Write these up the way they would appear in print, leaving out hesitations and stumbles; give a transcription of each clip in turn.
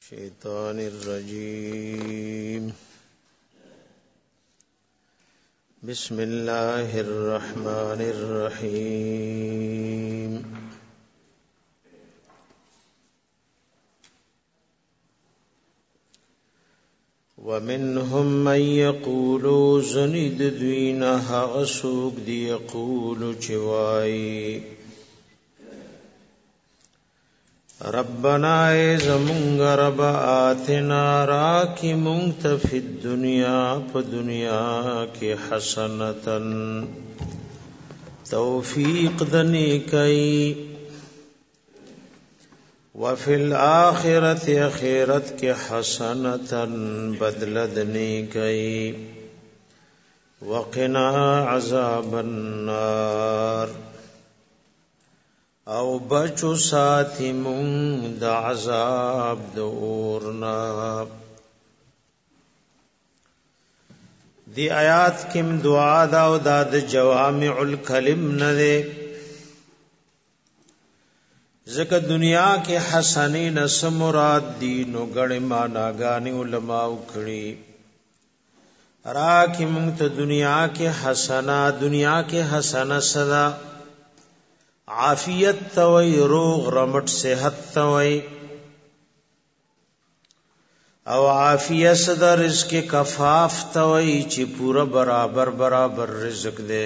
الشيطان الرجيم بسم الله الرحمن الرحيم ومنهم من يقول زنید دوینا هغسوک دی یقول چوائی ربنا زمونگ رب آتنا راکی مونگت فی الدنیا پا دنیا کی حسنتن توفیق دنی کئی وفی الآخرت اخیرت کی حسنتن بدل دنی کئی وقنا عذاب النار او بچو ساتی مون دا عذاب دورنا دی آیات کم دعا دا او دا جوامع الکلم ندے ذکر دنیا کے حسنی نس مراد دینو گڑ ماناگانی علماء اکڑی راکی مونت دنیا کے حسنا دنیا کے حسنا صدا عافیت توئی روغ رمٹ صحت توئی او عافیت صدا رزق کفاف توئی چی پورا برابر برابر رزق دے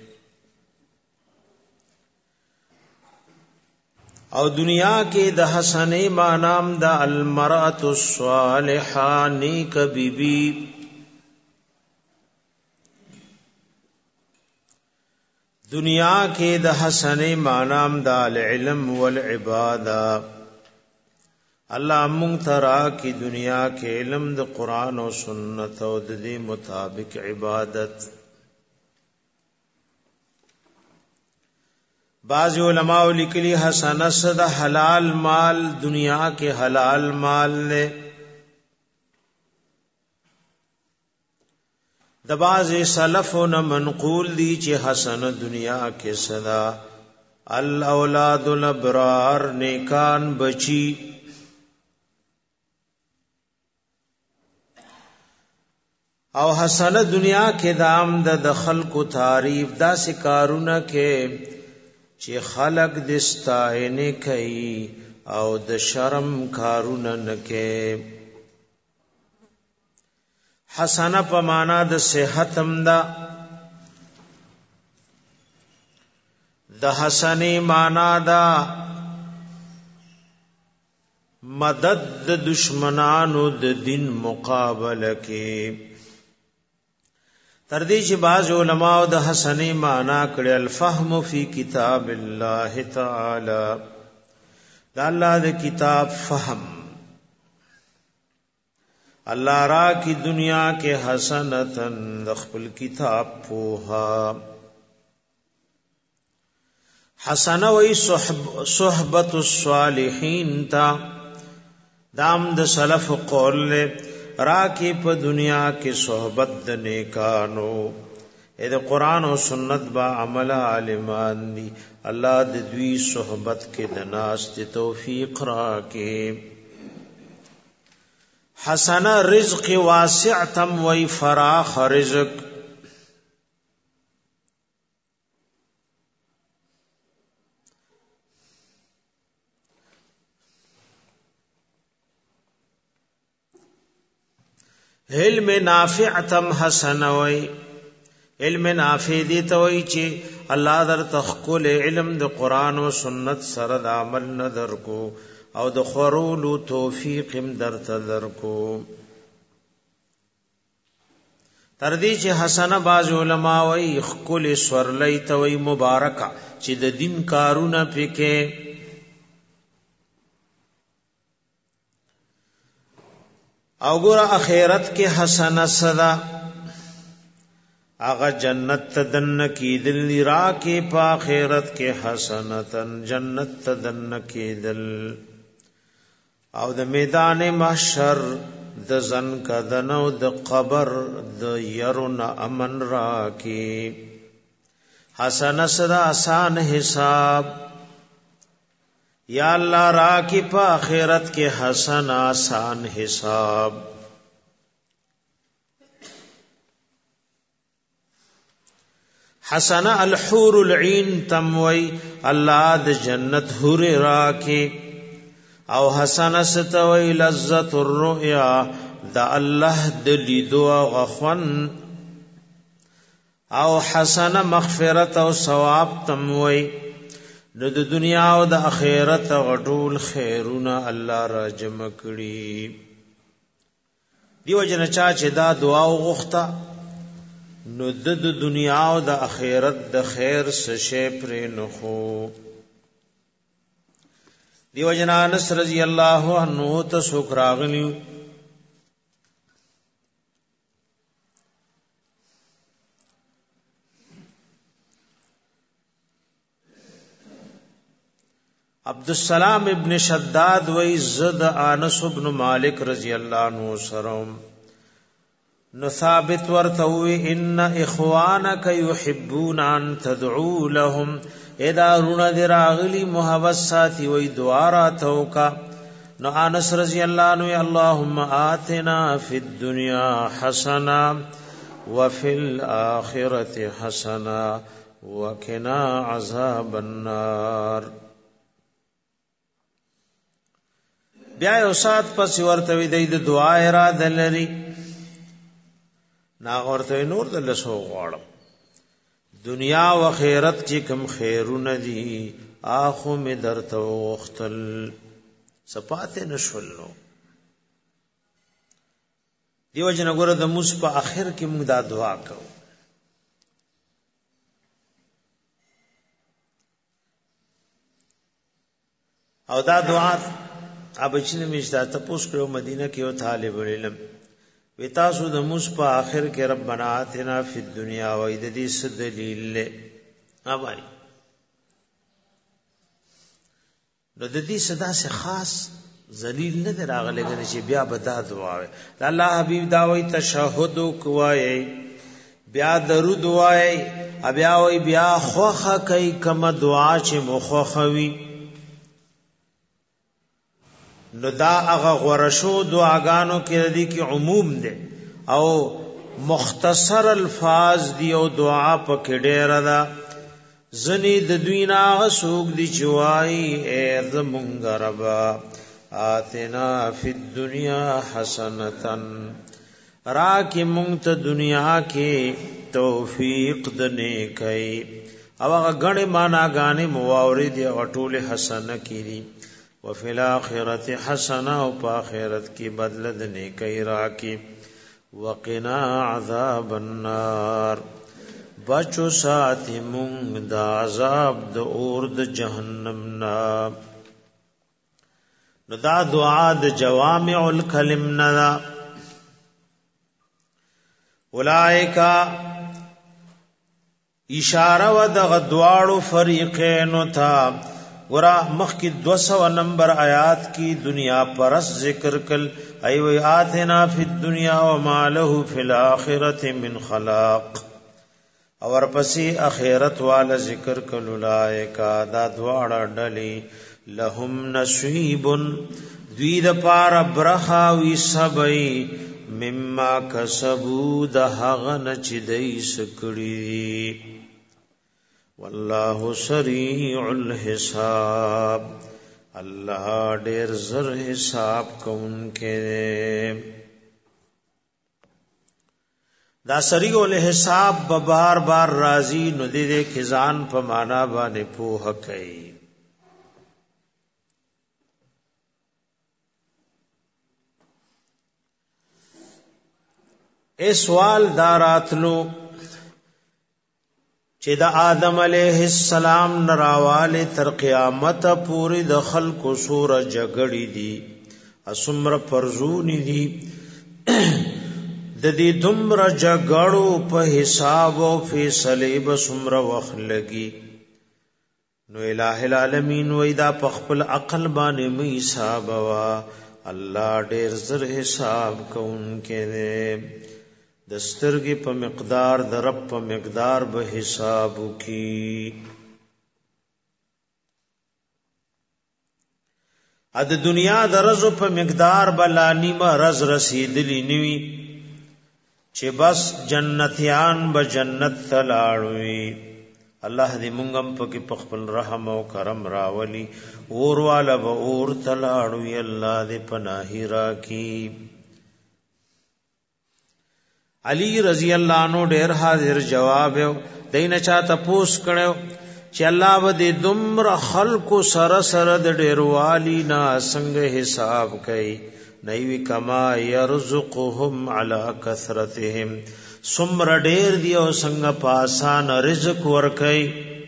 او دنیا کے دا حسن مانام دا المرأة الصالحہ نیک بی بی دنیا کے د حسن مانام دا العلم والعبادہ اللہ منترا کی دنیا کے علم د قرآن و سنت و دی مطابق عبادت بعض علماء لکلی حسن صد حلال مال دنیا کے حلال مال لے دباز سلفون منقول دی چی حسن دنیا کے صدا الاولاد الابرار نیکان بچی او حسن دنیا کے دام د خلق و تعریف دا سکارونا کے چی خلق دستائنے کئی او د شرم کارونا نکے حسنه په معنا د صحت هم دا د حسنه معنا دا مدد د دشمنانو د دین مقابله کې تر دې چې بعض علماء د حسنه معنا کړي الفهم فی کتاب الله تعالی دا الله د کتاب فهم اللہ را کی دنیا کے حسنتن دخل کتاب پوہا حسن وی صحبت الصالحین تا دام د سلف قول لے را کی پا دنیا کے صحبت د نیکانو اید قرآن و سنت با عمل عالمان دی اللہ د دوی صحبت کے دناس دی توفیق را کے حسن رزق واسع تم وی فراخ رزق علم نافع تم حسن وی علم نافع دی توئی چی اللہ در تخکل علم د قرآن و سنت سرد عمل ندر کو او د خورولو توفیق در تدر کو تردی چی حسن باز علماء وی اخکل سورلی توی مبارکا چی د دین کارونا پکے او گورا اخیرت کے حسن صدا آغا جنت تدن کی دل را کے پا اخیرت کے حسنتن جنت تدن کی دل او د میدان محشر د زن کدن او د قبر د يرن امن را کی حسن صدا آسان حساب یا اللہ راکی پا آخرت کے حسن آسان حساب. حسن الحور العین تموی اللہ د جنت حور راکی، او حسن ستوی لذت الرؤیا دا اللہ د لیدو غخون، او حسن مغفرت او ثواب تموی نو د دنیا او د آخرت غټول خیرونه الله را جمع کړي. دیو جن چا چې دا دعا وغوښتا نو د دنیا او د آخرت د خیر سشه پر نخو. دیو جن انس رضی الله عنه ته سوکراغلیو عبدالسلام ابن شداد وی زد آنس ابن مالک رضی اللہ عنہ سرم نو ثابت ورتوی ان اخوانک یحبون ان تدعو لهم ادا رون در آغلی محبت ساتی وی دعارا توکا. نو آنس رضی اللہ عنہ اللہم آتنا فی الدنیا حسنا وفی الآخرت حسنا وکنا عذاب النار. بیا یو سات پس ورته وی د دعا اراده لري نا ورته نور د لسو غواړم دنیا او آخرت چې کوم خیرونه دي اخو می درته وختل صفات نشولو. دیو جن ګره د موس په اخر کې موږ دا دعا کوو. او دا دعا ابچنه مشتا تپوس کړو مدینه کې او طالب علم وی تاسو د موس په اخر کې ربنا آتنا فی الدنیا و د دې څه دلیل له اوای نو د دې صدا سے خاص ذلیل نه دراغله غنی چې بیا بدا دعا وي الله حبیب دا وی تشهود کوای بیا درود وای بیا وی بیا خوخه کوي کما دعا چې مخوخوي نو دا هغه غورشو دعاګانو کې دي کې عموم دي او مختصر الفاظ دی او دعا پکې ډېر ده. زنی د دوی نه غسوک دی چوای اے زمونږ ربا آتنا فی الدنیا حسنتن را کې مونږ ته دنیا کې توفیق د نیکي او هغه غړې معنا غانې مواورې دی غټول حسنه کړي وفي الاخرت حسنه او په آخرت کې بدل د نیکي راکې وقنا عذاب النار بچو ساتي مونږ د عذاب د اور د جهنم نا. نو دا دعا د جوامع الکلم نا اولائک اشاره و د غدواړو فریقین تھا ورا مخ کی 200 نمبر آیات کی دنیا پرس ذکر کل ایو آتنا فی الدنیا وما له فی الاخرة من خلاق اور پسی اخرت والا ذکر کل اولائکا دا دواړه ډلی لهم نصیب دوی د پار برخا وی سبئی مما کسبو د هغه نچ دای سکړي والله سریع الحساب اللہ ډیر زر حساب کوونکې. دا سریع الحساب به بار بار راضی نو دې خزان په معنا باندې پوه کوي. ای سوال داراتلو چې د آدم علیه السلام نراواله تر قیامت پوری د خلق سور جګړې دي اسمر پرزونی دي د دې دومره جګړو په حساب او فیصله به سمر وخت لګي. نو الٰه العالمین وېدا په خپل عقل باندې مې حساب وا الله ډېر زر حساب کوونکې دی. دسترګي په مقدار د رب په مقدار به حساب کی. ا د دنیا د رزو په مقدار بلا نیمه رز رسیدلی نیوی چې بس جنتیان به جنت تلاړوي. الله دې مونږم پکې په خپل رحم او کرم راولي، اور والا به اور تلاړوي. الله دې پناهي راکړي. علی رضی الله عنه ډېر حاضر جواب یو دینه چا تپوس کړو چې الله به دې دومره خلکو سره سره د ډېروالی نه څنګه حساب کوي. نایوی کما یرزقهم علی کثرتهم، سمر ډیر دی او څنګه پاسان رزق ورکي.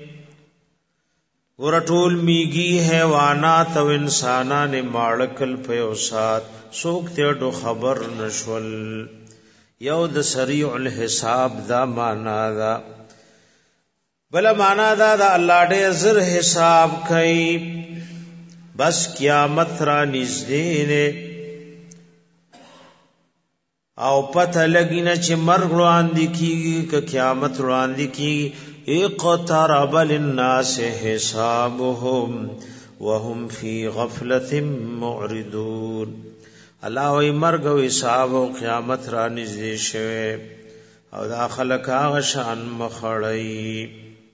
ورټول میږي حیوانات او انسانان ماړکل په اوسات څوک ته ډو خبر نشول. یو د سریع الحساب دا معنا دا، بل معنا دا د الله ډیر زر حساب کوي. بس قیامت را نږدې نه او پته لګینه چې مرګ وړاندې کیږي که قیامت وړاندې کیږي. اقترب للناس حسابهم وهم فی غفلة معرضون. الله وی مرګ او حساب او قیامت را نږدې شوه او دا خلک هغه شان مخړی.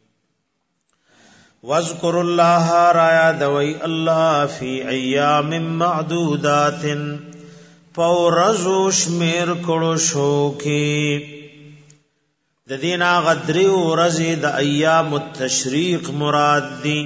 واذکر الله را یادوی الله فی ایام معدودات، پورزو شمیر کړو شو کې د دینا غدری ورځې د ایام التشریق مراد دی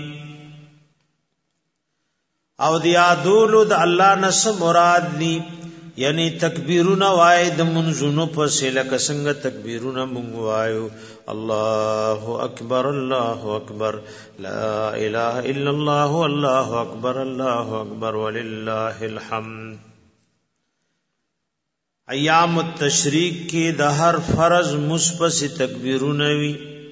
او د یادولو د الله نس مراد دی. یعنی تکبیرونه وای د منځونو په سله څنګه تکبیرونه مونږ وایو الله اکبر الله اکبر لا اله الا الله الله اکبر الله اکبر ولله الحمد. ایام التشریق کې د هر فرض مثبت تکبیرونه وی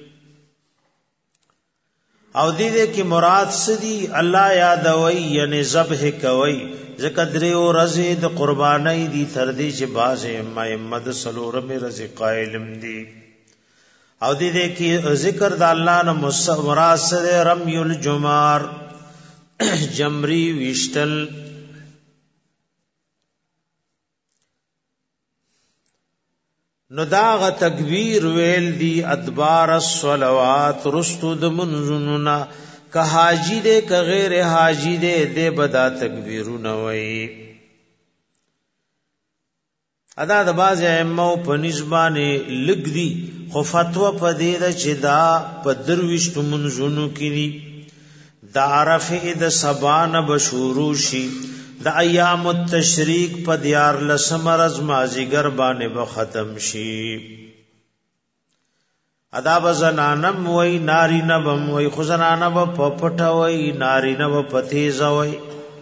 او دې کې مراد سدي الله یادوي یعنی ذبح کوي. ذکر درې ورځې د قربانۍ دي تر دې چې باز محمد سلورم رضی قائلم دي او دې کې ذکر د الله نه مراد سره رمی الجمار جمری وشتل. نو داغ تکبیر ویل دی ادبار الصلوات رستو د منزننا که حاجی دے که غیر حاجی دے دے بدا تکبیرو نوئی. ادا د باز ائمه په نسبانه لګ دی خو فتوا په دې د چې دا په درويشت منزونو کې دی د عرفه د سبانه بشورو شي د ایام التشریق په دیار لسمرز مازیګر باندې به ختم شي. ادا بزنانم وای ناری نبم وای خزنانم په پټه وای ناری نب پتیز وای.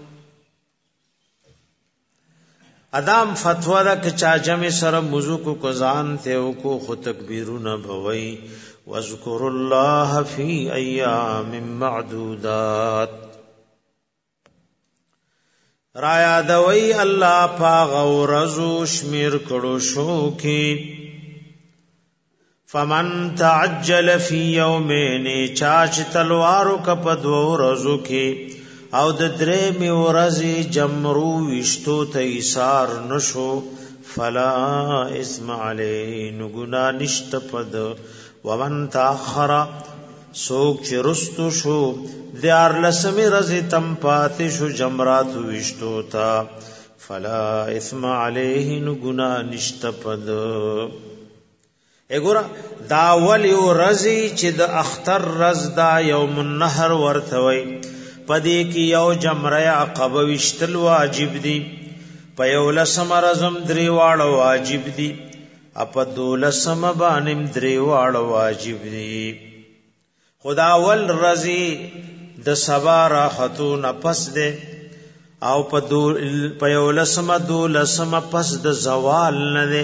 ادم فتوا دا که چا جمع سره موضوع کو قزان ته او کو خو تکبیرونه بوي. واذکر الله فی ایام معدودات، را یادوي الله پاغ ورزو شمیر کړو شو کې. فمن تعجل فی یومین، چاچ تلوارو کپ دو ورزو کې او د درې می ورځې جمرو وشتو ته ایثار نشو فلا اسم علی، نو ګنا نشت پد. ومن تاخر، سوک چې رستو شو دیار لسمی رزی تم پاتی شو جمرات وشتو تا فلا اسم علیه، نو گناہ نشت پد. اگورا داولی و رزی چی دا اختر رز دا یوم النهر ورتوی پدی کی یو جمره عقب وشتل واجب دی، پا یو لسم رزم دریوار واجب دی، اپا دو لسم بانم دریوار واجب دی. خدا ول رزی د سبا راحتو نفس دے او په یو لسم دو لسم پس د زوال نه دے.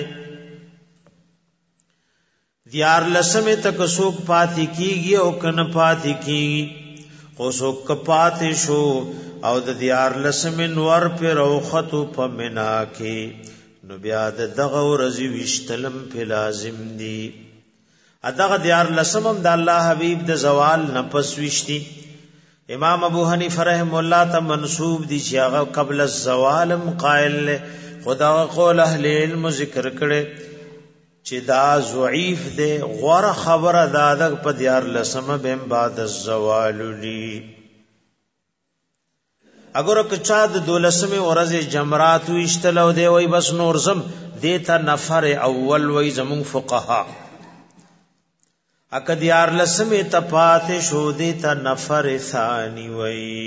دیار لسم تک سوک پاتی کیگی او کن پاتی کیگی، خو سوک پاتی شو او د دیار لسم نور پر روختو پا منا کی، نو بیا د دغو رزی وشتلم پی لازم دی. ادغه دیار لسمم د الله حبیب د زوال نفس وشتی امام ابو حنیفه رحم الله ته منسوب دي چې هغه قبل الزوالم قائل له خدا قول اهل علم ذکر کړي چې دا ضعیف دی غوړه خبره دا په دیار لسمه بهم بعد الزوال لی اگر کچا د دولسمه ورځې جمرات وشتلو دی وای بس نور زم دیتا نفر اول وای زمون فقها اک دیار لسمه تپات شو دیتا نفر ثانی وای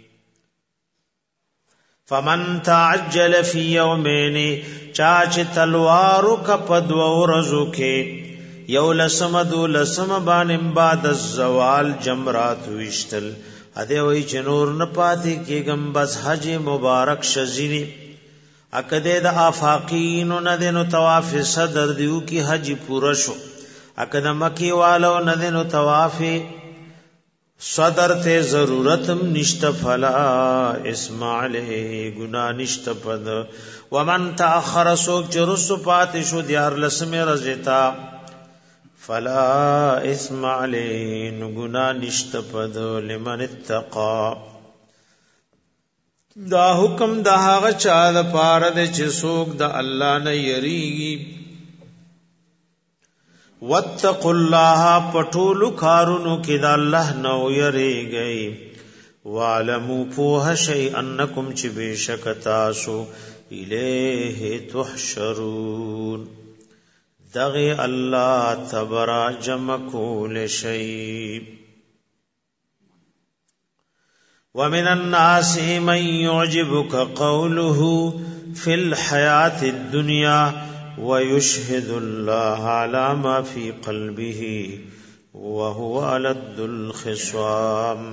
فمن تعجل فی یومین چاچ تلوارو کپد ورزو کې یو لسم دو لسم باندې بعد الزوال جمرات وشتل اده وای چنور نه پاتې کېګم بس حج مبارک شزینی اکده د افاقین نه دنو طواف صدر دیو کی حج پورا شو اکده مکی والو نه دنو طواف صدر ته ضرورتم نشت فلا اسماعیل گناہ نشت پد ومن تاخر سوک چرس پات شو دیار لسم رزتا فلا اسماعیل گناہ نشت پد لمن اتقا دا حکم دا هغه چا د پاره د چې څوک د الله نه یریږي واتقوا الله پټول کارونو کې د الله نه یریږي وعلموا فوه شيء انکم چې بشک تاسو الیه تحشرون دغه الله تبارا جمع کول شيء ومن الناس من يعجبك قوله في الحياة الدنيا ويشهد الله على ما في قلبه وهو ألد الخصام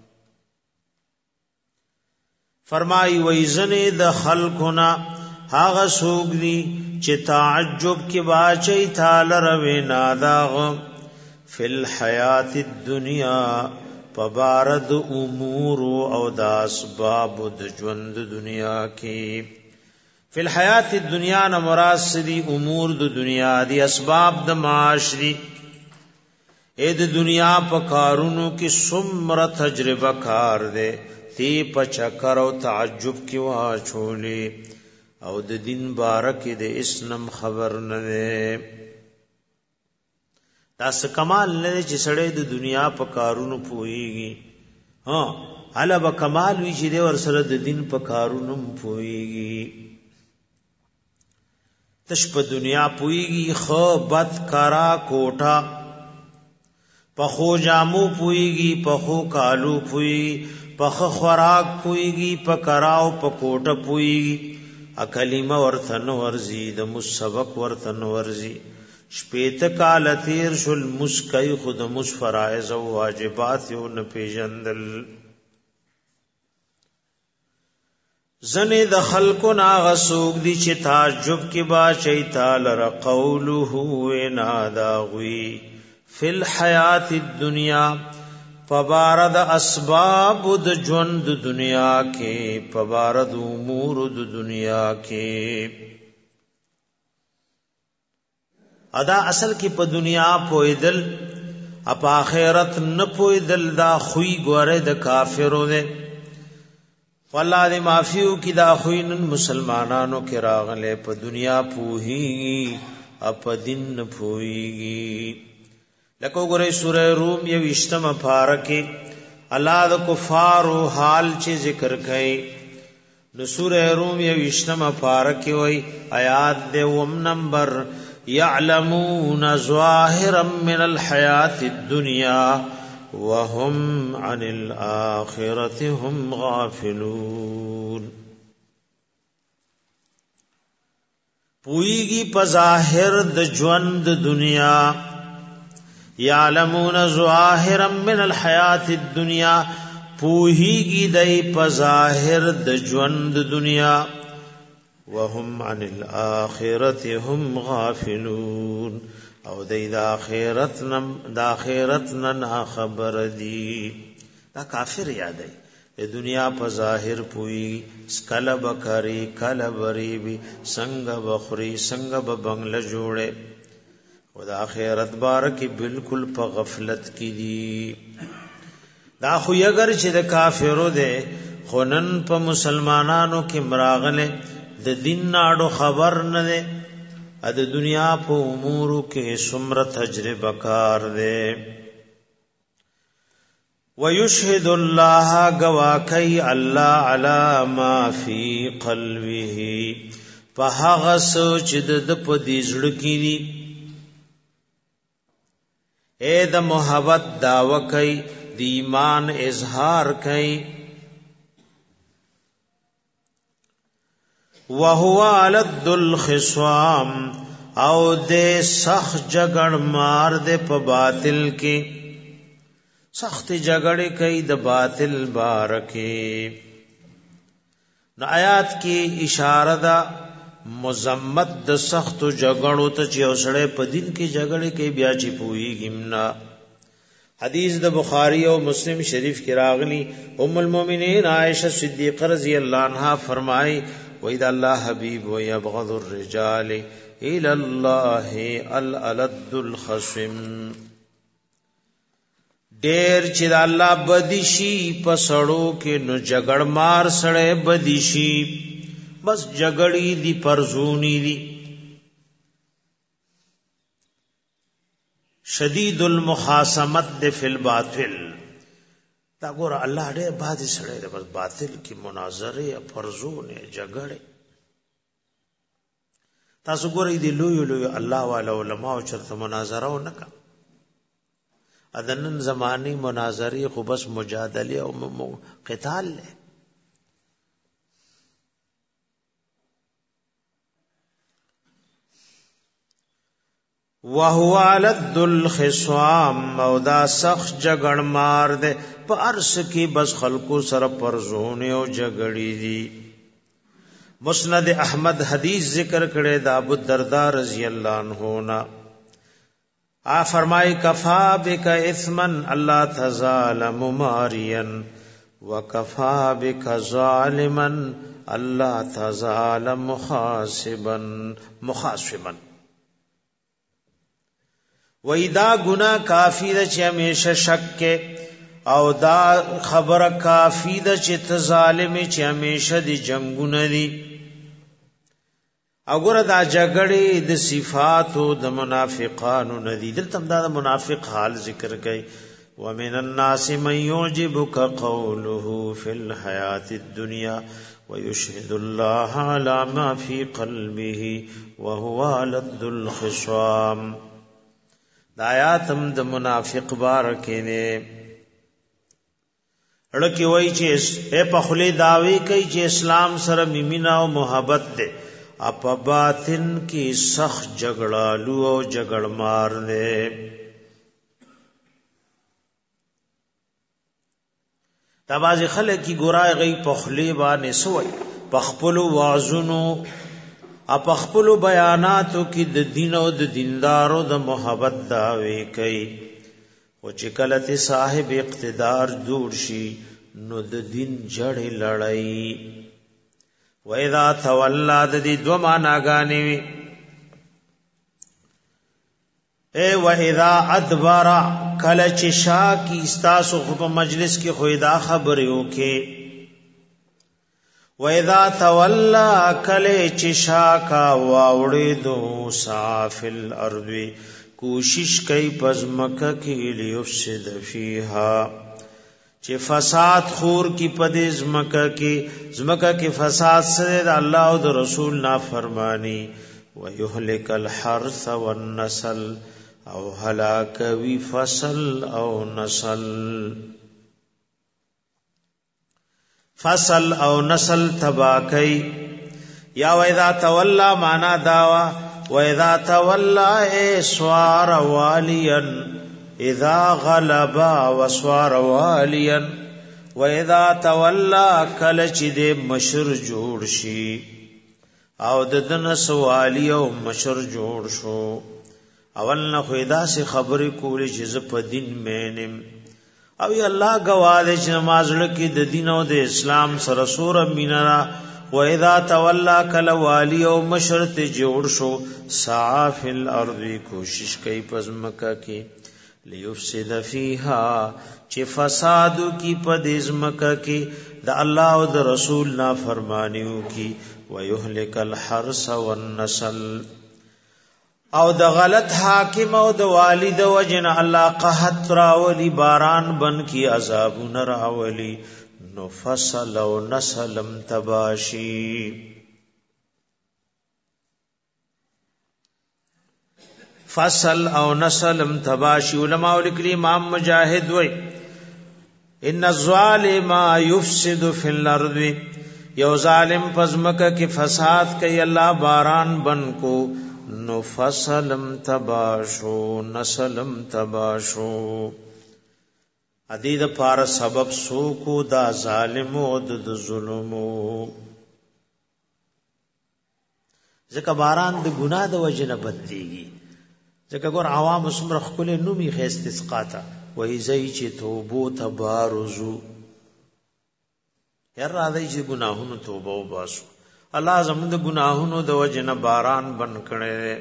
فرمائی ویزن د خلقنا هاغ سوگ دی چه تعجب کی باچی تال روی ناداغ فی الحیات الدنیا پبارد امور او د اسباب د ژوند دنیا کې فی الحیات الدنیا نه مراد سری امور د دنیا دی اسباب د معاشري اې د دنیا په کارونو کې څومره تجربه کار دی تی په چکر او تعجب کې واچولې او د دین بارک د اسلام خبر نه دی داس کمال نه چې سړی د دنیا په کارونو پويږي ها الا به کمال وی چې د ور سره د دین په کارونو پويږي تش په دنیا پويږي خو بد کارا کوټا په خو جامو پويږي په خو کالو پويږي په خو خوراک پويږي په کراو په کوټه پويږي اکلیمه ورثن ورزي د مسبق ورثن ورزي شپیت کال تیر شل مسکای خود مسفرائز او واجبات یو نه پیژندل زنه د خلقو نا غسوک دی چې تعجب کې با چیتال ر قوله ناداوی فی الحیات الدنیا پبارد اسباب د ژوند دنیا کې پبارد امور د دنیا کې ادا اصل کې په دنیا پویدل اپ آخرت نه پویدل دا خوې ګوره د کافرو ده والله دې معافیو کې دا خوې نن مسلمانانو کې راغله په دنیا پوهي اپ دین پوهيږي لکه ګوره سوره روم یو اشتم فارکه الله د کفارو حال چې ذکر کړي نو سوره روم یو اشتم فارکه وای آیات دې وم نمبر يعلمون ظاهرا من الحياة الدنيا وهم عن الآخرة هم غافلون پویگی پا ظاہر د ژوند دنیا يعلمون ظاهرا من الحياة الدنيا پویگی دای پا ظاہر د ژوند دنیا وهم عن الاخرته هم غافلون او د اخرتنا نا خبر دی دا کافر یاد ہے دنیا په ظاهر پوئی سکل بکری کل بری بی سنگ بخری سنگ بنگله جوړه او د اخرت بارکی بالکل په غفلت کی دی دا خو اگر چې د کافرو ده خونن په مسلمانانو کې مراغله د دین ناړو خبر نه ده د دنیا په امورو کې څومره تجربه کار ده ويشهد الله گواکای الله علی ما فی قلبه په هغه سوچ د په دې زړه کې دي اے د محبت داوا کوي د ایمان اظهار کوي وهو علد الخصام او دې سخت جګړ مار دې په باطل کې سخت جګړې کوي د باطل بارکه نو آیات کې اشاره ده مزمت د سخت جګړو ته چې اوسړې په دین کې جګړې کوي بیا چې پويږي نه حدیث د بخاری او مسلم شریف کې راغلی ام المؤمنین عائشہ صدیقہ رضی اللہ عنہا فرمائی وَإِذَا اللَّهُ حَبِيبُ وَيَبْغَضُ الرِّجَالِ إِلَى اللَّهِ الْأَلَدُّ الْخَصِمُ ډېر چې د الله بدیشي په سړو کې نو جګړ مار سړې بدیشي بس جګړې دی پرزونی دی شدید المخاصمت دی فی الباطل دا ګور الله دې باندې سړې د بس باطل کی مناظره پرزونه جګړې تاسو ګورئ دی لوی الله والا علماء چرته مناظره ونکا اذنن زمانی مناظری خو بس مجادله او قتال له وهو علد الخصام او دا سخت جګړ مار دے په ارس کې بس خلقو سره پرزونه او جګړې دي مسند احمد حدیث ذکر کړي د ابو الدرداء رضی الله عنه نا فرمای کفا بک اثما الله تظالم ماریا وکفا بک ظالما الله تظالم محاسبا وَإِذَا گناہ کافی دا چی ہمیشہ شک کے او دا خبر کافی دا چی تظالم چی ہمیشہ دی جنگون دی اگر دا جگڑی دا صفاتو دا منافقانو ندی دلتم دا منافق حال ذکر گئی وَمِنَ النَّاسِ مَنْ يُعْجِبُكَ قَوْلُهُ فِي الْحَيَاةِ الدُّنْيَا وَيُشْهِدُ اللَّهَ عَلَى مَا فِي قَلْبِهِ وَهُوَ علد الخصام دا آیاتم د منافق بارکه نه اړکی وای چې اے په خلی داوی کوي چې اسلام سره مینا او محبت ده اپ باطن کې سخت جګړالو او جګړمار نه دا باز خلک کی ګورای غي په خلی باندې سوې په خپل وازونو اپ خپل بیاناتو کې د دین او د دیندارو د محبت داوی کوي او چې کله ته صاحب اقتدار جوړ شي نو د دین جړې لړۍ و اذا تولى د دې دوه معناګانې وي اے و اذا ادبر کله چې شا کی استاسو په مجلس کې خویدا خبرې وکي وَإِذَا تَوَلَّى كَلَّ چِشَاكَا وَاوْڑِدُ سَافِلْ الْأَرْضِ کوشش کئی پزمکہ کی لیفسد فیہا چه فساد خور کی پدی زمکہ کی فساد سرد اللہ و دا رسول نافرمانی وَيُحْلِكَ الْحَرْثَ وَالنَّسَلْ او ہلاکوی فصل او نسل فصل او نسل تباکی یا وَإِذَا تَوَلَّى مانا داوا وَإِذَا تَوَلَّى سوار والیا اذا غلبا وسوار والیا وَإِذَا تَوَلَّى کلچ دے مشر جوڑ شی او ددن سوالی او مشر جوڑ شو اولنا خویدا سے خبری کولی چیز پا دین مینم او ی الله گواذ چې نماز لکی د دین او د اسلام سره سور مینرا و اذا تولى کل والی او مشرت جوړ شو سعى فی الارض کوشش کوي پزمکا کی لیفسد فیها چې فساد کی پدزمکه کې د الله او د رسول نافرمانیو کی ويهلك الحرث والنسل او د غلط حاکم او د والد وجن الله قحط راولی باران بن کی عذاب راولی نو فصل او نسلم تباشی فصل او نسلم تباشی علماء لیکلی امام مجاہد وی ان الظالم یفسد فی الارض یو ظالم پزمکه کی فساد کئی اللہ باران بن کو نو فصلم تباشو نسلم تباشو ادید پار سبب سوکو دا ظالم او د ظلمو ځکه باران د ګناه د وجنه بدلیږي ځکه ګور عوام سمره خپل نومي خېست اسقاطه وای زئی چې توبو تبارزو هر راځي چې ګناهونو توبه وباسو الله زموږ د ګناهونو د وجنه باران بن کړي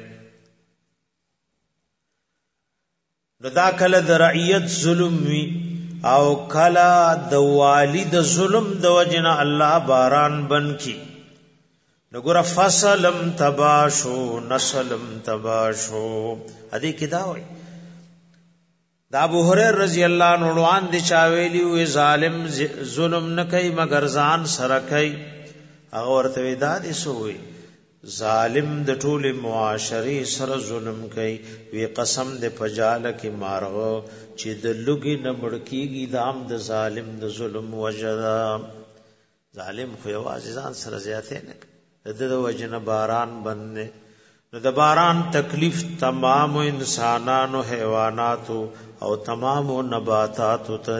دا کله د رعیت ظلم وی او کله د والد ظلم د وجنه الله باران بن کی نګور فصلم تباشو نسلم تباشو ادي کدا وای دا ابو هريره رضی الله عنه روان دي چاویلی وی ظالم ظلم نه کوي مگر ځان سره کوي هغه ورته ودا دي سوې ظالم د ټوله معاشري سره ظلم کوي وی قسم د پجاله کې مارغو چې د لګي نه مړکیږي دام د ظالم د ظلم وجدا ظالم خو یوازې ځان سره زیاته نه د وجنه باران بنne نو د باران تکلیف تمام انسانانو حیواناتو او تمام نباتاتو ته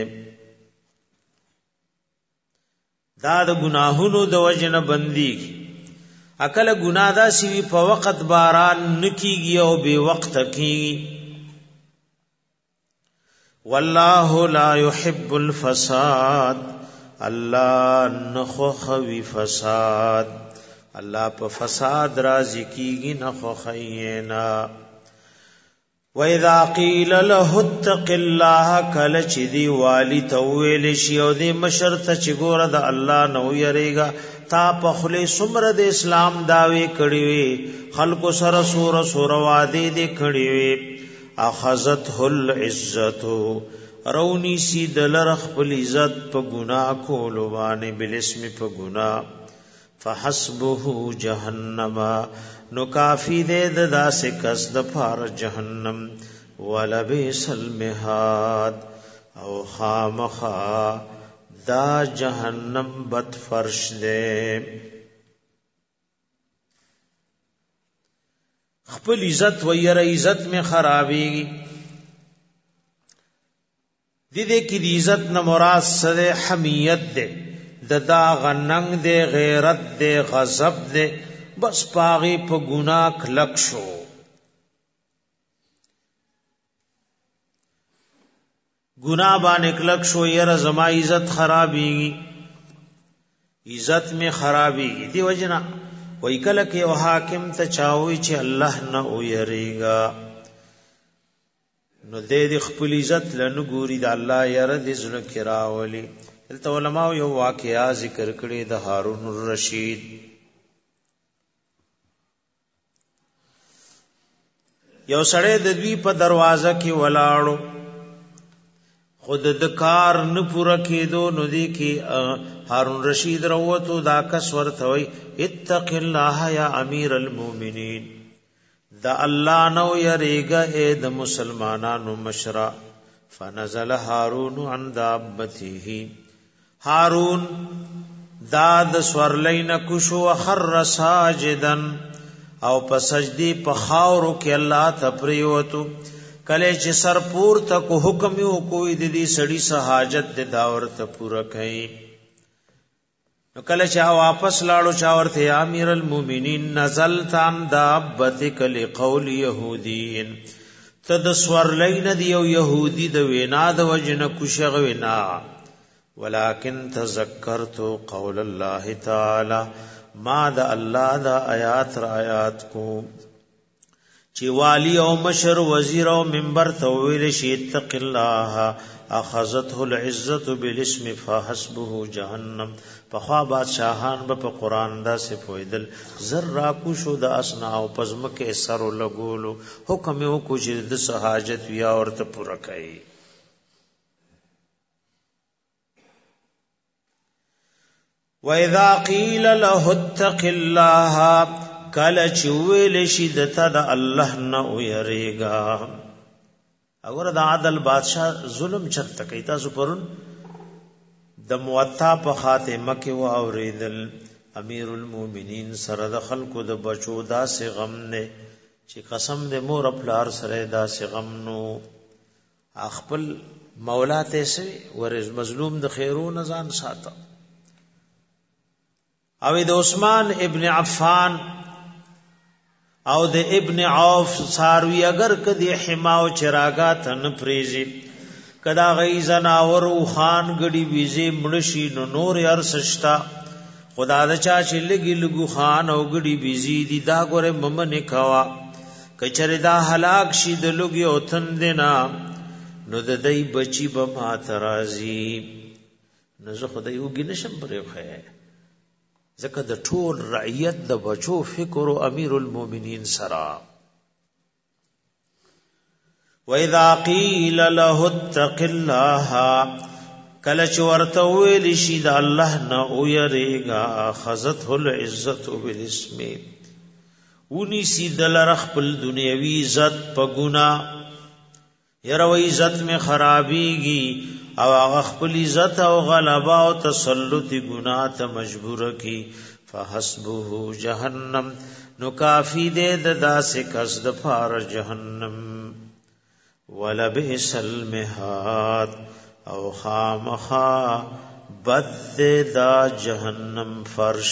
دا د گناهونو د وجنه بندي عقل گناه دا سی په وخت باران نکیږي او به وخت کیږي والله لا يحب الفساد الله نخوخوي فساد الله په فساد راضي کیږي نه خوخینا واذا قيل له اتق الله کل چې دی والی تویل شی او دی مشرت چې ګور د الله نو یریگا تا په خلی سمره د اسلام داوی کړي وي خلق سره سور وادي دي کړي وي اخذته العزت رونی سی دلر خپل عزت په ګناه کولو باندې بالاسم په ګناه فحسبه جهنم نو کافی دے داسې کس د پار جهنم ولبئس المهاد او خامخا دا جهنم بد فرش دے خپل عزت ویر عزت میں خرابیږي دې کې د عزت نه مراد سره حمیت ده ددا غننګ دے غیرت دے غضب دے بس پاغي په ګناه کلک شو ګناه باندې کلک شو یره زما عزت خرابېږي عزت می خرابېږي دی وجنا وای کله کې او حاکم ته چاوي چې الله نه ويریږي نو دې خپل عزت لنه ګوري د الله یره دې زړه کې راولي دلته علماء یو واقعیا ذکر کړی د هارون الرشید یو سړی د دوی په دروازه کې ولاړو خود د کار نه پوره کېدو نو دی کې هارون رشید وروته دا کس ورته وی اتق الله یا امیر المؤمنین دا الله نو یریګه اے د مسلمانانو مشرا فنزل هارون عن دابته هارون داد سورلین کشو خر ساجدن او په سجدي په خاورو کې الله تپریوتو کله چې سر پور تک حکم یو کوئی د دې سړی سه حاجت د داور ته پورا کړي نو کله چې واپس لاړو چا ورته امیر المؤمنین نزل تام دابتک لقول یهودین تد سورلین دی یو یهودی د وینا د وجنه کوشغ وینا ولکن تذکرت قول الله تعالی ما د الله د آیات را آیات کو چې والی او مشر وزیر او منبر ته ویل شي اتق الله اخذته العزه بالاسم فحسبه جهنم. پخوا بادشاہان په قران دا سه پویدل زر را کو شو د اسنا او پزمکه سر لګولو حکم یو کو چې د سہاجت ویا ورته پوره کړي. وَإِذَا قِيلَ لَهُ اتَّقِ اللَّهَ کله چې ویل شي دته د الله نه ويریږه. اور د عادل بادشاہ ظلم چرته کوي. تاسو پرون د موطا په خاتمه کې و اوریدل امیر المؤمنین سره د خلکو د بچو داسې غم نه چې قسم د مور خپل سره داسې غم نو خپل مولا ته سي ورز مظلوم د خیرون ځان ساته. او د عثمان ابن عفان او د ابن عوف ساروی اگر کدی حما او چراغا تن پریزی کدا غی زناور او خان گڑی ویزی مړشی نو نور یار سشتا خدا د چا چې لګی لګو خان او گڑی ویزی دی دا ګوره ممنه کوا کچره دا هلاک شي د لګي او تن دینا نو د دای بچی به ما ترازی نو زه خدای وګی نشم پرې خه زکه د ټول رعیت د بچو فکر او امیر المؤمنین سرا. وَإِذَا قِيلَ لَهُ اتَّقِ اللَّهَ کله چې ورته ویل شي د الله نه ويریږه اخذته العزة بالاسم ونی سي دل خپل دنیوي عزت په ګنا یره عزت می خرابيږي او هغه خپل عزت او غلبا او تسلط ګناه ته مجبور کی فحسبه جهنم نو کافی دې د داسې کس د فار جهنم ولبئس المهاد او خامخا بد دا جهنم فرش.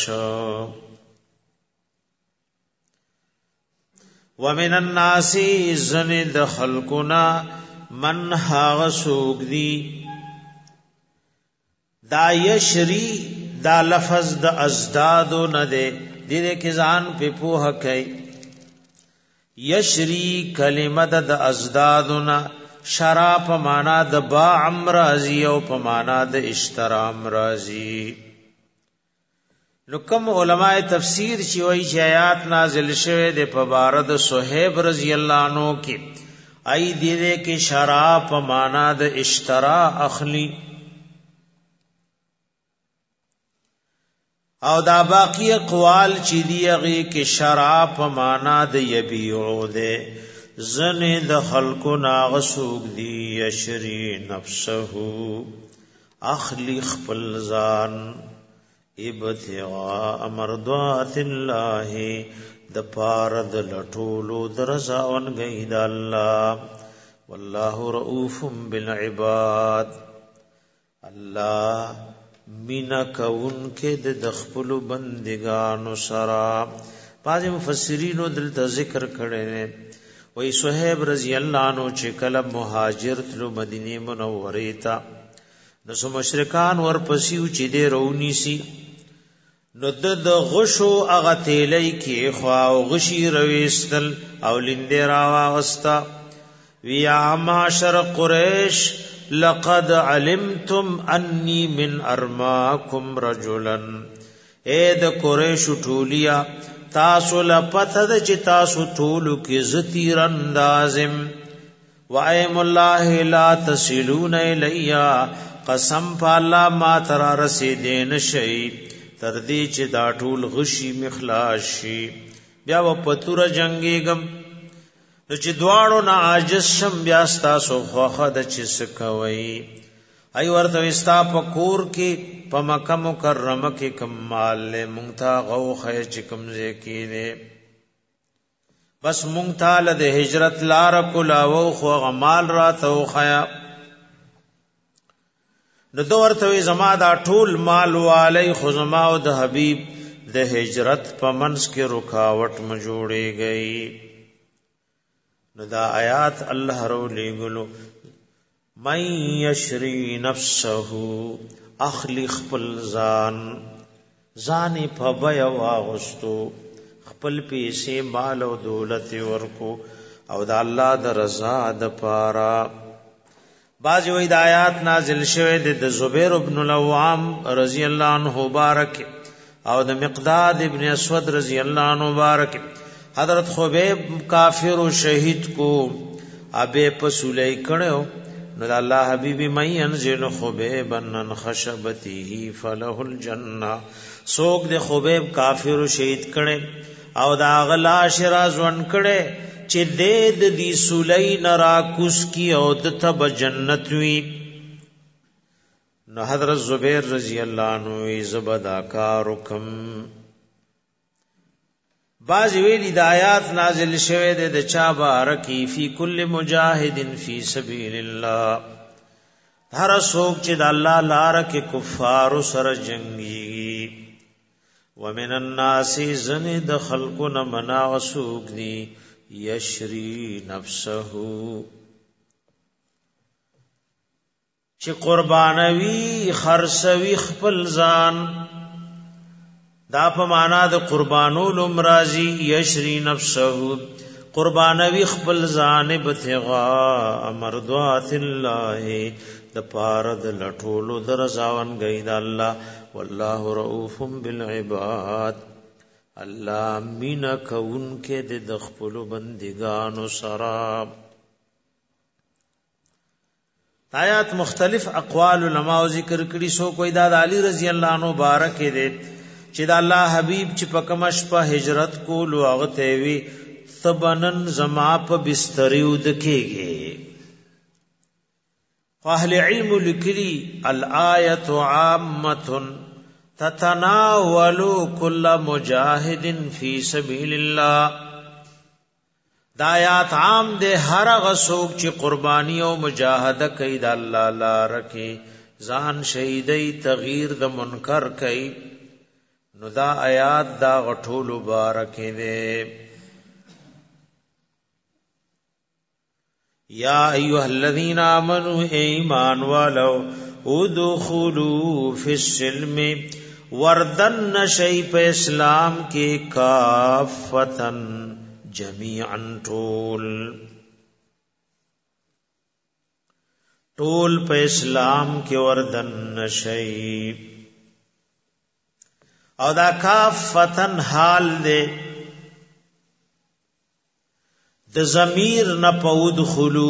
ومن الناس زن خلقنا من هاغ سوق دی دا یشری دا لفظ د ازدادو نه دی دې کې ځان په پوهه کوي. یشری کلمه د ازدادو نه شرا په معنا د با امرازی او په معنا د اشترام رازی. نو کوم علماء تفسیر چې وایي چې آیات نازل شوه د په بار د صہیب رضی الله عنه کې ای دې کې شرا په معنا د اشترا اخلی او دا باقی اقوال چې دیغه کې شرع په معنا د یبيعو ده زن د خلقو ناغسوک دی یشری نفسه اخلی خپل ځان ابتغاء مرضات الله د پاره د لټولو درځاون غید الله والله رؤوف بالعباد. الله مینا کون کې د خپل بندگانو سرا. بعض مفسرین دلته ذکر کړي وای صہیب رضی الله عنه چې کله مهاجر تلو مدینه منوره ته نو سو مشرکان ور پسیو چې دې رونی سي نو د غشو اغه تیلې کې خوا او غشي رويستل او لیندې را واغستا ویا معاشر قریش لقد علمتم انی من ارماکم رجلا. اے د قریش ټولیا تاسو لپته د چې تاسو ټولو کې زتیر اندازم وایم الله لا تصلون الیا قسم الله ما تر رسیدین شي تر دې چې دا ټول غشي مخلاص شي بیا و پتور جنگیګم نو چې دواړو نه عاجز شم بیا تاسو خوخه د چې سکوي ای ورته استا په کور کې په مکه مکرمه کې کمال له مونږه غوخه چې کمزه کینه بس مونږه له د هجرت لار کولاو خو غمال را تو خیا نو دو ورته زما دا ټول مال والی خو زما او د حبیب د هجرت په منس کې رکاوټ م جوړې گئی. نو دا آیات الله رو لګلو من یشری نفسه اخلی خپل ځان په بیا واغستو خپل پیسې مال او دولت ورکو او د الله د رضا د پاره. باز وی د آیات نازل شوه د زبیر ابن العوام رضی الله عنه مبارک او د مقداد ابن اسود رضی الله عنه مبارک. حضرت خبیب کافر و شہید کو ابے پسولی کڑو نو اللہ حبیبی من ینزل خبیبا من خشبته فله الجنہ. سوک دے خبیب کافر و شہید کڑے او دا غلا شراز ون کڑے چی دید دی سولی نراکوس کی او دتا بجنت وی. نو حضرت زبیر رضی اللہ عنہ زبدا کارکم. باز ویلی د آیات نازل شوه د چا بارکی فی کل مجاهد فی سبیل الله. هر څوک چې د الله لار کې کفار سره جنگي. ومن الناس زن د خلقنا منا وسوق دی یشری نفسه چې قربانوي خرڅوي خپل ځان. دا په معنا د قربانول امرازی یشری نفسه قربانوي خپل ځان ابتغاء مرضات الله د پاره د لټولو درځاون گئی د الله. والله رؤوف بالعباد الله مینا کون کې د خپل بندگانو سره. آیات مختلف اقوال علماء ذکر کړي. سو کوئی دا علی رضی الله عنه مبارک دې چې دا الله حبیب چې په کمش په هجرت کول هغه ته وی ثبنن زما په بستر ود کېږي. اهل علم لکلی الآیه عامه تتناول كل مجاهد فی سبیل الله. دا آیات عام دے ہر غسوک چی قربانی او مجاہدہ کئی دا اللہ لار کی ځان شهیدی تغییر د منکر کئی. نو دا آیات دا غټول مبارک دے. یا ایها الذین آمنوا ایمان والو ادخلوا فی السلم وردن شی په اسلام کې کافتن جميعا ټول په اسلام کې وردن نشي. او دا کافتن حال دے د ضمیر نه پود خلو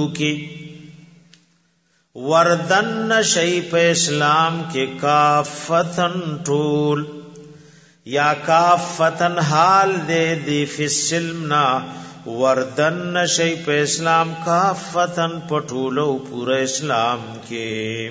کې وردن نشي په اسلام کې کافتن ټول یا کافتن حال دے دی فی السلم نا وردن نشی پہ اسلام کافتن پٹولو پورا اسلام کے.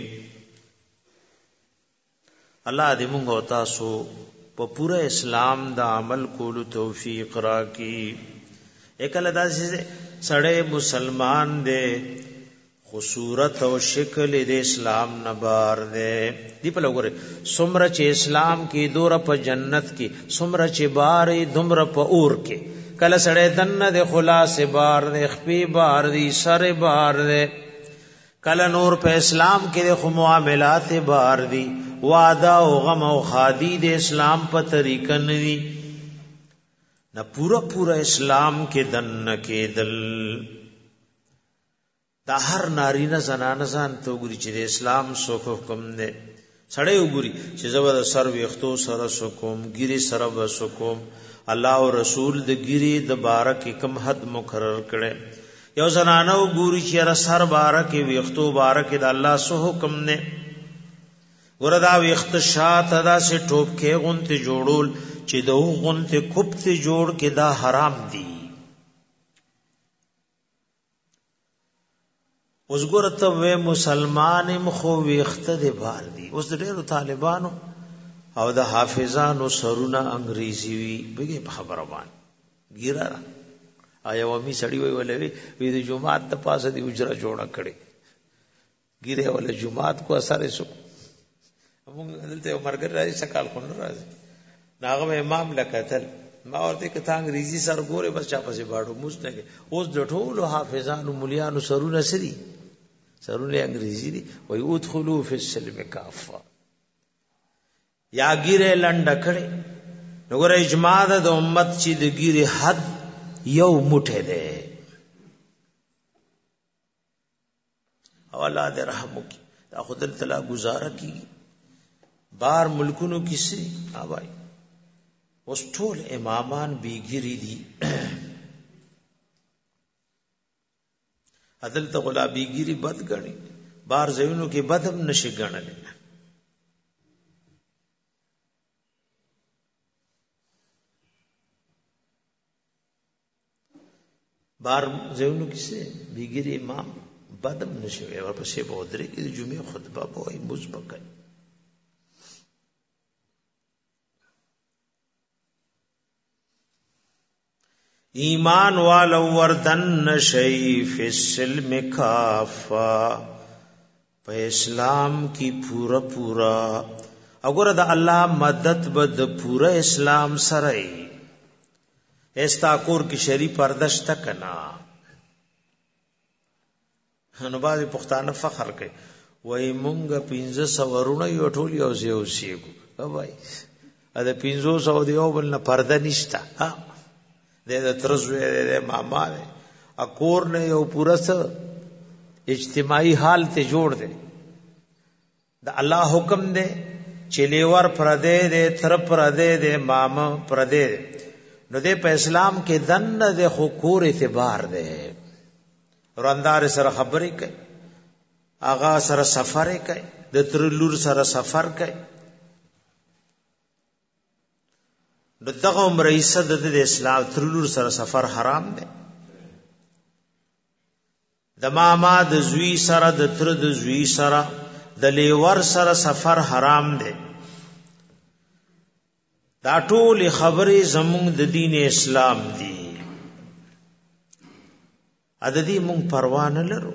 اللہ دی منگو تاسو پا پورا اسلام دا عمل کولو توفیق را کی. ایک اللہ دا سے سڑے مسلمان دے صورت او شکل د اسلام نبار دے دی په لګوره سمره چې اسلام کې دور په جنت کې سمره چې بارې دمر په اور کې کله سړې دنه د خلاص بار د خپي بار دی سر بار دے کله نور په اسلام کې د معاملات بار دی وعده او غم او خادی د اسلام په طریقه ندي نه پورا اسلام کې دنه کې دل. دا هر نارینه زنانه ځان ته وګوري چې د اسلام سو حکم دی. سړی وګوري چې زبر سر ویختو سره سکوم ګيري سره وسکوم الله او رسول د ګيري د بارک کم حد مقرر کړي. یو زنانه وګوري چې را سر بارک ویختو بارک د الله سو حکم نه وردا ویخت شات ادا سے ټوب کې غونته جوړول چې دو غونته کوپته جوړ کې دا حرام دي. اوس ګورته و مسلمان مخو ویخته دی بار دی. اوس ډیرو طالبانو او د حافظانو سرونه انګریزي وی بګي خبره باندې ګیرا آیا و می سړی وی ولې وی د جمعات ته پاسه دی اجره جوړه کړي ګیره ولې جمعات کو اثر سو موږ دلته مرګ راځي سکال کو نه راځي ناغه امام لکتل ما ورته کته انګریزي سر ګوره بس چا پسې باړو مستګه اوس د ټولو حافظانو مليانو سرونه سری سرونه انګریزي دي وای ادخلوا فی السلم کافه یا ګیره لنډ کړي نو ګره اجماع د امت چې د ګیره حد یو موټه ده او الله دې رحم وکړي دا خدای تعالی گزاره کی بار ملکونو کسی آبائی اوس ټول امامان بیګری دي عدل ته غلا بیګری بد غني بار زینو کې بدم نشي غنل بار زینو کې سه بیګری امام بدم نشي ورپسې بودري کې جمعه خطبه وای مزبکه ایمان والو وردن شی فی السلم کافا په اسلام کی پورا پورا اگر دا الله مدد بد پورا اسلام سره استاکور کی شری پردش تکنا نو باندې پښتانه فخر کوي وای مونږ 1500 ورونه یو ټول یو زیو سیګو وای ا د 1500 دیو بل نه پرده نشتا ها د ترزوی د ماما اکور نه یو پورا اجتماعي حال ته جوړ دے د الله حکم دے چلیور پردے دے تر پردے دے ماما پردے دے نو دے په اسلام کې دن دے خو کور اعتبار دے وراندار سره خبرې کوي آغا سره سفر کوي د ترلور سره سفر کوي دغه عمر ایسه د اسلام ترلور سره سفر حرام دی د ماما د زوی سره د تر د زوی سره د لیور سره سفر حرام دی دا ټول خبرې زموږ د دین اسلام دی عددی مونږ پروا نه لرو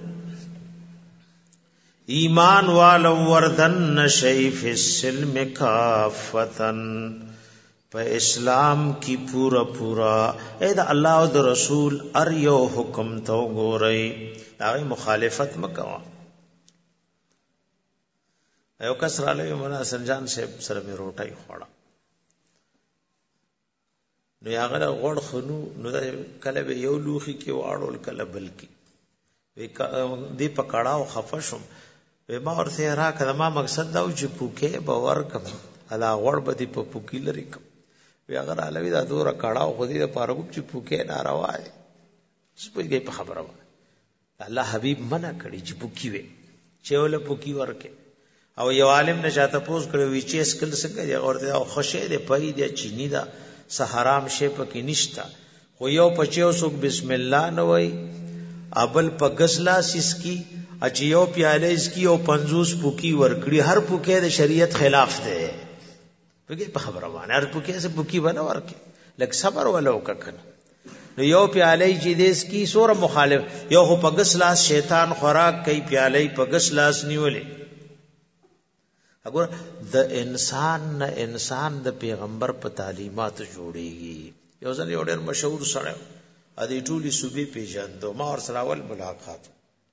ایمان والو وردن شی فی السلم کافتن په اسلام کی پورا پورا اے دا الله او د رسول ار یو حکم تو ګورئ دا مخالفت مکوا یو کس را لوي مولا سنجان صاحب سره می روټي خوړه نو هغه غوړ خنو نو کله به یو لوخي کې واړول کله بلکی وی دی پکړاو خفشم وی ما ورته را کړه ما مقصد دا چې پوکې باور کم الا غوړ بدی په پوکی لري کم وی هغه علوی دا دور کړهو خو دې لپاره چې پوکې ناروا دي سپېږي په خبره وای الله حبیب منع کړی چې پوکی وي چې ول پوکی ورکه او یو عالم نشاته پوس کړو وی چې اسکل څنګه دی اورته او خوشې دی پي دی چینی دا سحرام شی پکې نشتا خو یو پچیو سوک بسم الله نه وای ابل پګسلا سسکی اچ یو پیاله اسکی او 50 پوکی ورکړي هر پوکې د شریعت خلاف دی پکې په خبره باندې هر پوکې سے پوکی بنا ورکه لکه صبر ولو کنه نو یو پیاله چې دیس کی سور مخالف یو خو پګسلا شیطان خوراک کوي پیاله پګسلا نیولې اگر د انسان نه انسان د پیغمبر په تعلیمات جوړیږي یو ځل یو ډېر مشهور سره ا دې ټولي صوبې پیژاندو ما ور سره اول ملاقات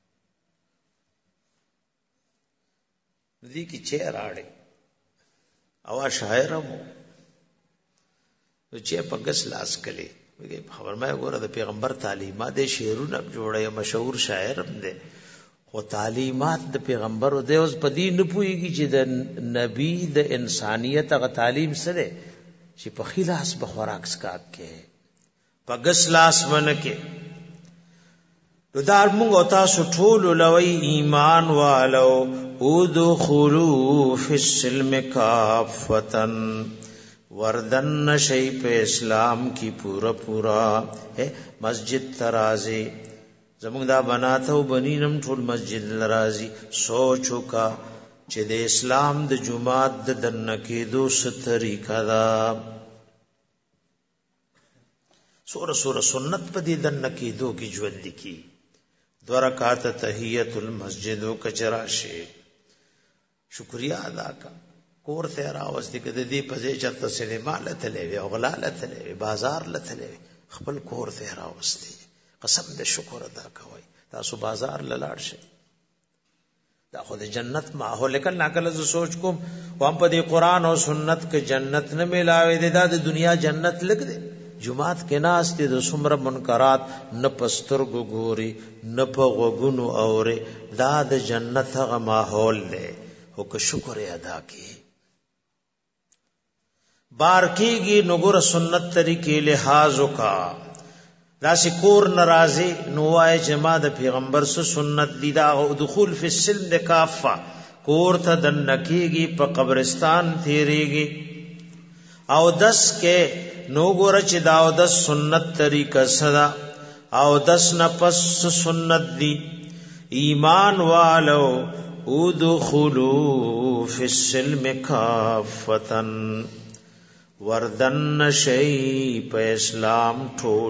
دې کی چیر راړې او شاعرمو چې په غس لاس کړي وګي خبر مې ګوره د پیغمبر تعلیمات د شعرونه جوړه مشهور شاعر هم دی خو تعلیمات د پیغمبر او د اوس په دین نه پويږي چې د نبی د انسانيت غ تعلیم سره چې په خلاص به خوراک سکات کې په غس لاس منکه دار موږ او تاسو ټول لوي ایمان والو ادخلوا فی السلم کافتن وردن شی په اسلام کی پورا پورا ہے مسجد ترازی زمونږ دا بناته او بنینم ټول مسجد لرازی سوچو کا چې د اسلام د جمعات د دنه کې دوه طریقه دا سوره سنت په دې دنه کې دوه کې ژوند کی دو رکعات تحیت المسجد او کچراشه شکریا ادا کا کور ته راوستي کده دې په ځای چرته سینما لته لوي او غلا لته لوي بازار لته لوي خپل کور ته راوستي قسم دې شکر ادا کوي تاسو بازار لاړ شئ دا خو د جنت ماحول کله ناکله ز سوچ کوم وام په دې قران او سنت کې جنت نه ملاوي دا د دنیا جنت لګ دې جمعات کې ناس دي د څومره منکرات نه پسترګو ګوري نه په غوګونو اوري دا د جنت هغه ماحول دی او که شکر ادا کی بار کیږي نګور سنت طریقې لحاظ کا داسې کور ناراضي نوای جما د پیغمبر سنت دی دا او دخول فی السلم د کافه کور ته د نکیږي په قبرستان تیریږي او دس کې نو ګور چې دا او دس سنت طریقه صدا او دس نه پس سنت دی ایمان والو ادخلوا فی السلم کافتن وردن شی په اسلام ټول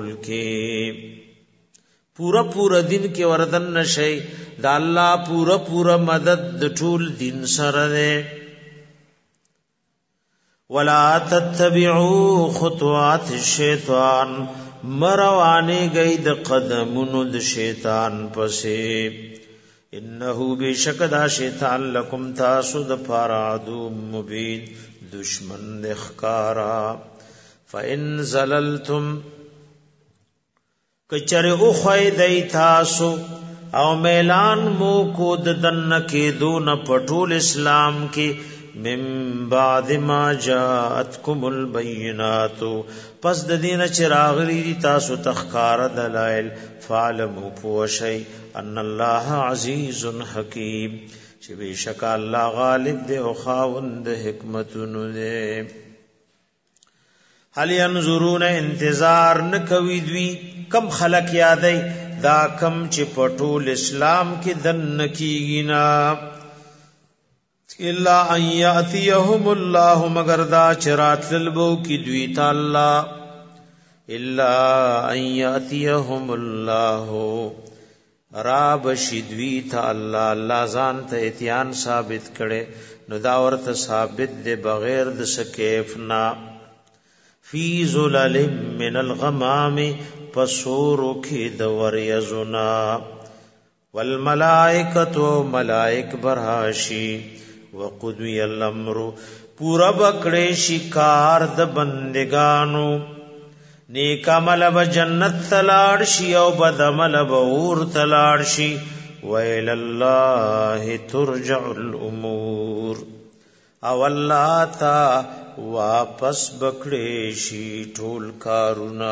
کې پورا دین کې وردن شی دا الله پورا مدد د ټول دین سره ده ولا تتبعوا خطوات الشیطان مروانه گئی د قدمونو د شیطان پسې انه بشکدا شیطان لکم تاسو د فارادو مبین دشمن اخکارا فإن زللتم کچره او خیدای تاسو او میلان مو کو ددن کې دون پټول اسلام کې من بعد ما جاءتكم البينات پس د دین چراغلی تاسو تخکار دلائل فعلموا پوشی ان الله عزیز حکیم چې بشک الله غالب دی او خاوند حکمتونو دی هل ينظرون انتظار نکوي دوی کم خلق یادای دا کم چې پټول اسلام کې دن کیږي نا الا ان یاتیهم الله مگر دا چرات لبو کی دوی تعالی الا ان یاتیهم الله راب شدوی تا الله ځان ته اتیان ثابت کړي نو دا ورته ثابت دی بغیر د سکیف نا فی ظلل من الغمام پسور کی د وریزنا والملائکۃ ملائک براشی وقضی الامر پورا بکړې شکار د بندگانو نیک عمل به جنت تلاړ شي او بد عمل به اور تلاړ شي ویل الله ترجع الامور او الله تا واپس بکړې شي ټول کارونه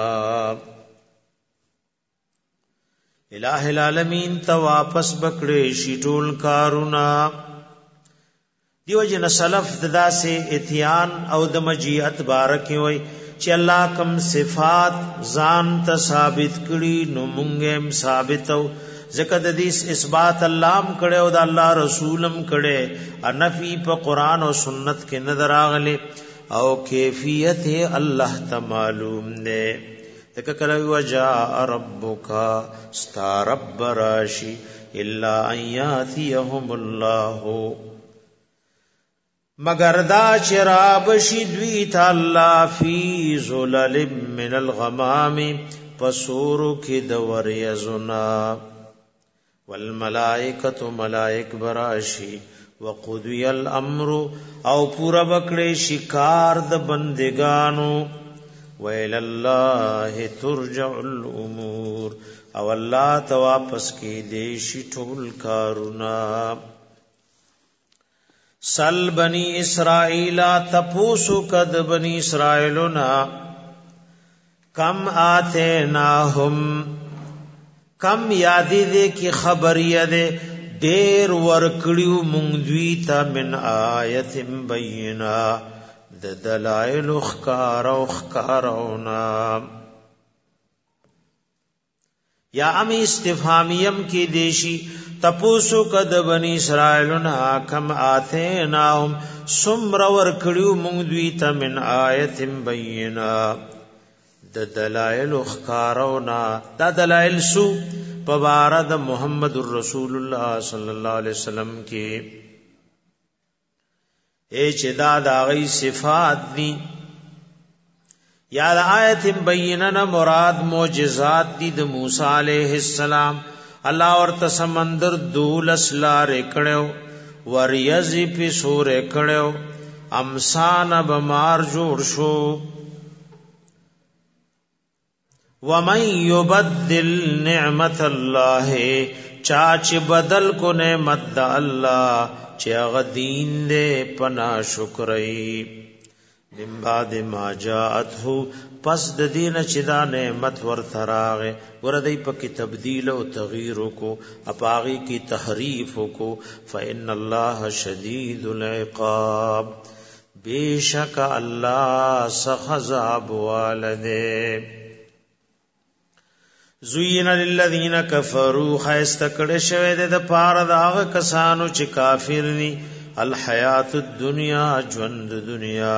الہ العالمین تا واپس بکړې شي ټول کارونه دیو جن سلف داسې اتیان او د مجیت بارک وي چې الله کم صفات ځان ته ثابت کړي نو مونږه هم ثابتو ځکه د دې اثبات الله هم کړي او د الله رسولم کړي انفي په قران او سنت کې نظر راغلي او کیفیت الله ته معلوم نه دک کله وجاء ربک استرب راشی الا ان یاتیهم الله مگر دا چراب شدوی تعالی فی ظلل من الغمام پسورو کی دور یزنا والملائکۃ ملائک براشی وقضی الامر او پورا بکڑے شکار د بندگانو ویل اللہ ترجع الامور او اللہ تواپس کی دیشی ټول کارونا سل بنی اسرائیل تپوسو کد بنی اسرائیلنا کم آتیناہم کم یادی دے کی خبریه دے دیر ورکڑیو مونگدویتا من آیت بینا د دلائل اخکارونا یا امی استفهامیم کی دیشی تپوسو کد بنی اسرائیلنا کم آتیناهم سمر ورکڑیو مونگدویتا من آیت بینا د دلائل اخکارونا دا دلائل سو پبارد محمد الرسول اللہ صلی اللہ علیہ وسلم کی ایچ دا غی صفات دی یا دا آیت بیننا مراد معجزات دی د موسیٰ علیہ السلام اللہ ورته سمندر دولس لارې کړو وریزی پی سورې کړو امسان بمار جوړ شو ومن يبدل نعمت الله چاچ بدل کو نعمت د الله چې هغه دین دې پنا شکرای من بعد ما جاءته پس د دین چې دا نعمت ورته راغې وردی پکې تبدیل او تغییر کو اپاغي کی تحریف کو فإن الله شدید العقاب بیشک الله سخذاب والده زوین للذین کفروا خیستکړه شوه د پاره د هغه کسانو چې کافر دي الحیات الدنیا ژوند دنیا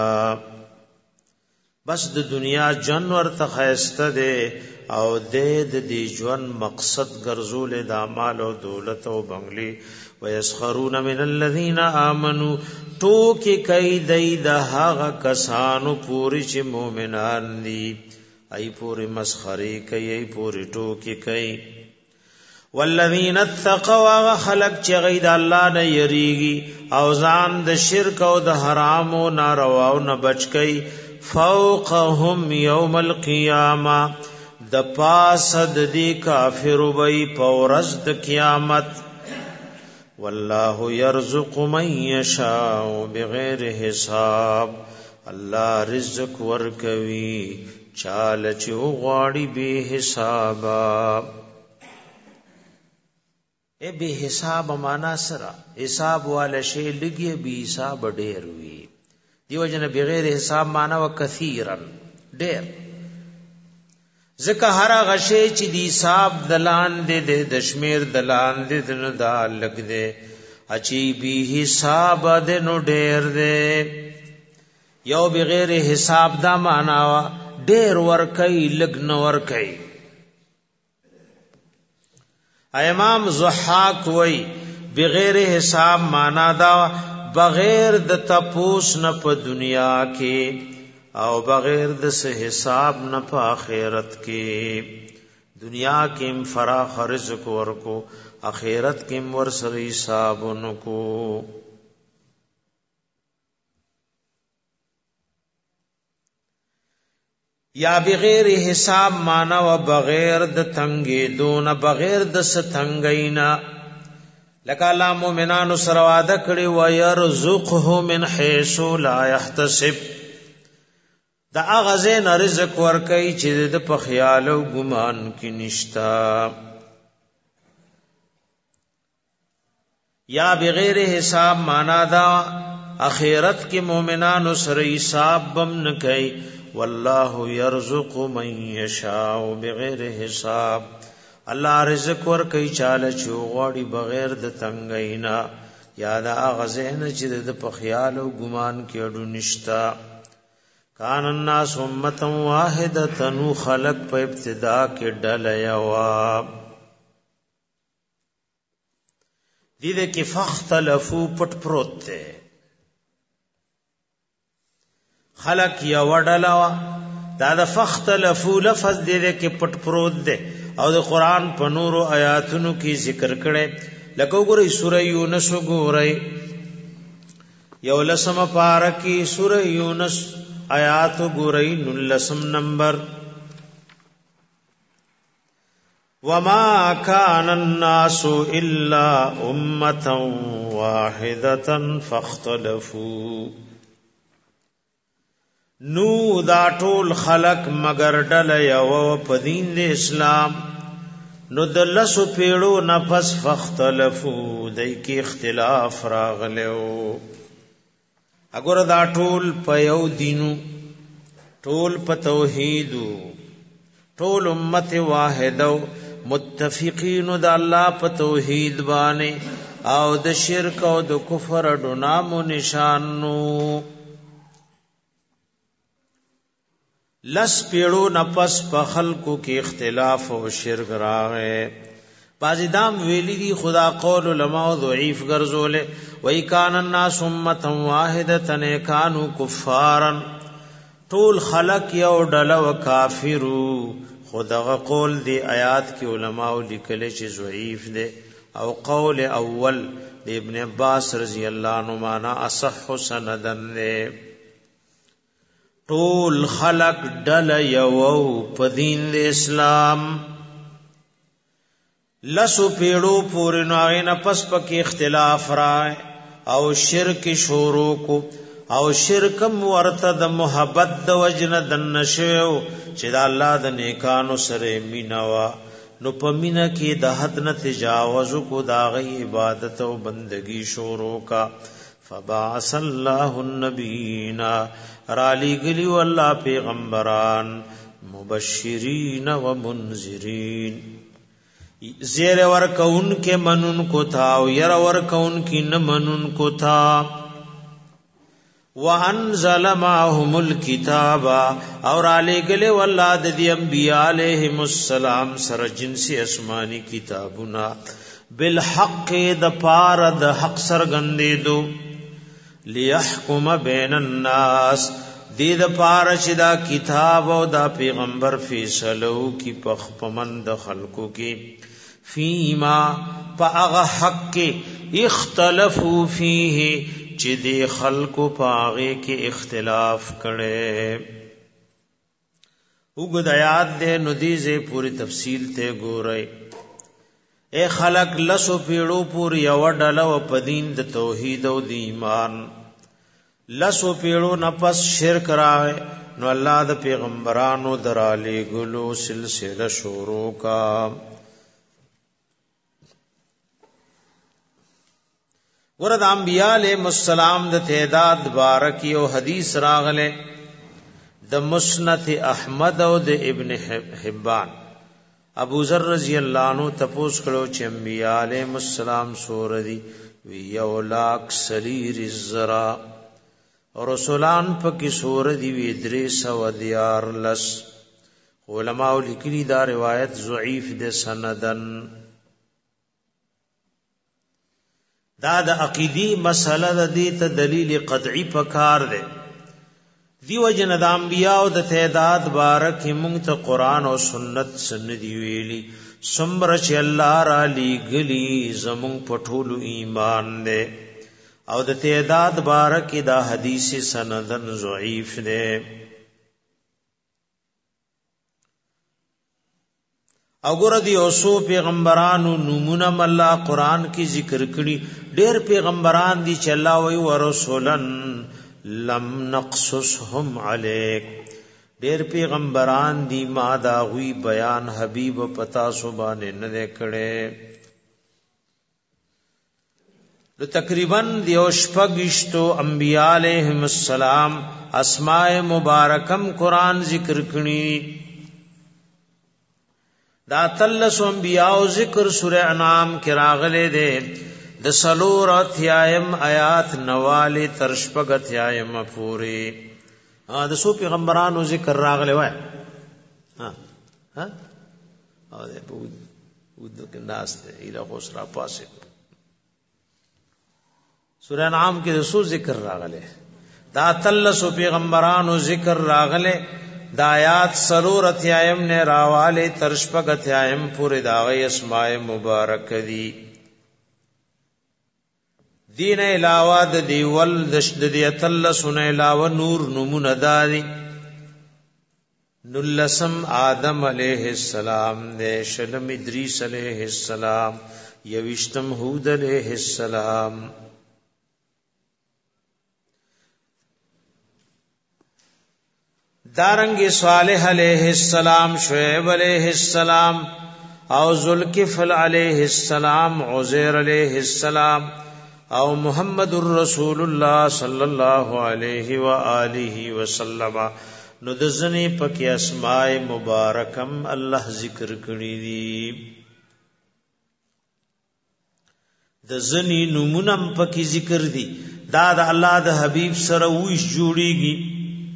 بس د دنیا جنور ته خیسته ده او د دې ژوند مقصد ګرځول د اعمال او دولت او بنگلي ويسخرون من الذين آمنوا ټوکی کوي د هغه کسانو پوری چې مؤمنان دي ای پوری مسخری کوي ای پوری ټوکی کوي والذین اتقوا خلق چې غید الله نه یریږي او ځان د شرک او د حرام او ناروا او نه بچ کوي فوقهم یوم القیامه د پاسد دی کافر وی پورز د قیامت والله یرزق من یشاء بغیر حساب الله رزق ورکوي چال چې غواړي به حسابا به حساب معنا سره حساب والا شی لګي به حساب ډیر وي دیو جن بغیر حساب معنا وکثیرا ډیر ځکه هر غشي چې دی حساب دلان دې د شمیر دلان دې نو دا لګ دې اچي به حساب دې نو ډیر دې یو بغیر حساب دا معنا ډیر ور کوي لګ نو ور کوي امام ضحاک وای بغیر حساب معنا دا بغیر د تپوس نه په دنیا کې او بغیر د حساب نه په آخرت کې دنیا کې فراخ رزق ورکو آخرت کې ور سره حساب نکو یا بغیر حساب معنا و بغیر د تنگې دون بغیر د ستنګینا لکه الله مومنانو سره وعده کړی و يرزقه من حيث لا يحتسب دا اغزین رزق ورکي چې د په خیال او ګمان کې نشتا یا بغیر حساب معنا دا اخرت کې مومنانو سره حساب بم نه کوي والله يرزق من يشاء بغیر حساب الله رزق ور کوي چاله چوغړي بغیر د تنگینا یا دا غزين چې د په خیال او ګمان کې اډو نشتا کان الناس امه واحده نو خلق په ابتدا کې ډل یوا دې کې فختلفو پټ پروت ته خلق یا وډلاوا دا د فختلفو لفظ دې کې پټ پروت ده او د قران په نورو آیاتونو کې ذکر کړي لکه وګورئ سوره یونس وګورئ یو لسم پارکی سوره یونس آیات وګورئ نلسم نمبر وما كان الناس الا امه واحده فاختلفوا نو دا ټول خلق مگر ډل یو په دین د اسلام نو د لسو پیړو نفس فختلفو دای کی اختلاف راغلو اګور دا ټول په یو دینو ټول په توحید ټول امت واحده متفقین د الله په توحید باندې او د شرک او د کفر د نامو نشانو لس پیړو نفس په خلقو کې اختلاف او شرک راغې بعضی دام ویلی دی خدا قول علماء ضعیف ګرځولې وای کان الناس امه واحده کانوا کفارا ټول خلق یو ډله و کافرو خدغه قول دی آیات کې علماء لیکل چې ضعیف دی او قول اول دی ابن عباس رضی الله عنه معنا اصح سندن دی ټول خلق ډل یو په دین د اسلام لسو پیړو پورې ناغینه پس پکې اختلاف را او شرک شروع کو او شرکم ورته د محبت د وجنه د نشو چې د الله د نیکانو سره مینوا نو په مینا کې د حد نه تجاوز کو دا غي عبادت او بندگی شروع کا فبعث الله النبیین رالی گلی والله پیغمبران مبشرین و منذرین زیر ورکون کے منن کو تھا او یر ورکون کی نہ منن کو تھا وانزل معهم الكتاب اور علی گلے والله د انبیاء علیہم السلام سر جنسی اسمانی کتابنا بالحق د پار د حق سر گندې دو لیحکم بین الناس دې د پار چې دا کتاب او دا پیغمبر فیصلو کی پخپمند خلقو کې فیما پاغه حق کې اختلافو فیه چې دې خلقو پاغه کې اختلاف کړي وګد آیات دې ندیزه پوری تفصیل ته ګورئ اے خلق لسو پیړو پوری یو ډله او پدین د توحید او د ایمان لسو پیړو نفس شرک راغې نو الله د پیغمبرانو درالي ګلو سلسله شروع کا ورد انبیاء علیہ السلام د تعداد بارکی او حدیث راغله د مسند احمد او د ابن حبان ابو ذر رضی اللہ عنہ تپوس کړو چې انبیاء علیہ السلام سور دی وی یو لاک سلیر الزرا اور رسولان پکې سور دی وی 314 علماء لیکلي دا روایت ضعیف ده سندن دا د عقیدی مسله د دې ته دلیل قطعی پکار دی دیو جن د انبیاء او د تعداد بارک موږ ته قران او سنت سن دی ویلی سمر چې الله را لګلی زمون پټول ایمان دی او د تعداد بارک دا حدیث سندن ضعیف دی او ګور دی اوسو پیغمبرانو نمونه الله قران کی ذکر کړي ډېر پیغمبران دي چې الله وی ورسولن لم نقصصهم علیک ډېر پیغمبران دي ما دا وی بیان حبیب پتا سبحانه نه کړي د تقریبا دی شپږشتو انبیاء علیهم السلام اسماء مبارکم قران ذکر کړي دا تلس انبیاء ذکر سورہ انعام کې راغله ده د سلور اتیایم آیات نوالی ترشپگ اتیایم پوری د سو پیغمبرانو ذکر راغله وای او ده بود ناس ده الہ خسرا پاسه سورہ انعام کې د سو ذکر راغله دا تلس پیغمبرانو ذکر راغله دا آیات سرور اتیایم نے راواله ترشپگ اتیایم پوری داغی اسماء مبارک دی دین علاوہ د دیول دشد دی اتلسن علاوہ نور نمون داری نلسم آدم علیہ السلام دے شلم ادریس علیہ السلام یوشتم ہود علیہ السلام دارنگ صالح علیہ السلام شعیب علیہ السلام او ذوالکفل علیہ السلام عزیر علیہ السلام او محمد الرسول اللہ صلی اللہ علیہ وآلہ وسلم نو دزنی پکی اسماء مبارکم اللہ ذکر کړي دي دزنی نمونم پکی ذکر دي دا د الله د حبیب سره وښ جوړیږي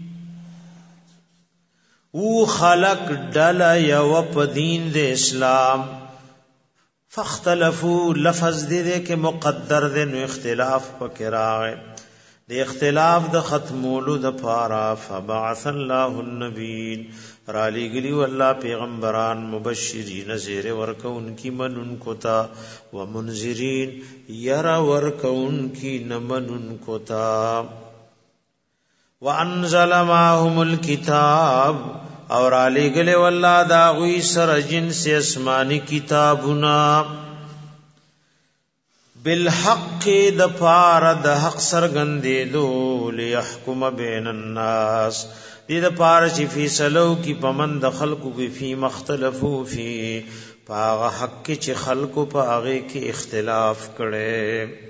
او خلق ډل یو په دین د اسلام فاختلفوا لفظ دې کې مقدر دې نو اختلاف پکې راغی د اختلاف د ختمولو د پارا فبعث الله النبیین را لګلی والله پیغمبران مبشرین زیر ورکون کی منن کوتا ومنذرین یرا ورکون کی نمنن کوتا وانزل معهم الكتاب اور علی گله والله دا غوی سر جنس اسمانی کتابنا بالحق د پار د حق سرګندېدو ليحكم بین الناس دې د پار چې فیصلو کی پمند خلقو کی فی مختلفو فی پاغه حق چې خلقو پاغه کې اختلاف کړي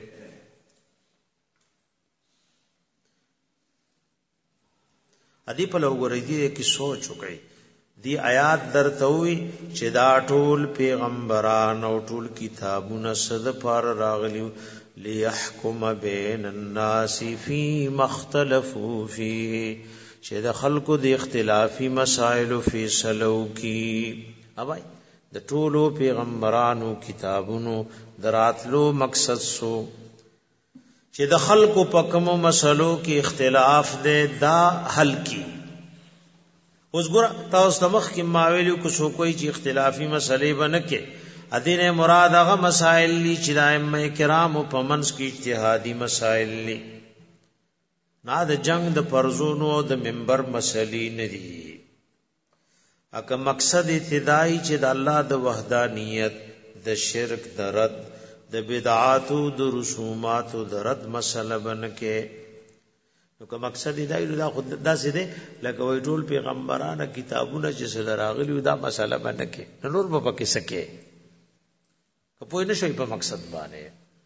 ادی په لوګورې دي کې سوچ وکړي دی آیات درتوي چې دا ټول پیغمبران او ټول کتابونه صد پر راغلیو ليحكم بین الناس فی مختلفو فی چې د خلقو د اختلافي مسائل فیصلو کی اوای د ټولو پیغمبرانو کتابونو دراتلو مقصد سو چې د خلقو په کوم مسلو کې اختلاف ده دا حل کی اوس ګور تاسو مخ کې ماویلو کو سو کوئی چې اختلافي مسلې بنکه ادینه مراد هغه مسائل لی چې ائمه کرام په منځ کې اجتهادي مسائل لی نه د جنگ د فرضونو او د منبر مسلې نه دي اګه مقصد ابتدایي چې د الله د وحدانیت د شرک د رد د بدعاتو د رسوماتو د رد مسله بنکه نو که مقصد دی دا خود داسې دی لکه وای ټول پیغمبرانو کتابونه چې سره راغلي دا مسله بنکه نور به پکې سکے که پوه نه شوي په مقصد باندې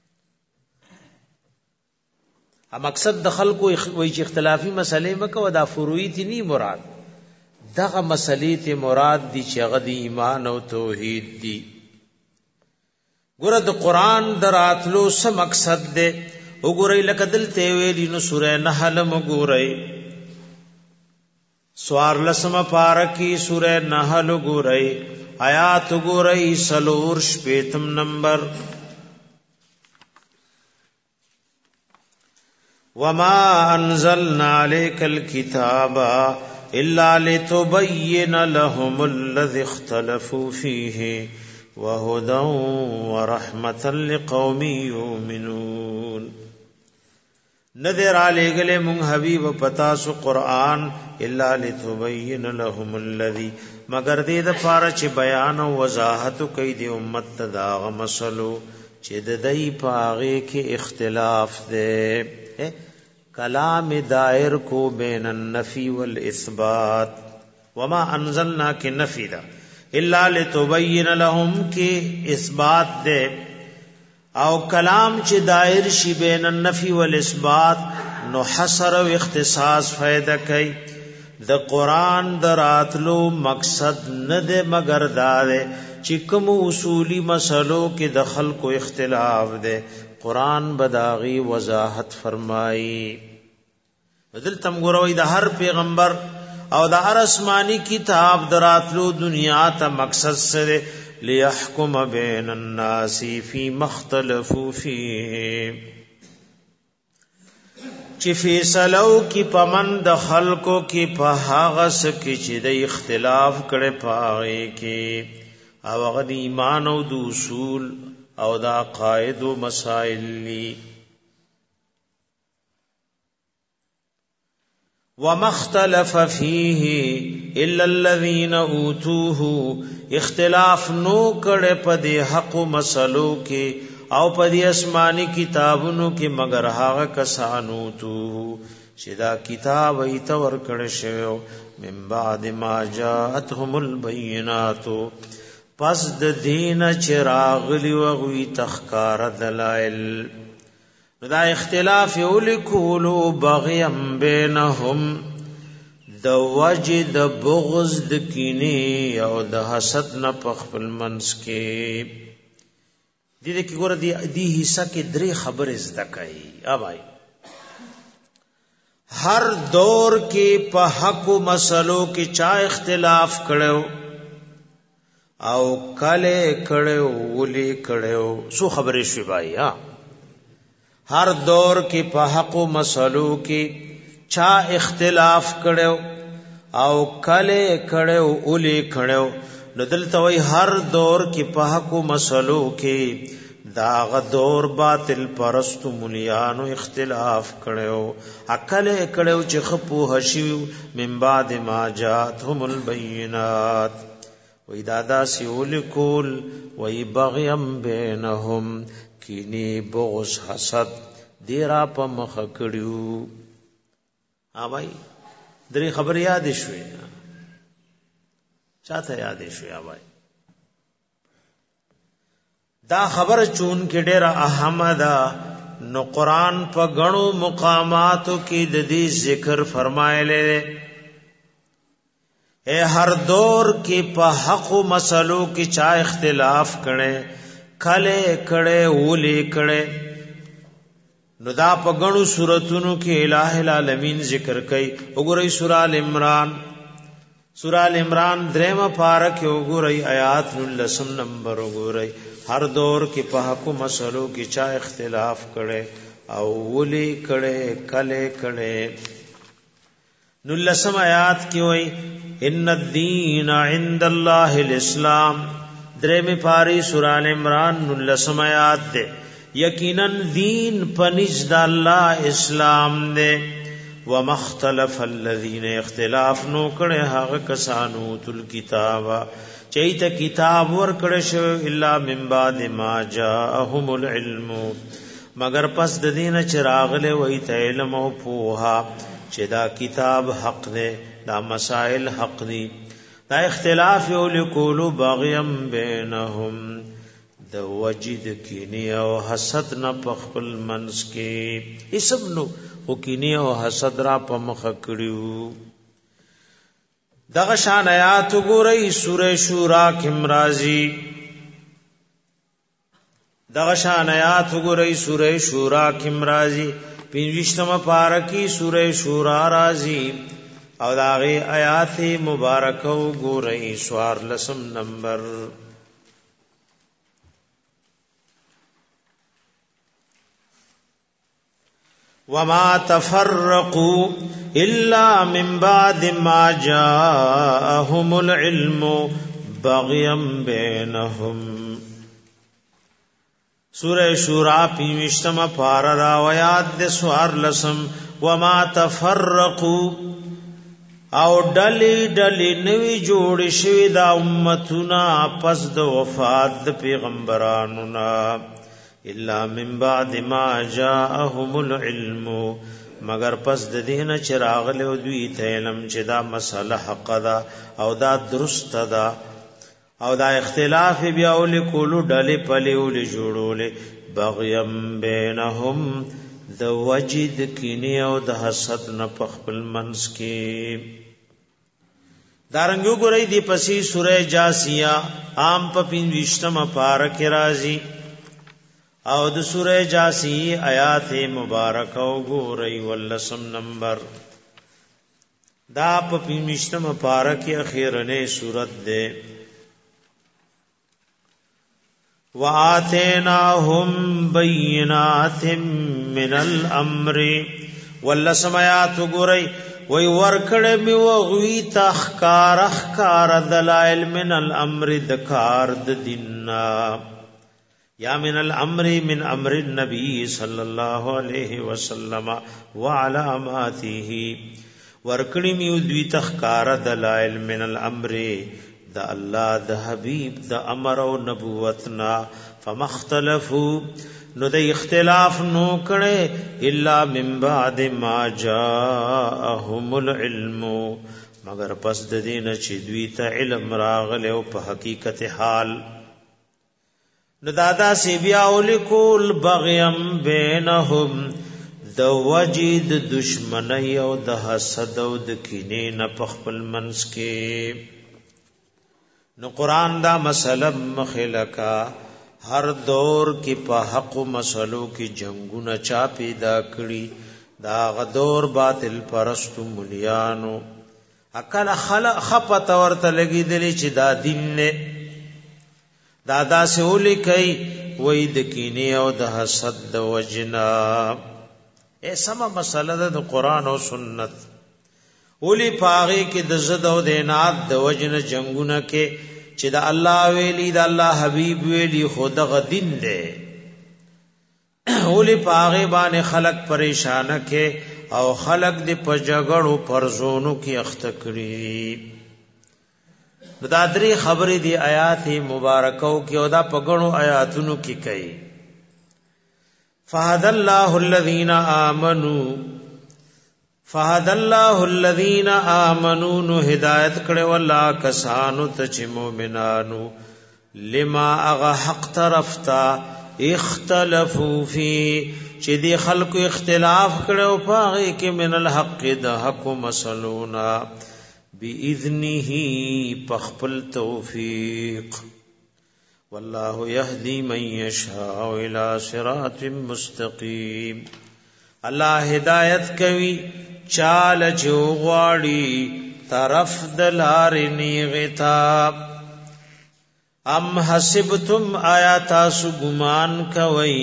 ا مقصد د خلکو وای چې اختلافي مسلې مکه ودا فروعي دي نه مراد دغه مسلې ته مراد دي چې هغه د ایمان او توحید دي ګوره د قران دراتلو څه مقصد ده وګورئ لکه دلته ویلی نو سوره نحل وګورئ سوار لسمه پارکی سوره نحل وګورئ آیات وګورئ سلور شپیتم نمبر وما انزلنا عليك الكتاب الا لتبين لهم الذي اختلفوا فيه وهدى ورحمة لقوم يؤمنون نذر علیگلے مون حبیب پتا سو قرآن الا لتبین لهم الذی مگر دې د پاره چې بیان او وضاحت کوي د امت تداغ مسلو چې د دای پاغه کې اختلاف ده کلام دائر کو بین النفی والاثبات وما انزلنا کی نفی ده الا لتبین لهم کی اثبات دے او کلام چې دائر شی بین النفی والاثبات نو حصر او اختصاص فائدہ کوي د قران دراتلو مقصد نه ده مگر دا ده چې کوم اصولی مسلو کې د خلکو اختلاف ده قران بداغي وضاحت فرمایي بدل تم ګوروي د هر پیغمبر او د هر آسمانی کتاب دراتلو دنیا ته مقصد سره ليحكم بين الناس فی مختلفوا فيه چې فیصلو کی پمن د خلقو کی په هغه سکه چې د اختلاف کړي پاره کې او هغه د ایمان او د اصول او د عقاید او مسائل لی وما اختلف فيه الا الذين اوتوه اختلاف نو کړه په دې حق مسلو کې او په دې آسماني کتابونو کې مگر هغه کسانو تو چې دا کتاب ایت ور کړه شو من بعد ما جاءتهم البينات پس د دین چراغلی وغوی تخکار دلائل دا اختلاف یولکولو بغیم بینهم د وجد بغض د کینی او د حسد نه پخپل منس کې دې کې ګور دی حصہ کې درې خبرې زده کوي اوبای هر دور کې په حق مسلو کې چا اختلاف کړو او کله کړو ولي کړو سو خبرې شوي بای ها ہر دور کی په حق مسلو کی چا اختلاف کړو او کله کړو اولی کړو ندل توي هر دور کی په حق مسلو کی دا غدور باطل پرستو مليانو اختلاف کړو عقل کړو چې خپو هشیو من بعد ما جاءتهم البينات وی دادا سیول کول وی بغیم بینهم کینی بغض حسد دیرا په مخ کړیو اوبای درې خبر یاد شوي چاته یاد شوي اوبای دا خبر چون کې ډېر اهمه ده نو قران په غنو مقاماتو کې د دې ذکر فرمایلی اے هر دور کې په حق او مسلو کې چا اختلاف کړي کله کړي ولې کړي نو دا په غنو سوراتونو کې الٰه العالمین ذکر کوي وګورئ سورہ ال عمران درېمه پاره کې وګورئ آیات 19 نمبر وګورئ ہر دور کې په حق مسلو کې چا اختلاف کړي او ولي کړي کله کړي نو لسم آیات کې وای ان الدین عند الله الاسلام درېمه پاری سورہ ال عمران نو لسم آیات ده یقینا دین پنځ د الله اسلام ده ومختلف الذين اختلاف نو کړي هغه کسانو تل کتابا چیت کتاب ور کړه شو الا من بعد ما جاءهم العلم مگر پس د دینه چراغله وای ته علم او پوها چې دا کتاب حق نه دا مسائل حق دي دا اختلاف یو لکولو باغیم بینهم د وجد کینی او حسد نه پخپل منس کې اسب نو او کینی او حسد را په مخ کړیو دغه شان آیات وګورئ سورہ شورا کې مرাজি دغه شان آیات وګورئ سورہ شورا کې مرাজি 25مه پارکی سورہ شورا راضی او داغه آیات مبارکه وګورئ سوار لسم نمبر وما تفرقوا الا من بعد ما جاءهم العلم بغيا بينهم سورہ شورا 25مه پارا راویات د سوار لسم وما تفرقوا او ډلی نوی جوړ شوی دا امتنا پس د وفات د پیغمبرانو نا الا من بعد ما جاءهم العلم مگر پس د دینه چراغ له دوی ته علم چې دا مسله حق ده او دا درست ده او دا اختلاف بیا ول کولو ډلې پلې ول جوړولې بغیم بینهم د وجد کینی او د حسد نه پخپل منس کې دارنګو ګورې دی پسې سورې جاسیه عام په 25مه پاره کې راځي او د سورہ جاسی آیات مبارکه وګورئ ولسم نمبر دا په 25مه پاره کې اخیرنه سورت ده وآتیناهم بینات من الامر ولسم آیات وګورئ وی ورکړه می وغوی تخکار دلائل من الامر دکار د دیننا یا من الامر من امر النبی صلی اللہ علیہ وسلم وعلاماته ورکړی میو دوی تخکار دلائل من الامر د الله د حبیب د امر او نبوتنا فمختلفو نو د اختلاف نو کړي الا من بعد ما جاءهم العلم مگر پس د دین چې دوی ته علم راغله او په حقیقت حال نو دادا سی بیا اولکول بغیم بینهم د وجد دشمنی او د حسد او د کینې نه پخپل منس کې نو قران دا مسله مخلکا ہر دور کی په حق مسلو کی جنگونه چا پیدا کړي دا غدور باطل پرستو مليانو عقل خپت ورته لګیدلی چې دا دین نه دادا سے اولی کئی وی د کینی او د حسد د وجنا ایسما مسئلہ د قرآن او سنت اولی پاغی کی د زد او د اناد د وجنا جنگونا کے چی د اللہ ویلی د اللہ حبیب ویلی خود غ دین دے اولی پاغه باندې خلق پریشان کې او خلق دې په جګړو پرزونو کې اخته کړی. دا درې خبرې دی آیات مبارکو کې او دا پګړو آیاتونو کې کوي. فهد الله الذين آمنوا نو هدایت کړي والله کسانو ته چې مؤمنانو لما اغه حق طرفتا اختلافو فی چې دی خلکو اختلاف کړو پاغه کې من الحق د حق مسلونا باذنه پخپل توفیق. والله يهدي من يشاء الى صراط مستقيم. الله هدایت کوي چال چوغواړي طرف د لارې نیغتا. ام حسبتم آیات سو ګمان کوي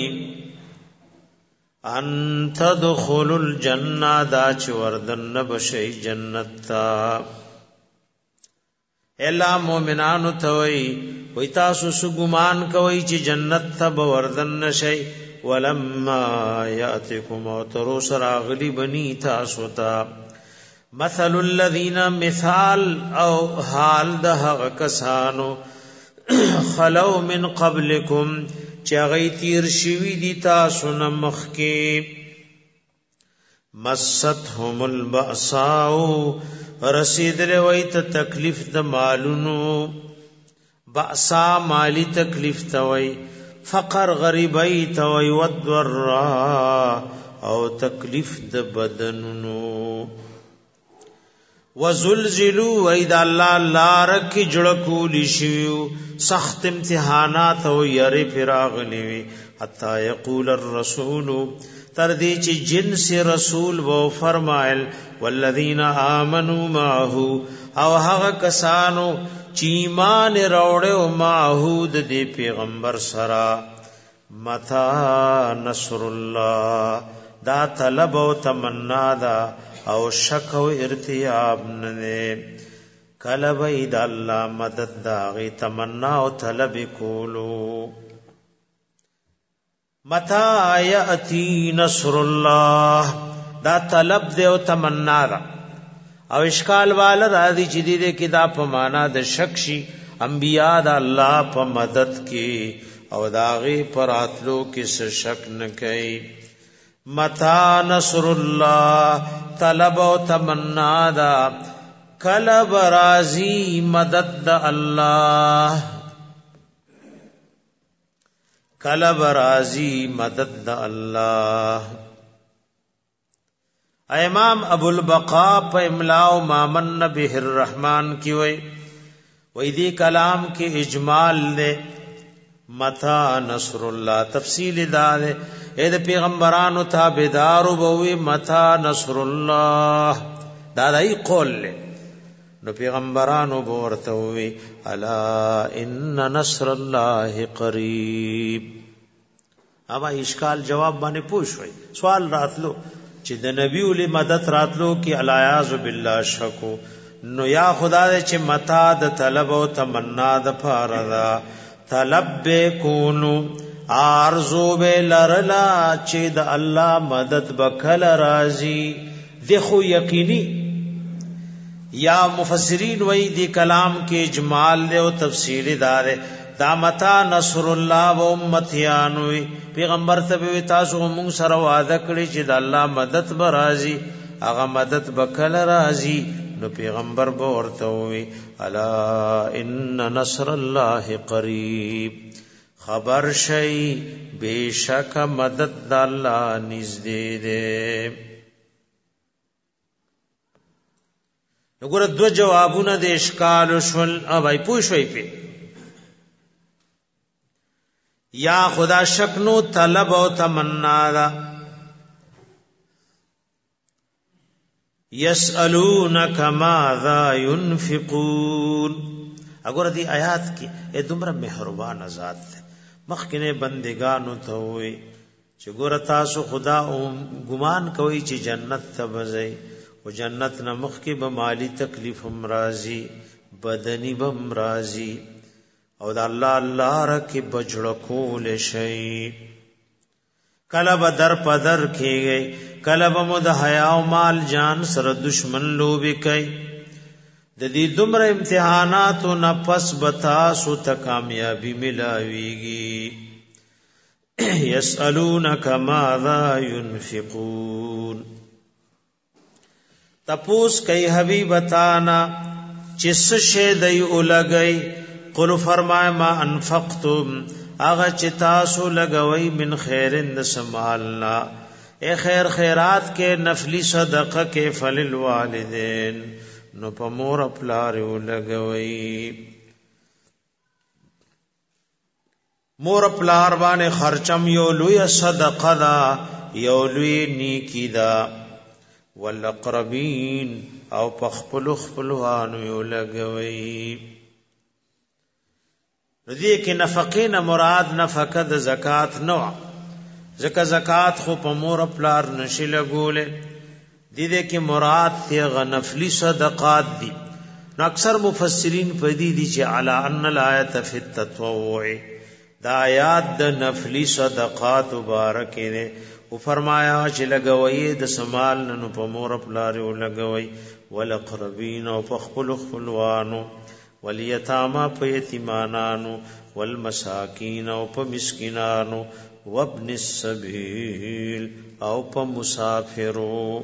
ان تدخلوا الجنه دا چې وردن بشي جنت تا. الا مومنانو ته وي تاسو سو ګمان کوي چې جنت ته وردن شي. ولما یاتکم وترس راغلی بنی تاسو ته مثل الذين مثال او حال ده کسانو خلو من قبلکم چې غی تیر شوی دي تاسو نه مخکې. مستهم البأساء رسیدل وای ته تکلیف د مالونو. بأسا مالی تکلیف ته وای. فقر غریبی ته وای. والضراء او تکلیف د بدنونو. وزلزلوا وید الله لارک جړکول شیو سخت امتحانات او یری فراغلی حتا یقول الرسول تر دې چې جنس رسول وو فرمایل والذین آمنوا معه او هغه کسانو چې ایمان راوړو معه د دې پیغمبر سره. متا نصر الله دا طلب او تمنا دا او شک او ارتیاب نه. کله وای د الله مدد دا غي تمنا او طلب کولو. متا یاتی نصر الله دا طلب دی او تمنا دا او اشکال والا راځي چې دې کې دا په معنا د شک شي. انبیاء د الله په مدد کې او دا غي پر اتلو کې څه شک نه کوي. متا نصر الله طلب او تمنا دا کلب رازی مدد دا اللہ. کلب رازی مدد دا اللہ. امام ابو البقاء پا املاو مامن به الرحمن کی وی دی کلام کے اجمال دے. متا نصر اللہ تفصیل دا دے اید پیغمبرانو تابدارو بوی متا نصر اللہ دادائی قول لے. نو پیغمبرانو بورتوی الا ان نصر الله قریب. اما اشکال جواب باندې پوښوي. سوال راتلو چې د نبی ولې مدد راتلو کې الیاذ بالله شکو. نو یا خدا دې چې متا د طلب او تمنا د فاردا طلب به کونو ارزو به لرلا چې د الله مدد بکل راضی دغه یقیني. یا مفسرین وی دی کلام کے اجمال دے و تفصیل دارے دا متا نصر اللہ و امتیانوی پیغمبر تبوی تاسو مونگ سر وعدہ کری چی دا اللہ مدد برازی اغا مدد بکل رازی. نو پیغمبر بورتوی الا ان نصر اللہ قریب. خبر شئی بے شک مدد دا اللہ نزدے دے. وګوره دو جوابونه د اشکال شول او بای پوښوي په یا خدا شک نو طلب او تمنا دا. یسالونک ماذا ينفقون. وګوره دی آیات کې دومره مهربان ذات ده. مخکنه بندگانو ته وي چې ګوره تاسو خدا او ګمان کوي چې جنت ته وځي و جنت نمخ کی بمالی تکلیف امراضی بدنی بمراضی او دا اللہ اللہ رکی بجڑکول شئی. کله به در پدر کېږي کله به مو د حیا او مال جان سره دشمن لوبي کوي د دې دومره امتحاناتو نه پس بتاسو ته کامیابی ملاويږي يسألونك ماذا ينفقون تپوس کئی حبیب تانا چس شے دی اولگئی قل فرمائے ما انفقتم آغا چتاسو لگوئی من خیرن سمالنا اے خیر خیرات کے نفلی صدقہ کے فللوالدین نو پا مور اپلاریو لگوئی مور پلار باندې خرچم یو لوی صدقه دا یو لوی نیکی دا والاقربین او پخپل خپلوانو یو لګوي ردی کې نفقین مراد نفقه د زکات نو زکه زکات خو په مور پلار نشي لګولې دې کې مراد ته غنفلی صدقات دي نو اکثر مفسرین په دې دي چې علی ان الایت فی التطوع دا آیات د نفلی صدقات مبارک نے او فرمایا چې لګوي د سمال نن په مور پلار او لګوي ولقربین او په خپل خپلوانو ولیتاما په یتیمانانو والمساکین او په مسکینانو وابن السبیل او په مسافرو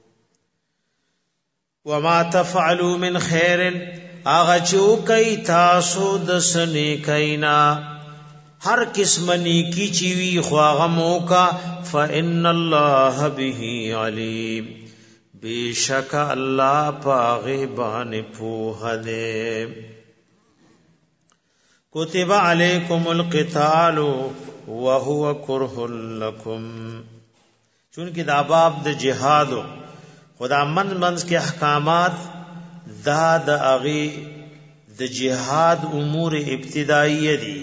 وما تفعلوا من خیر اغه چې کوي تاسو د سنې کینا ہر قسم نیکی چیوی خواغموں کا فإن اللہ به علیم بے شک اللہ پاغبان پوہ دے کتب علیکم القتال وهو کرہ لکم چونکہ دا باب دا جہاد خدا منز کے احکامات دا اغی دا جہاد امور ابتدائی دی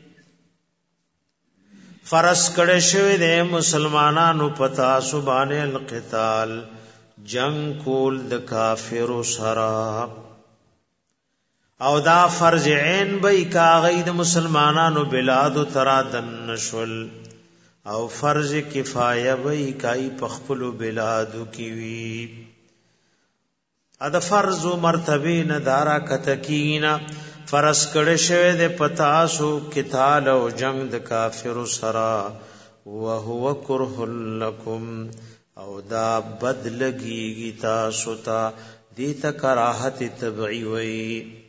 فرض کړه شوی د مسلمانانو پتا سبحان القتال جنگ کول د کافر سره او دا فرض عین به کاغید مسلمانانو بلاد ترا دن نشل او فرض کفایه به کای پخپل بلاد کی وی ادا فرض مرتبه ندارا کتکینا فرض کړه شوی د پتاسو قتال او جنگ د کافر سرا وهو کرہ لکم او دا بدلگی تاسو ته دیتا کراهت تبعی وی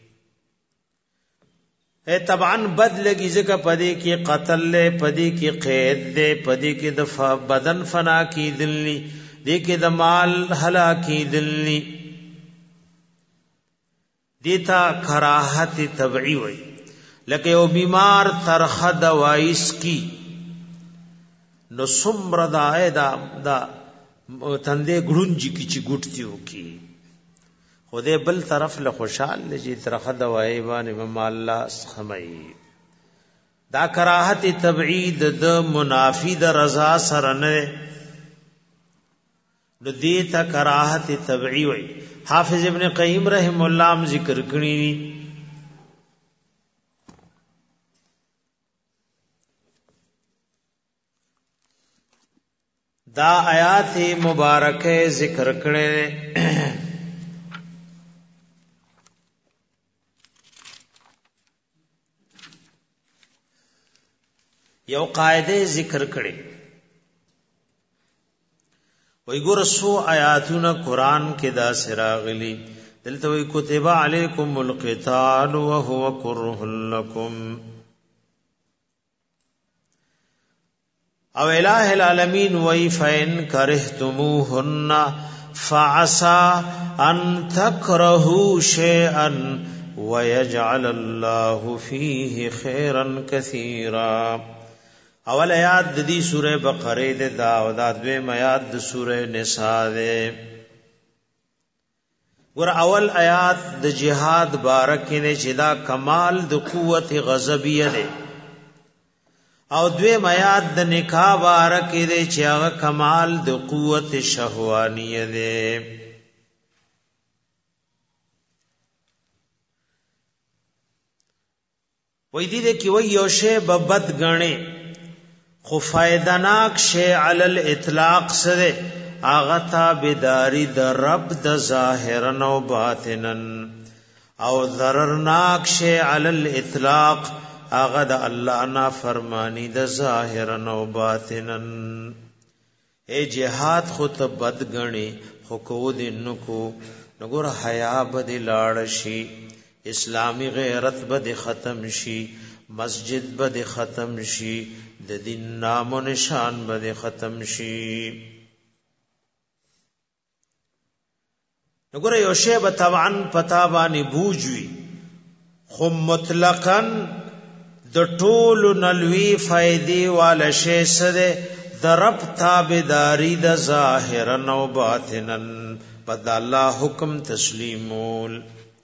اے طبعا بدلگی ځکه پدې کې قتل له پدې کې قید ده پدې کې د بدن فنا کی دلی دې کې د مال هلاکی دلی دیتا کراہت طبعی وی لکه یو بیمار ترخه دوائیس کی نو سمر دا تنده گرونجی کی چی گوٹتیو کی خوده بل طرف لخوشحال لجی ترخه دوائی بانی مما اللہ سخمئی دا کراہت طبعی دا منافی دا رضا سرنے نو دیتا کراہت طبعی وی حافظ ابن قیم رحم اللہ ذکر کړی دا آیات مبارکه ذکر کړي یو قاعده ذکر کړي وی ګور سو آیاتونه قران کې دا سراغلی دلته وی کتب علیکم القتال وهو کرہ لکم او الہ العالمین وی فین کرہتموهن فعسى ان تکرهوا شیئا ويجعل الله فيه خيرا كثيرا اول آیات د دې سوره بقره د دا او د دویم آیات د سوره نساء ده ور اول آیات د جهاد بارک نه چې دا کمال د قوت غضبیه ده او دویم آیات د نکاح بارک نه چې هغه کمال د قوت شهوانیه ده وې دې کې وې یو شی بد غنه خو فائدناک شی علی الاطلاق سره آغا تابداری د رب د ظاهرن او باطنن او ضررناک شی علی الاطلاق آغا د الله نا فرمانی د ظاهرن او باطنن. اے جهاد خو ته بد غنی خو کو دین کو نګور حیا بد لاړ شي اسلامی غیرت بد ختم شي مسجد بد ختم شي د دین نام و نشان بد ختم شي. نګور یو شی به طبعا پتا باندې بوجوي خو مطلقاً د ټول نلوي فائدې والا شی سره د رب تابعداري د ظاهرن او باطنن پد الله حکم تسلیمول.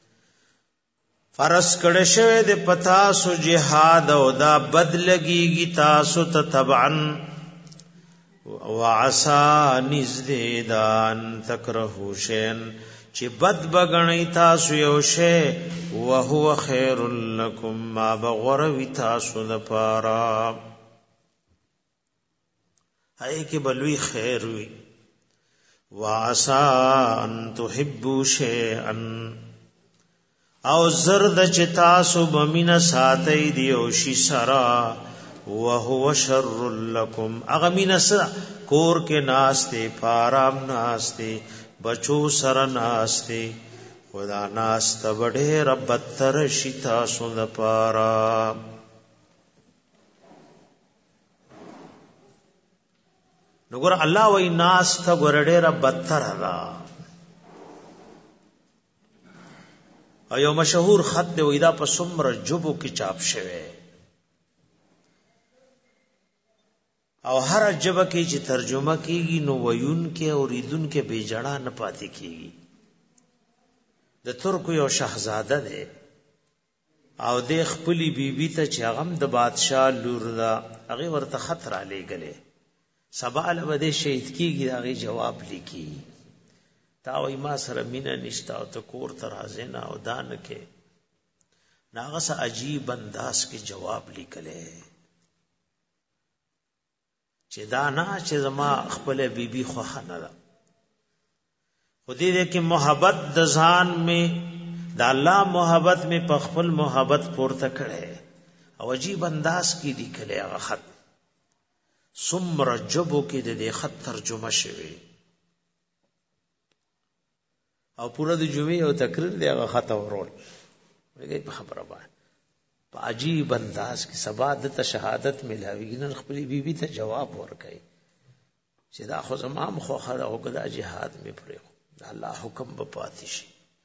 فرض کړه شوی د پتا سو جهاد او دا بدلګيږي تاسو ته تبعا وعسى نزدان تکرهو شین چې بد بغنی تاسو یو شی وهو خیر لکم ما بغور وی تاسو د پارا هي کې بلوي خیر وی. وعسى ان تحبوا شيئا او زرد چې تاسو بمینا ساتي دی او شی سرا وهو شر لکم اغمین سرا کور کې ناشته پارام ناشته بچو سر ناشته خدا ناشته بڑے رب تر شتا سود پارا. نګور الله وای ناشته ګورډه رب تر را ایو مشهور خط دی وېدا په سمر جبو کې چاپ شوی او هر جبه کې چې ترجمه کیږي نو ویون کې او ریدون کې بیجړه نه پاتې کیږي. د ترکو یو شاهزاده دی او د خپلې بیبي ته چې هغه د بادشاه لور دا هغه ورته خطر علی غلې سبا له بده شهید کیږي هغه جواب لیکي تا وای ما سره مینا نشتا او ته کور تر حزینا او دان کې ناغه سه عجیب انداز کې جواب لیکلې چې دا نه چې زما خپل بیبي خو نه ده خودی دې کې محبت د ځان می د الله محبت می په خپل محبت پورته کړي او عجیب انداز کې لیکلې هغه خط سمر جبو کې د خط ترجمه شوی او پورا د جمعې او تقریر دی هغه خط ورول وګورئ په خبره باندې په عجیب انداز کې سبا د شهادت ملاوي نن خپل بیبي ته جواب ورکړي چې دا خو زمام خو خره او کدا جهاد می پرې الله حکم به پاتې شي.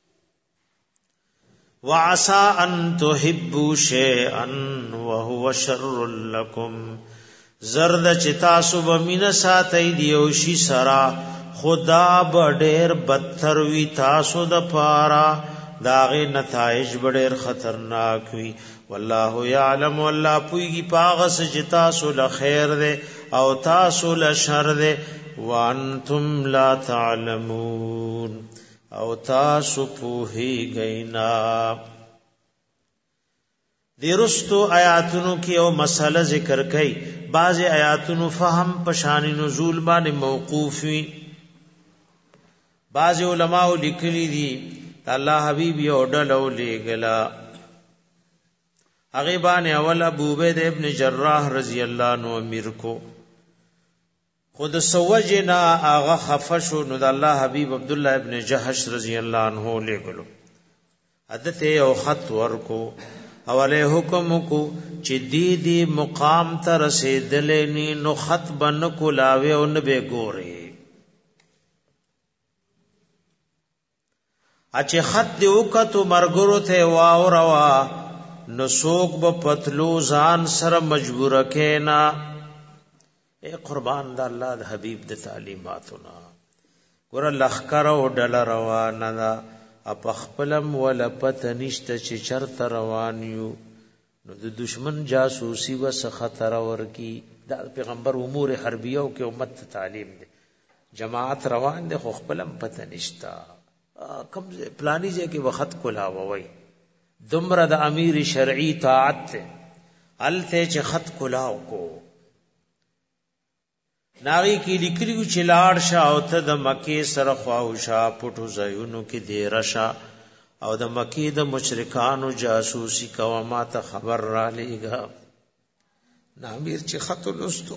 وعسى ان تحبوا شيئا وهو شر لكم زرد چتا سب مین ساتي دیو شي سرا خدا بډېر بدتر وی تاسو د پارا داغه نتایج بډېر خطرناک وی. والله يعلم والله پويږي پاغس چې تاسو له خیر ده او تاسو له شر ده وانتم لا تعلمون او تاسو پوهی گئینا. دیرستو آیاتونو کې او مسله ذکر کړي بعض آیاتونو فهم پشان نزول باندې موقوف وي بعض علماء لیکلي دي الله حبيب یو ډلو لګلا هغه باندې اول ابو عبید ابن جراح رضی الله عنه امیر کو خود سوجنا هغه خفشو نو د الله حبیب عبد الله ابن جحش رضی الله عنه لګلو عادت او خط ورکو اوله حکم کو چې دی مقام ته رسیدلې نو خط بن کو لاوي او نه به ګوري اچ خط دی وکتو مرګرو ته واو روا نو سوک با پتلو ځان سره مجبور کینا. اے قربان د الله د حبیب د تعلیماتنا ګور لخر او ډل روان دا اپ خپلم ولا پته نشته چې چرته روان یو نو د دشمن جاسوسی وس خطر ورکی د پیغمبر امور حربیو کې امت تعلیم دی جماعت روان دي خو خپلم پته نشتا کم پلانی ځای کې وخت کولا وای دمر د امیر شرعی طاعت الته چې خط کلاو کو ناغي کې لیکلو چې لاړ شه او ته د مکې سره خواوشا پټو ځایونو کې دی راشا او د مکې د مشرکانو جاسوسي کوه ما ته خبر را لېږه. نامیر چې خط لستو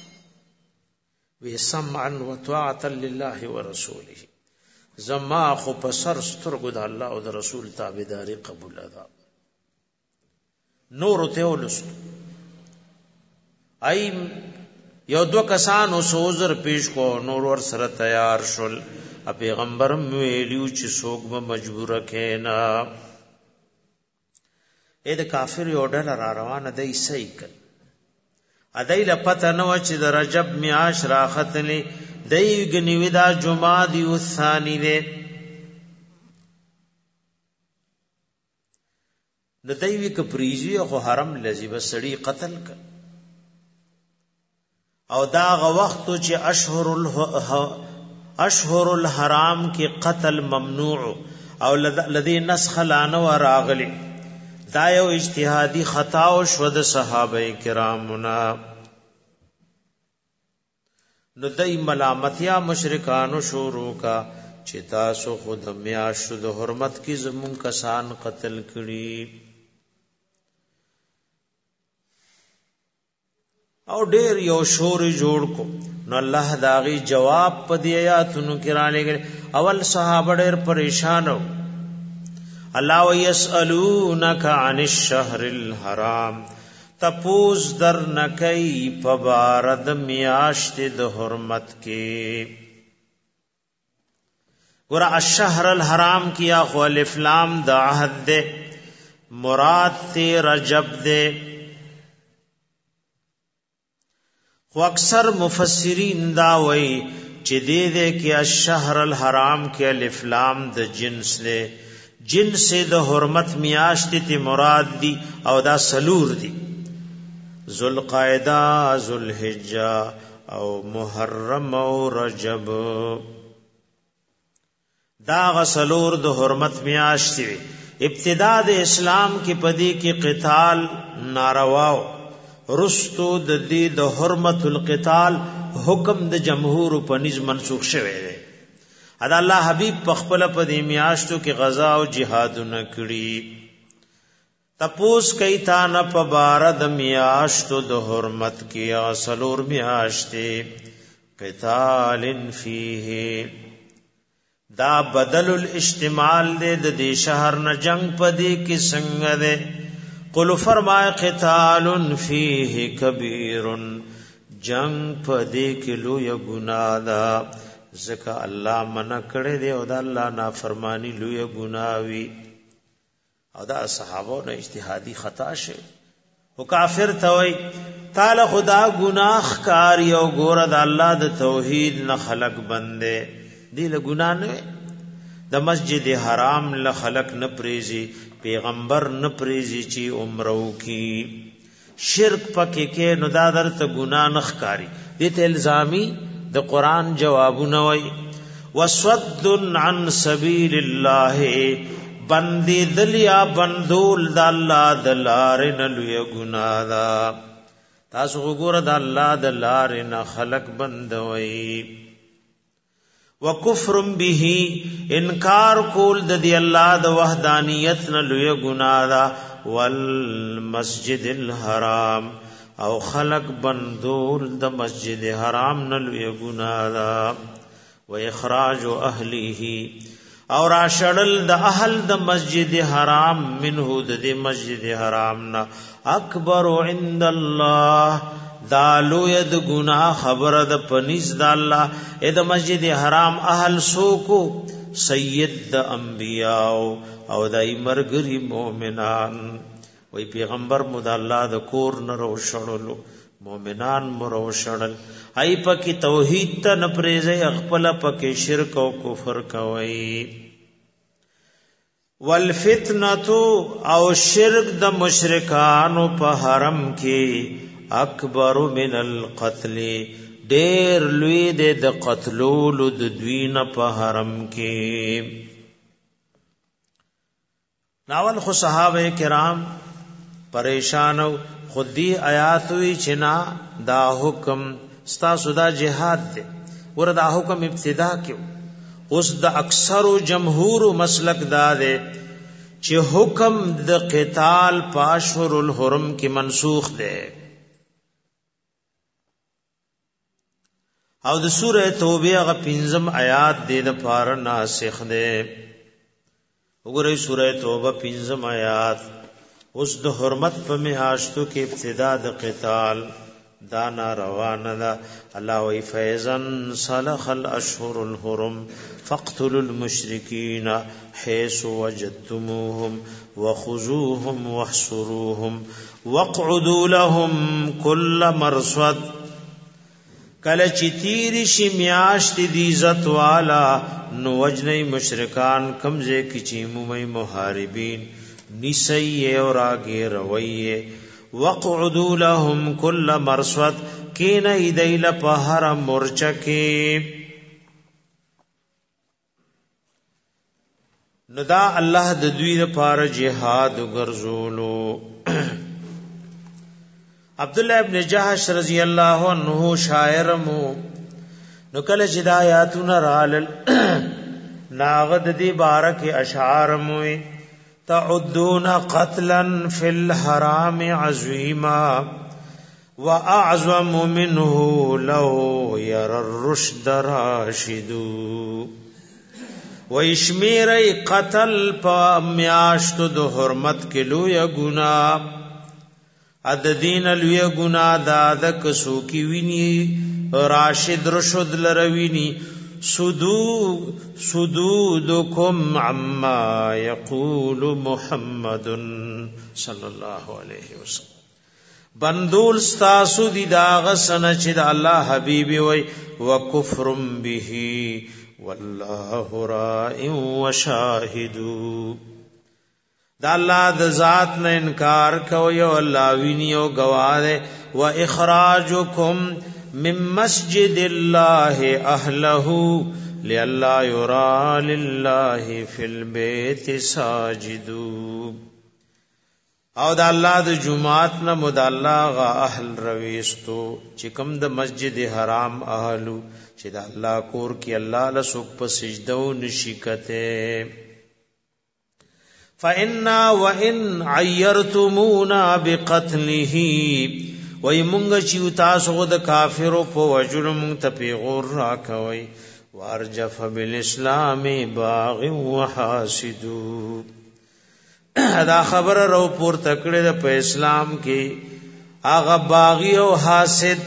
وی سمعا وطاعتا لله ورسوله، زما خو په سر سترګو د الله او د رسول تابعداري قبول ده. نور ته ولستو اي یو دو کسانو سوزر پیش کو نور ور سره تیار شول. پیغمبرم ویلیو چې څوک به مجبور کینا اې د کافر یو ډله را روانه دی صحیح کړ. ادای له پته نو چې د رجب میاش راختلې دی غنیوی دا جمادی الثانی دی د دوی کپریزی خو حرم لذي بسړي قتل ک او دا غ وخت چې اشهر الحرام کې قتل ممنوع او لذي نسخ لانه راغلي. دا یو اجتهادي خطا او شو د صحابه کرامنا. نو دای ملامتیا مشرکانو شروع کا چې تاسو خود میاشو د حرمت کی زمون کسان قتل کړي او ډیر یو شور جوړ کو. نو الله داغي جواب پدې آیاتونو کې را لګل. اول صحابه ډیر پریشانو. الله ويسالونک عن الشهر الحرام، تپوز در نکای پبارد میاشت د حرمت کې. ور الشهر الحرام کیا خو الف لام د عهد ده، مراد ته رجب ده. خو اکثر مفسرین دا وای چې دې کې الشهر الحرام کې الف لام د جنس ده، جنس د حرمت میاشت ته مراد دي او دا سلور دي، ذوالقعدہ، ذوالحجہ او محرم او رجب. دا غسلور د حرمت میاشت وی. ابتدا د اسلام کې پدې کې قتال نارواو، رستو د دې د حرمت القتال حکم د جمهور په نظم منسوخ شوی دی. ادا الله حبیب پخپل په دې میاشتو کې غزا او جهادونه کړی. تپوس کای تا نه په بار د میاشتو د حرمت کې اصلور میاشتې قتال فیه، دا بدل الاشتمال دے د دې شهر نه جنگ پدې کې څنګه ده. قل فرمای قتال فیه کبیر، جنگ پدې کې لوی ګناه ده، ځکه الله منع کړی دی او د الله نافرمانی لوی ګناه وی. او دا صحابو نه اجتهادي خطا شه او کافر ته وای تعالی خدا ګناه کار یو ګور د الله د توحید نه خلق بنده دی له ګناه نه. د مسجد حرام له خلق نه پریزي، پیغمبر نه پریزي چې عمره کی شرک پکې کې نو دا درته ګناه نه ښکاری. دې ته الزامي د قران جوابونه وای. وصد عن سبیل الله، بندی دلیا بندول د الله د لارې نه لوی ګناه ده. تاسو وګوره د الله د لارې نه خلق بندوي. وکفر به، انکار کول د دی الله د وحدانیت نه لوی ګناه ده. والمسجد الحرام، او خلق بندول د مسجد حرام نه لوی ګناه ده. و اخراج اهله، او را شړل د اهل د مسجد حرام منه د مسجد حرام نا اکبر عند الله، دالو ید گناہ خبر د پنیز د الله. د مسجد حرام اهل سوکو سید د انبیاء او د مرګری مؤمنان. وی پیغمبر مد الله د کور نه روشړلو، مؤمنان مروشړل. ای پکې توحید ته نه پریږي، خپل پکې شرک او کفر کوي. والفتنه، او شرک د مشرکانو په حرم کې اکبر من القتل، ډیر لوی د قتلولو د دوی نه په حرم کې. ناول خو صحابه کرام پریشانو، خودی آیات وی چنا دا حکم ستاسو دا جهاد دی وردا حکم ابتدا کیو اوس د اکثر جمهور مسلک دا دی چې حکم د قتال پاشور الحرم کې منسوخ دی او د سوره توبه هغه 5 آیات دې د پار ناسخ دی وګورئ سوره توبه 5 آیات اوس د حرمت په میاشتو کې ابتدا د قتال دا ناروا نه ده الله وی فیزن صلخ الاشهر الحرم فاقتلوا المشرکین حيث وجدتموهم وخذوهم واحصروهم واقعدوا لهم كل مرصد کله چې تیر شي میاشت دی عزت والا نو وجنی مشرکان کمزه کی چیمومي محاربین نسی اور آگے رویے وقعدوا لهم كل مرصد کین ایدیل پہر مرچکی ندا الله د دوی لپاره جهاد ګرځولو عبداللہ ابن جحش رضی اللہ عنہ شاعر مو نو کله چې د آیاتونه رالل ناغد دی بارک اشعار مو تعدون قتلا فی الحرام عظیما واعظم منه لو ير الرشد راشد واشمیری قتل په میاشتو د حرمت کې لوی ګناه اد دین لوی گناہ داد کسو کی وینی راشد رشد لروینی سدودکم عما یقول محمد صلی اللہ علیہ وسلم بندول ستاسو دی داغ سنچ دا اللہ حبیبی وی وکفر به واللہ رائع وشاہدو دا اللہ د ذات نے انکار کوي او الله ویني او گواه و اخراجکم من مسجد الله اهله لئلا يرى لله في البيت ساجدوا او دا الله د جمعات نه مد الله غ اهل رويستو چې کوم د مسجد حرام اهلو چې دا الله کور کې الله له سوک په سجدو نشکته فإنا وإن عيرتمونا بقتله ويمونږ چې تاسو د کافرو په وجلم ته پیغور راکوي وارجف بالاسلام باغ وحاسد دا خبر رو پور تکړه په اسلام کې هغه باغی او حاسد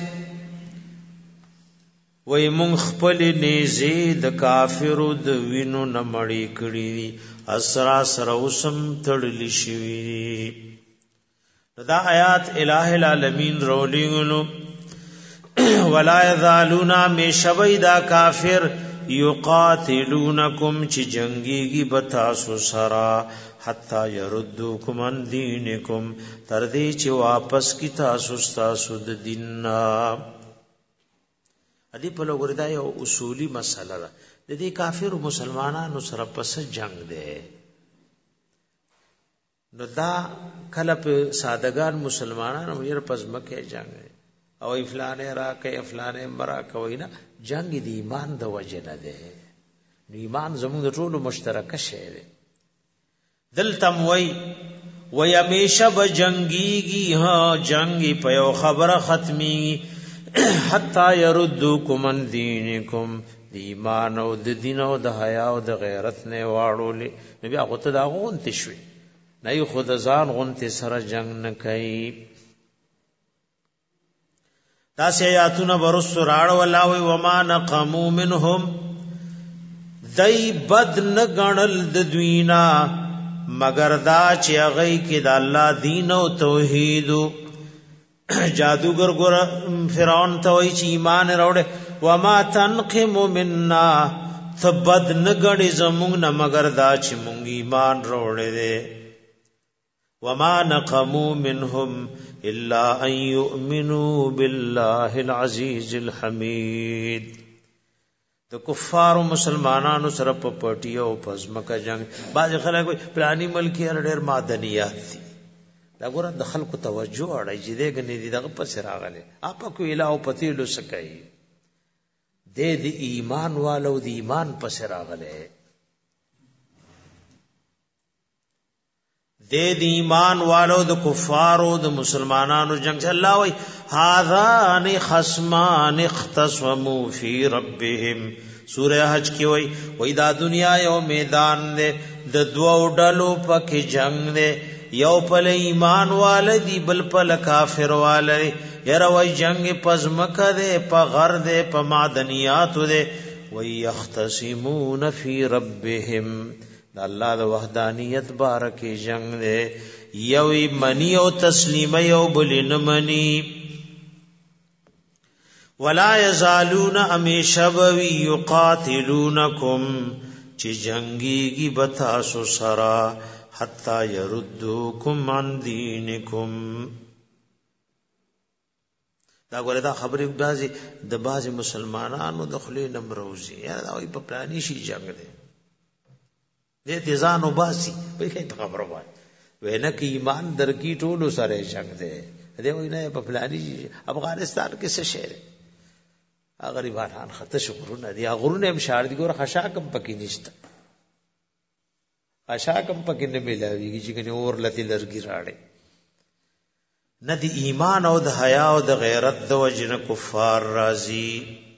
وای مونږ خپل نيزي د کافرو د وینو نمړی کړی اسرا سروسم تړلی شوی دا آیات الہ العالمین رولیونو ولا یذالونا میشویدا کافر یقاتلونکم چی جنگیگی بتاسو سرا حتی یردوکم ان دینکم تردی چی واپس کی تاسو ستاسو د دیننا ادی په لګور دا یو اصولی مسله ده د دې کافر مسلمانانو سره پس جنگ ده نو دا کله په سادهګان مسلمانانو یې پس مکه جنگ او افلانه را کوي افلانه مرا کوي نه جنگ دی ایمان د وجه نه ده نو ایمان زموږ ټولو مشترک شی ده دلتم وای همیشه به جنگیږي ها جنگي په یو خبره ختمي حتا يردوکم ان دینکم دی ایمان او د دین او د حیا او د غیرت نه واړول نبی هغه ته دا غونت شوي نه یو خود ځان غونت سره جنگ نه کوي دا سه آیاتونه ورس راړ ولا وی وما نقمو منهم دای بد نه غنل د دوینا مگر دا چې هغه کې د الله دین او توحید جادوگر ګور فرعون ته وی چې ایمان راوړې وما تنقم منا ثبد نګړې زمونږ نه مگر دا چې مونږ ایمان راوړې دي وما نقموا منهم الا ان يؤمنوا بالله العزيز الحميد د کفار مسلمانانو سره په پټي او پزمکه جنگ باز خلک پلاني ملکی ډېر مادنیات دي دا ګوره د خلکو توجه اړای چې دغه نه دغه پس راغله اپا کو الہ او پتیلو سکای د ایمان والو د ایمان پس راغله د ایمان والو د کفارو د مسلمانانو جنگ الله وای هاذان خصمان اختصموا فی ربهم سورہ حج کی وای دا دنیا یو میدان دے د دوو ډلو پکې جنگ دے یو پل ایمان والدی بل پل کافر والدی یره وای جنگ پزمکه دے په غر دے په معدنیات دے وای یختصمون فی ربهم دا الله د وحدانیت بارکه جنگ دے یوی منی او تسلیم یو بل نه منی ولا یزالون امیشبوی یقاتلونکم چی جنگی کی بتاسو سرا حتی یردوکم عن دینکم دا گوله دا خبری بازی د بازی مسلمانانو دخلی نمروزی یعنی دا وی پا پلانی شی جنگ دے دیتی زانو باسی بھئی کئی پا خبرو بائی وینک ایمان درکی ٹولو سر جنگ دے دے وی نا پا پلانی شی افغانستان کس شہر غریبانان خطش غرونه دي غرونه هم شار دي ګور خشاکم پکې نشته خشاکم پکې نه ملاويږي چې کني اور لتی لرګي راړي نه دي ایمان او د حیا او د غیرت د وجنه کفار راضي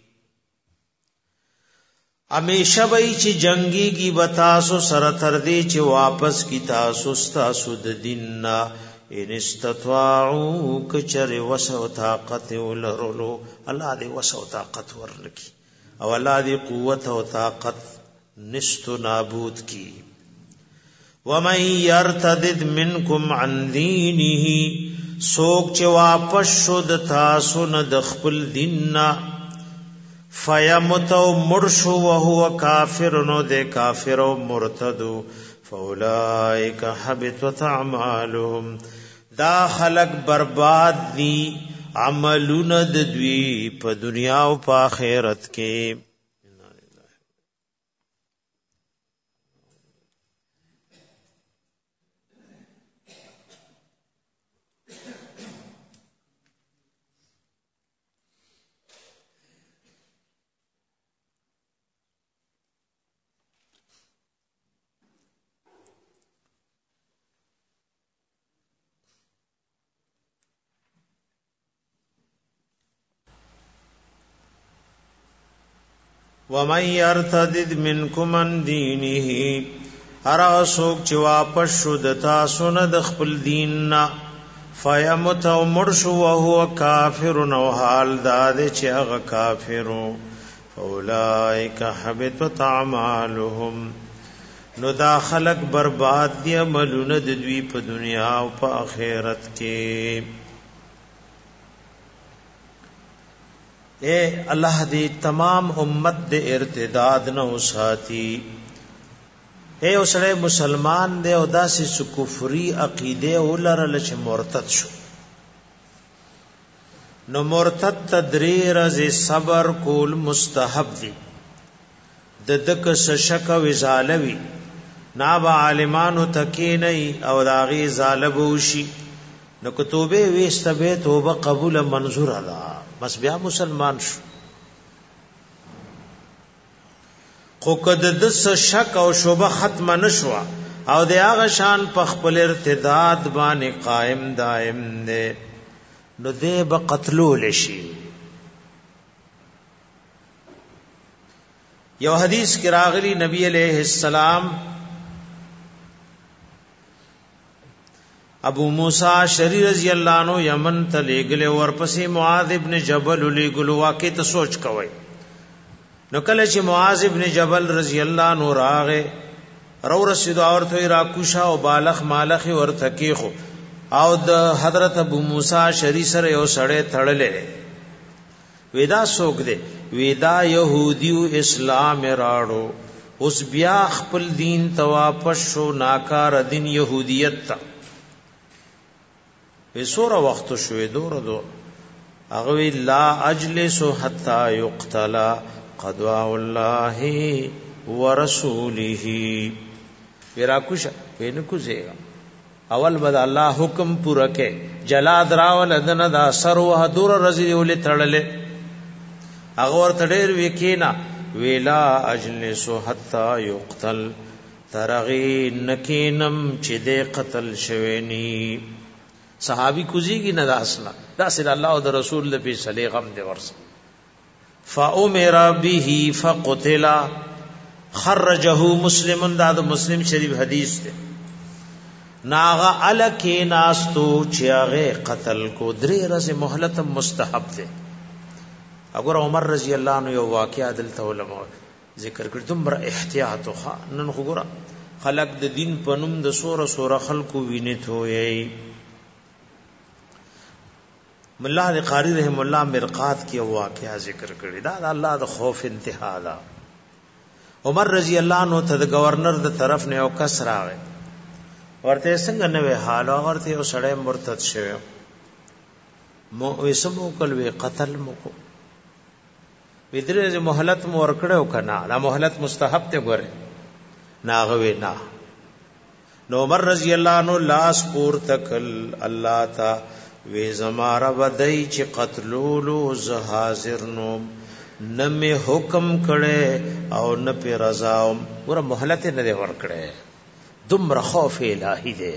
همیشه وای چې جنگي کی بتاسو سره تر دې چې واپس کی تاسو تاسو د دین نا ان استطاعوا کچر وسو طاقت ولرلو الله دې وسو طاقت ورلکی او الله دې قوت او طاقت نست نابود کی ومن يرتد منکم عن دینه سوک چې واپس شو د تاسو نه د خپل دیننا فیمت او مرشو وهو کافر نو د کافر او مرتد فاولائک حبطت اعمالهم دا خلق برباد دی عملون د دوی په دنیا او په آخرت کې ومن يرتد منكم عن دينه ارا سوک چې واپس شو د تاسو نه د خپل دین نه فیمت او مرشو وهو کافر نو حال داد چې هغه کافرو فاولائک حبطت اعمالهم نو دا خلق برباد دي عملونه د دوی په دنیا او په آخرت کې اے اللہ دی تمام امت دے ارتداد نہ ساتھی اے اسڑے مسلمان دے او داسی سو کفری عقیدے اولرل چھ مرتد شو نو مرتد تدری رز صبر کول مستحب دی ددک سشک و ازالوی ناب عالمانو تکی نئی او داغی ازالبوشی نو کتوبه ویستبه توبه قبول منظور اللہ بس بیا مسلمان شو خو کد دس شک او شوبه ختم نشوا او د هغه شان په خپل ارتداد باندې قائم دائم نه نو دې به قتلول شي یو حدیث کې راغلی نبی علیہ السلام ابو موسی شری رضی اللہ عنہ یمن ته لګله ورپسې معاذ ابن جبل لګلو واقع ته سوچ کوي نو کله چې معاذ ابن جبل رضی اللہ عنہ راغه رو رسید اورته را کوشا او بالغ مالخ ورته کیخو او د حضرت ابو موسی شری سره یو سړی تړلې ودا سوک دے ودا یهودیو اسلام راړو اوس بیا خپل دین ته واپس شو ناکار دین یهودیت ته وسوره وخت شوې دور هغه لا اجلس حتا يقتل قضاء الله ورسوله ورا کوش وینکو زیګا اول بد الله حکم پوره کې جلاد راول دنه دا سر وه دور رزي ولې تړلې هغه ورته ډېر وکینا ویلا اجلس حتا یقتل ترغی نکینم چې دې قتل شوینی صحابي کوزيږي نه داسلا داسره الله او رسول له فیصله غم دې ورس فامر به فقتل خرجه مسلم دا مسلم شریف حدیث ده ناغا الکی ناستو چیاغه قتل کو درې ورځې مهلت مستحب ده اگر عمر رضی الله عنه یو واقعا دلته علماء ذکر کړ تمره احتیاط خو نن وګوره خلق د دین پنوم د سوره خلقو ویني ثوي مولا قاری رحم الله مرقات کی واقعا ذکر کړی دا الله د خوف انتها ده عمر رضی الله عنه ته د گورنر د طرف نه یو کس راغی ورته څنګه نوې حال ورته یو سړی مرتد شوی مو وسمو کلوې قتل مو کو ودرې مهلت مو ورکړو کنه دا مهلت مستحب ته ګوره ناغوي نا نو عمر رضی الله عنه لاس پور تکل الله تا وی زماره بدای چې قتلولو ز حاضر نو نمه حکم کړي او نه په رضا ور مهلت نه ورکړي دمر خوف الہی دے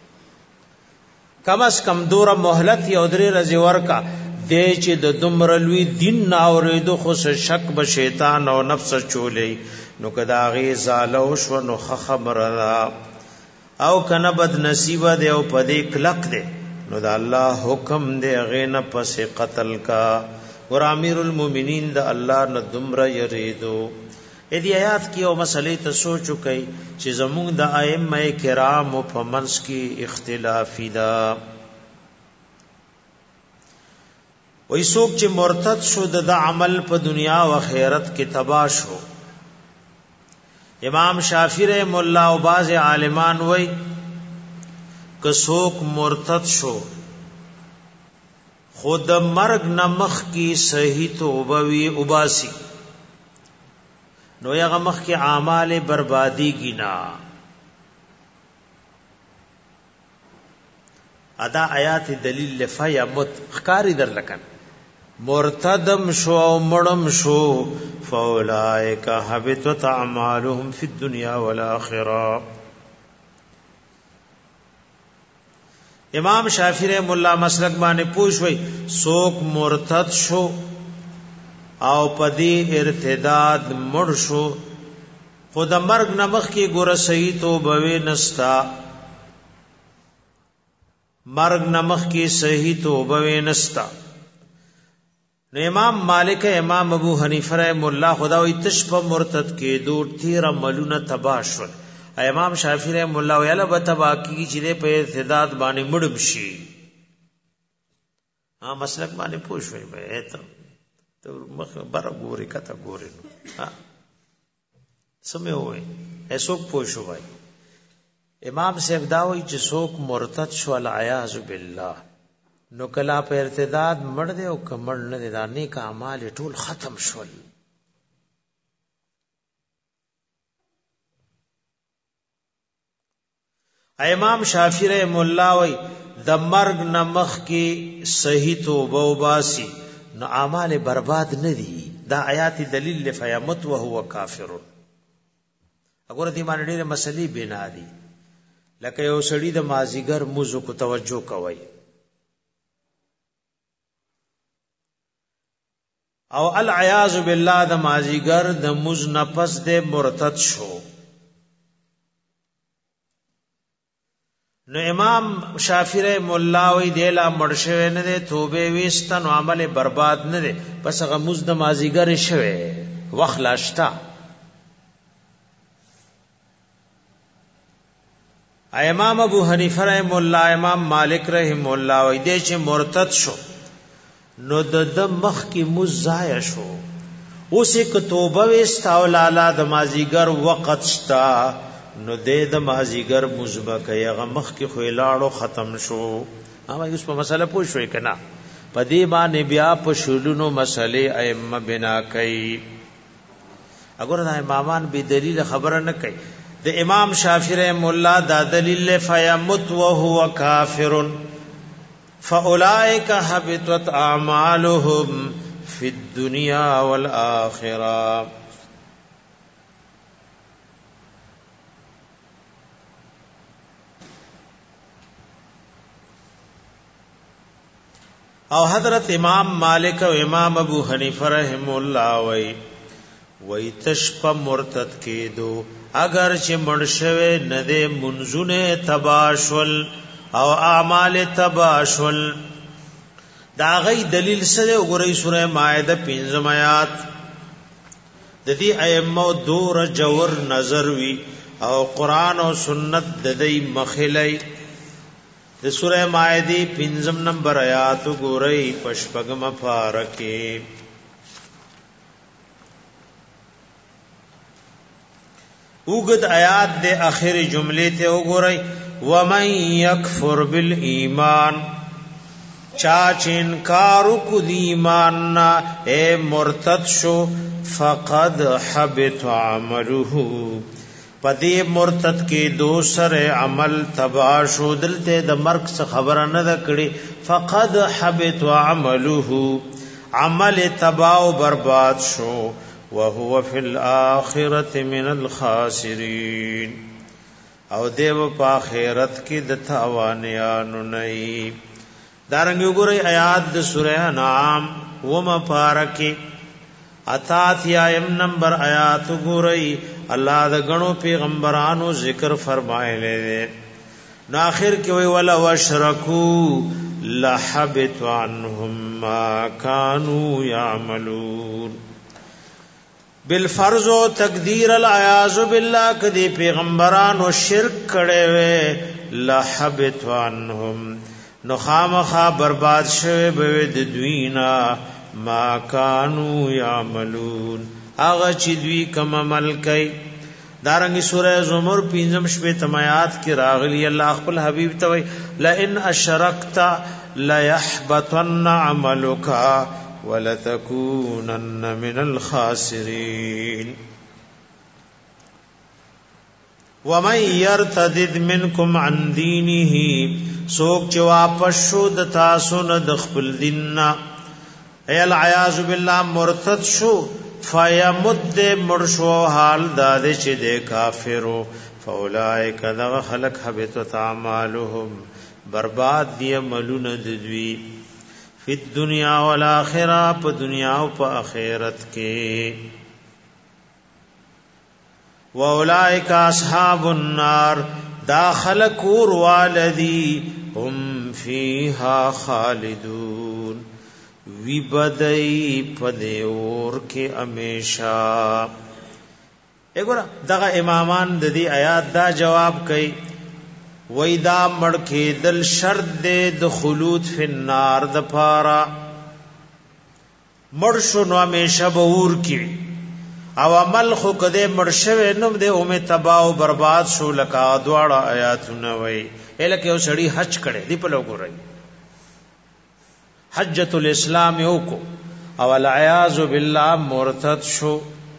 کم از کم دور مهلت یو درې رضی ورکا دې چې د دمر لوی دین نا اوریدو خو شک به شیطان او نفس چولې نو کدا غي زالو شو نو خبر را او کنه بد نصیب دے او پدې کلک دے نو دا الله حکم دے غینه پس قتل کا ور امیر المؤمنین دا الله نه دمر یریدو اې دې آیات کې او مسلې ته سوچ وکي چې زموږ د ائمه کرام په منځ کې اختلاف دا وای څوک چې مرتد شو د عمل په دنیا او آخرت کې تباہ شو امام شافعی رحم الله او بعض عالمان وای که څوک مرتد شو خود مرگ نمخ کی صحیح توبه وی وباسي نو یغه مخ کې اعمال بربادی گینا ادا آیات دلیل لفیمت خکاری در لکن مرتدم شو او مړم شو فاولائک حبطت اعمالهم فی الدنیا والآخرہ امام شافعی رحم الله مسلک باندې پوښوي څوک مرتد شو او پدی ارتداد مړ شو خود مرگ نمخ کی ګور صحیح توبه نستا مرگ نمخ کی صحیح توبه نستا نو امام مالک امام ابو حنیفه رحم الله خدا وی تشپ مرتد کې دو تیر عملونه تباشل امام شافعی رحم الله ویلا بتبا کی چې په ارتداد باندې مړ شي مسلک باندې پوښوي به ته مخ بر ګوري کته ګوري ها سمې وای ایسوک پوښو وای امام صاحب دا وای چې څوک مرتد شو العیاذ بالله نو کلا په ارتداد مړ دی او کمړ نه دی دا نیک اعمال ټول ختم شول امام شافعی رحم الله وای د مرګ نمخ کې صحیح توبه وباسي نو اعمال برباد نه دي دا آیات دلیل لفیمت وهو کافر وګوره دې باندې ډېر مسلې بنا دي لکه یو سړی د مازیګر موزو کو توجه کوي او العیاذ بالله د مازیګر د موز نفس د مرتد شو نو امام شافعی رحم الله وی دیلا مرشوه نه ده توبه وستن او عمل برباد نه ده پس هغه موز د مازیګر شوه وخلاشتا امام ابو حنیفه رحم الله امام مالک رحم الله وی دې چې مرتد شو نو د مخ کی موز ضایع شو اوس یک توبه وستا او لالا د مازیګر وخت شتا نو دې د مازیګر مزبه کوي هغه مخ کې خویلاړو ختم شو اما اوس په مسله پوه شوې کنه په دې باندې بیا په شولونو مسلې ائمه بنا کوي اگر دا امامان به دلیل خبره نه کوي د امام شافعی رحم الله دا دلیل فیمت وهو کافر فاولئک حبطت اعمالهم فی الدنیا والآخرہ. او حضرت امام مالک او امام ابو حنیفه رحم الله وی تشپ مرتد کېدو اگر چې مرشوه نده منزونه تباشل او اعمال تباشل. دا غي دلیل سره وګورئ سوره مائده 5 آیات د دې ائمه دور جوور نظر وی او قران او سنت د دې مخلای. د سوره مائده 5 نمبر آیات وګورئ پشپغم فارکه وګد آیات د اخر جمله ته وګورئ ومن یکفر بالایمان چاچ انکار کو دی ایمان نا اے مرتد شو فقد حبط عمله پدی مرتد کې دوسر عمل تباہ شو. دلته د مرګ څخه خبره نه ده کړي فقد حبط عمله عمل تباہ او برباد شو وهو فی الاخرة من الخاسرین او دیو په آخرت کې د تاوانیانو نه. دارنګ وګورئ آیات د سوره انعام وم پارکه اتات یم نمبر آیات وګورئ الله د غنو پیغمبرانو ذکر فرمایلی دی. نو اخر کې وی ولا وشرکو لحبط عنهم ما كانوا يعملون. بالفرض و تقدیر العیاذ بالله کدی پیغمبرانو شرک کړي وي لحبط عنهم نو خامخا برباد شوه به د دوینا ما كانوا يعملون هغه چې دوی کوم عمل کوي. دارنګ سوره زمر 5 شپه آیات کې راغلی الله خپل حبیب ته وی لئن اشرکت ليحبطن عملك ولتكونن من الخاسرين. ومن يرتد منكم عن دينه سوک چې واپس شو د تاسو نه د خپل دیننا ای العیاذ بالله مرتد شو فیمد مرشو حال داد چې د کافرو فاولائک ذو خلق حبطت اعمالهم برباد دی عملونه د دوی فی الدنیا والآخرہ په دنیا او په آخرت کې. واولائک اصحاب النار دا خلق اور والذی هم فیها خالدون وی بدای پدې اور کې همیشا. وګوره دغه امامان د دې آیات دا جواب کوي وای دا مړ کې دل شرط د خلود فی النار د پارا مړ شو نو همیشه به اور کې او عمل خو کده مړ شوی نو د اومه تباہ او برباد شو لکه دواړه آیاتونه وای الکه یو سړی حج کړي دی په لګورای حجۃ الاسلام یو کو او العیاذ بالله مرتد شو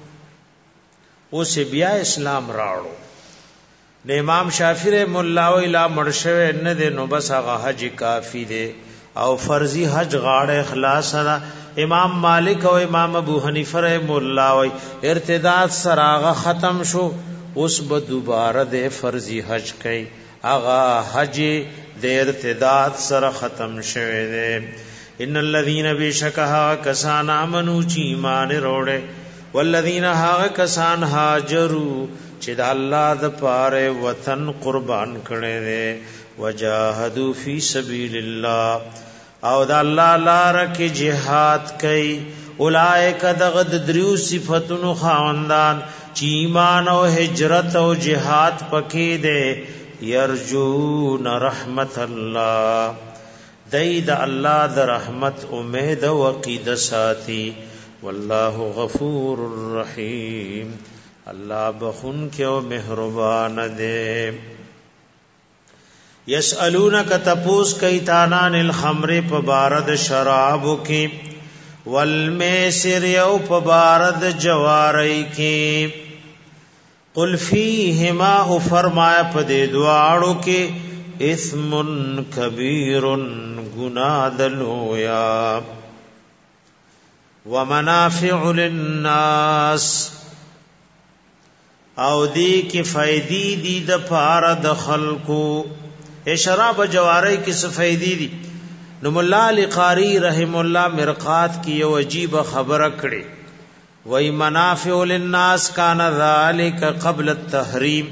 اوس بیا اسلام راړو. د امام شافعی رحم الله ویلا مرشوه نه ده نو بس هغه حج کافی ده او فرضی حج غاړه اخلاص سره. امام مالک او امام ابو حنیفه رحم الله وی ارتداد سراغه ختم شو اوس به دوباره د فرضی حج کوي هغه حج د ارتداد سره ختم شوه ده. ان الذين بشکها کسان امنو چی ایمان وروړي والذین ها کسان هاجروا چې د الله د پاره وطن قربان کړي دي وجاهدوا فی سبیل الله او د الله لپاره کې jihad کوي اولائک دغد دریو صفاتونو خواندان چې ایمان او هجرت او jihad پکې دي یرجون رحمت الله دید الله د رحمت امید او عقیده ساتي والله غفور الرحیم الله بخون کې او مهربان دی. یسالونک تپوس کای تانان الخمر په بارد شرابو کې والمیسر یو په بارد جواری کې قل فیہما او فرمایا پدے دواړو کې اثم کبیر گناہ دلویا ومنافع للناس او دی کی فائدی دی د پاره د خلقو شراب جواری کی سفیدی دی نو مولا علی قاری رحم الله مرقات کی یو عجیب خبره کړي وای منافع للناس کان ذالک قبل التحریم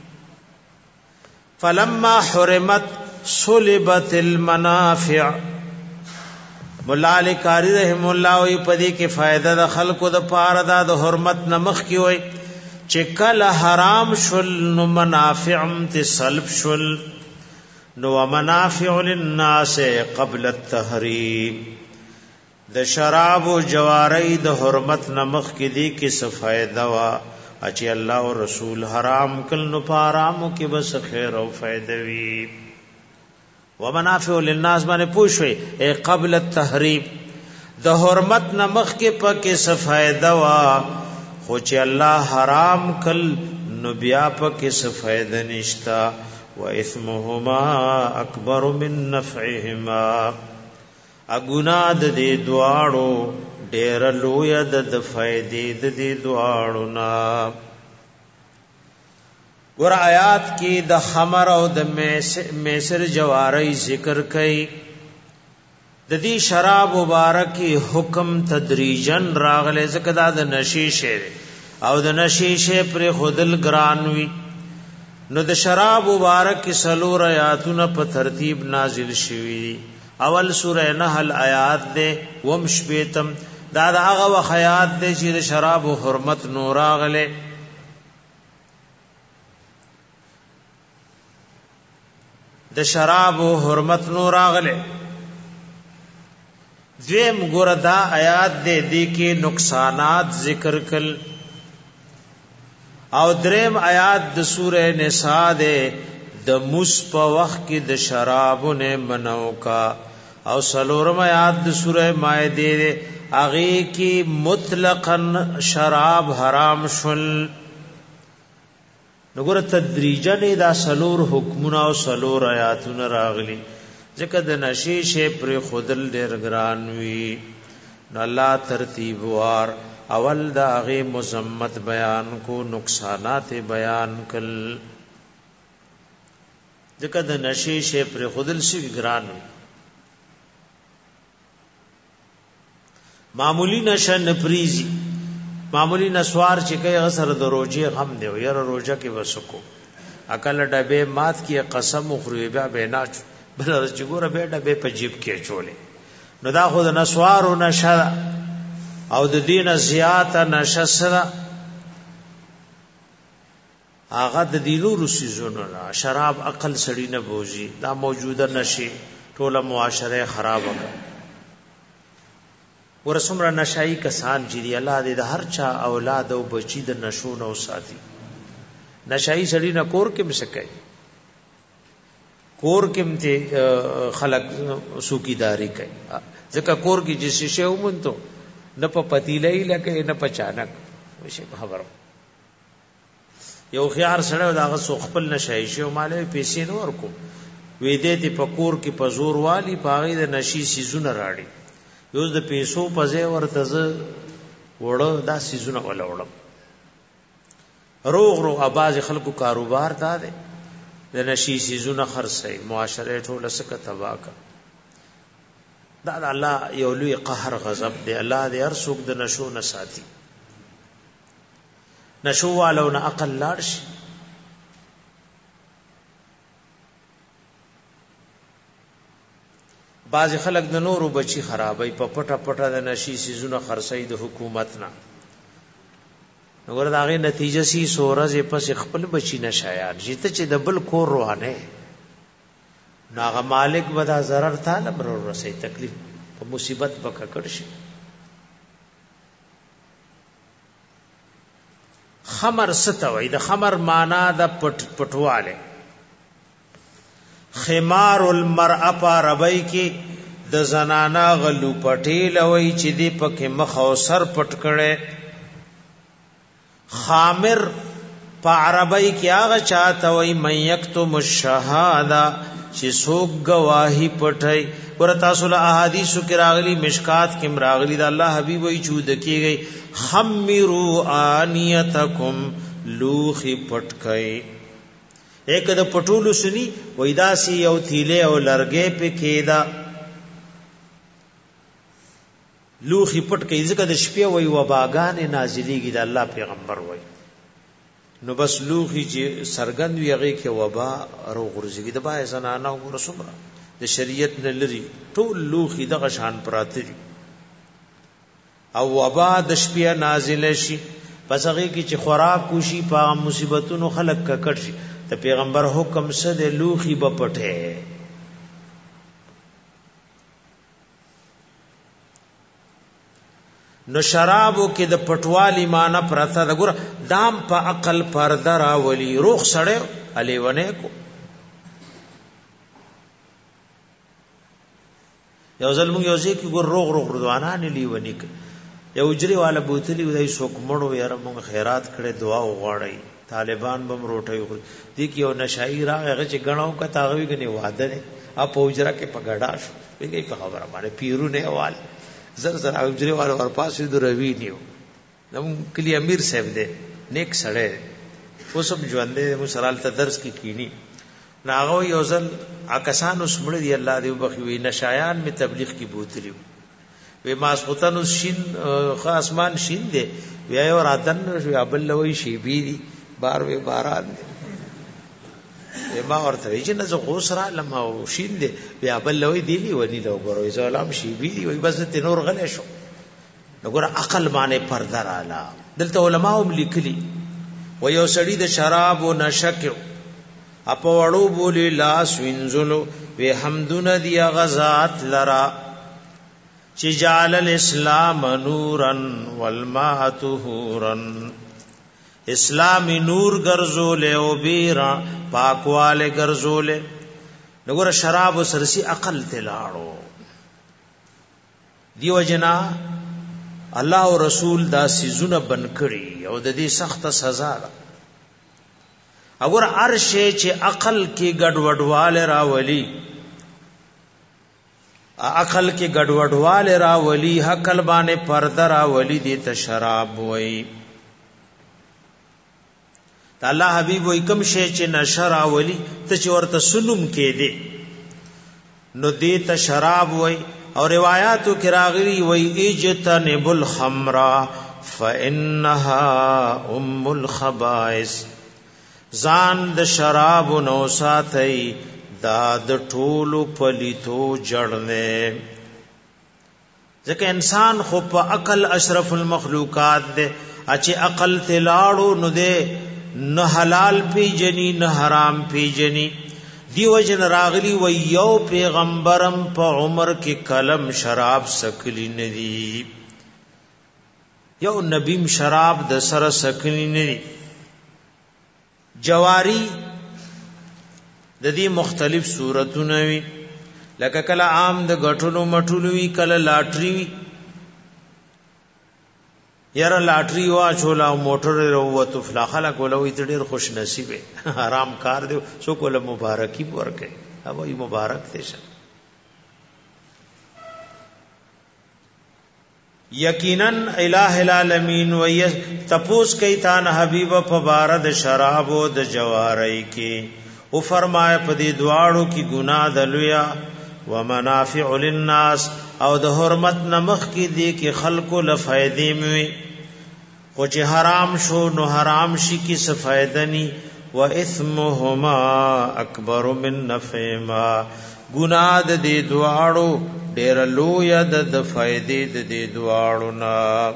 فلما حرمت صلبت المنافع مولا علی قاری رحم الله وی پدې کې فائدہ د خلقو د پاره د حرمت نمخ کی وای چې کله حرام شل نو منافع سلب شل نو منافع للناس قبل التحریم د شراب او جواری د حرمت نمخ کې دی کې صفایده وا چې الله او رسول حرام کل نو پارامو کې بس خیر او فائدہ وی ومنافع للناس باندې پوښوي قبل التحریم د حرمت نمخ کې پکې صفایده وا خو چې الله حرام کل نو بیا پکې صفایده نشتا و اثمهما اکبر من نفعهما اګنا د دې دواړو ډېر لوی د فائدې د دې دواړو نا ور آیات کې د خمر او د میسر جواری ذکر کړي د دې شراب مبارکي حکم تدریجن راغله زکه د نشیشه او د نشیشه پر خودل ګرانوي نو د شراب مبارک سلور آیاتونه په ترتیب نازل شوي اول سوره نحل آیات ده ومشبیتم دا هغه وخیات ده چې د شراب او حرمت نور راغله د شراب او حرمت نور راغله دویم ګوردا آیات دے دی کې نقصانات ذکر کل او دریم آیات د سوره نساء دے د مس په وخت کې د شرابونه منو کا او سلورم آیات د سوره مائده دے اغه کې مطلقاً شراب حرام شل نګور تدریجن دا سلور حکمونه او سلور آیاتونه راغلي ځکه د نشیشه پر خودل ډیر ګران وی نو الله ترتیب وار اول دا غي مذمت بیان کو نقصانات بیان کل ځکه د نشیشه پر خودل شي ګران وی معمولی نشن پریزي معمولی نسوار چې کوي غسر د روزي غم دی یره روزه کې وسکو اکل ډبه مات کی قسم خوري بیا بیناچ بل چې ګوره به ډبه په جیب کې چولې نو دا خود نسوار او نشه او د دین زیات نشه سره هغه د دینو رسیزونه شراب عقل سړی نه بوزي دا موجوده نشي ټوله معاشره خراب وکړه ورسمره نشای کسان چې دی الله دې د هر چا اولاد او بچی د نشو نو ساتي نشای سړی نه کور کې مسکای کور کې مته خلق سوکیداری کوي ځکه کور کې چې شیشه ومنته نه په پتیلې لکه نه په چانک وشي خبرو یو خيار سره داغه سو خپل نشای شو مالې پیسې نور کو وې دې ته په کور کې په زور والی پاغې د نشي سيزونه راړي یوز د پیسو په ځای ورته وړو دا سيزونه ولا وړم روغ روغ اباز خلکو کاروبار دا ده د نشي سيزونه خرڅي معاشره ټوله سکه تباہ کا دا الله یو لوی قهر غضب دی الله دې هر څوک د نشو نه ساتي نشو والو نه عقل لاړ شي بعض خلک د نورو بچي خرابای په پټه پټه د نشي سيزونه خرڅي د حکومت نه نور داغه نتیجه سی سورز پس خپل بچی نشایان جته چې د بل کور روانه ناغه مالک ودا zarar طالب رسي تکلیف په مصیبت وکړ شي خمر ستوي د خمر معنا د پټواله خمار المرأه پر ربای کې د زنانا غلو پټی لوي چې دی پکې مخ او سر پټ کړي خامر په عربی کې هغه چاته وای من یکتم الشهاده چې څوک گواہی پټي. ور تاسو له احادیث کې راغلي، مشکات کې راغلي، د الله حبیب وای چود کېږي خمروا انیتکم لوخي پټکای. ایک د پټولو سني وېداسي یو تیله او لرګې په کېدا لوخي پټکای. ځکه د شپې وای وباګان نازلېږي، د الله پیغمبر وای نو بس لوخي چې سرګند وی هغه کې وبا رو غرزګي د باه زنانه او رسومره د شریعت نه لري ټول لوخي دغه شان پراته دي او وبا د شپې نازل شي پس هغه کې چې خوراک کوشي په مصیبتونو خلق ککړ شي. د پیغمبر حکم سره د لوخي په پټه نو شرابو کې د پټوالی معنی پرته د ګور دام په عقل پرده راولي. روغ سړی علی ونه کو یو ځل موږ یو ځای کې ګور روغ روانه نه لیونی یو اجري والا بوتلی ودای سوک مړو یاره موږ خیرات کړي دعا وغواړي طالبان بم روټي خوري دي کې یو نشای راغه چې غناو کا تاغوي کني واده نه اپ اوجرا کې پګړا شو پیږي په خبره باندې پیرونه وال زر زر اجري والا ور پاسې د روي نیو نو کلی امیر صاحب دې نیک سړی اوسم ژوند دې مسرال ته درس کې کینی ناغو یو ځل اکسان اسمړ دی الله دې وبخوي نشایان می تبلیغ کی بوتلی وی ماسختن شین خاصمان شین دی وی اور ادن وی ابل وی شی بی دی بار وی باران دی ما ورته چې نه زه غوسره لمه او شین دی وی ابل وی دی ونی لو ګورو زلام شی بی دی وی بس ته نور غلې شو وګوره عقل باندې پردر اعلی دلته علماء هم لیکلي و یو سړی د شراب او نشکو اپ وړو بولی لاس وینځلو وی حمدن دی غزات لرا چې جعل الاسلام نورا والماء طهورا اسلام نور ګرځول او بیرا پاکواله ګرځول. نګور شراب سرسی عقل تلاړو دیو جنا الله او رسول دا سيزونه بن کړي او د دې سخت سزا ده. اگر ارشه چې عقل کې ګډوډواله راولي عقل کې ګډوډواله راولي عقل باندې پرده راولي دې ته شراب وای. الله حبیب وای کوم شی چې نشر راولي ته چې ورته سلم کې دي نو دې ته شراب وای. او روایتو کې راغلي وای اجتنب الخمر فانها ام الخبائث ځان د شراب نو ساتي دا د ټولو پلیتو جړنه. ځکه انسان خو په عقل اشرف المخلوقات ده چې عقل تلاړو نو ده نه حلال پی جنی نه حرام پی جنی. دیو جن راغلی و یو پیغمبرم په عمر کې کلم شراب سکلی ندی یو نبیم شراب د سره سکلی ندی. جواری د دې مختلف صورتونه وی لکه کله عام د غټلو مټلو وی کله لاټری وی یاره لاټری وا چولا موټر وروته فلاخله کولوي ته ډیر خوش نصیب آرام کار دی سو کوله مبارکي ورکه او ای مبارک دې شه. یقینا الہ العالمین و تپوس کئ تان حبیب فبارد شراب او د جواری کې او فرمایا په دې دواړو کې ګناه دلویا و منافع للناس او د حرمت نمخ کې دې کې خلقو لفائدې موي خو چې حرام شو نو حرام شي کې څه فائدہ ني و اثمهما اکبر من نفعهما ګناه د دې دواړو ډېر لوی د فائدې د دې دواړو نه.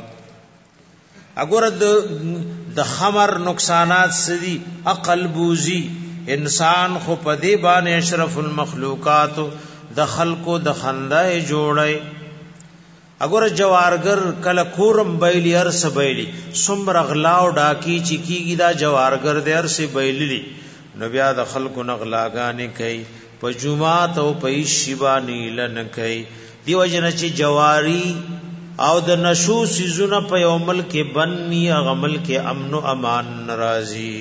اګور د خمر نقصانات سدي عقل بوزي انسان خو په دې باندې اشرف المخلوقات د خلقو د خندای جوړي. اگر جوارگر کله کورم بیلی ارس بیلی سمر اغلاو ډاکی چکیږي دا جوارگر د ارس بیلی نو بیا د خلقو نغلاګانې کوي په جمعات او په شیبانی لن کوي. دیو جن چې جواری او د نشو سيزونه په یو ملک بني غمل کې امن او امان ناراضي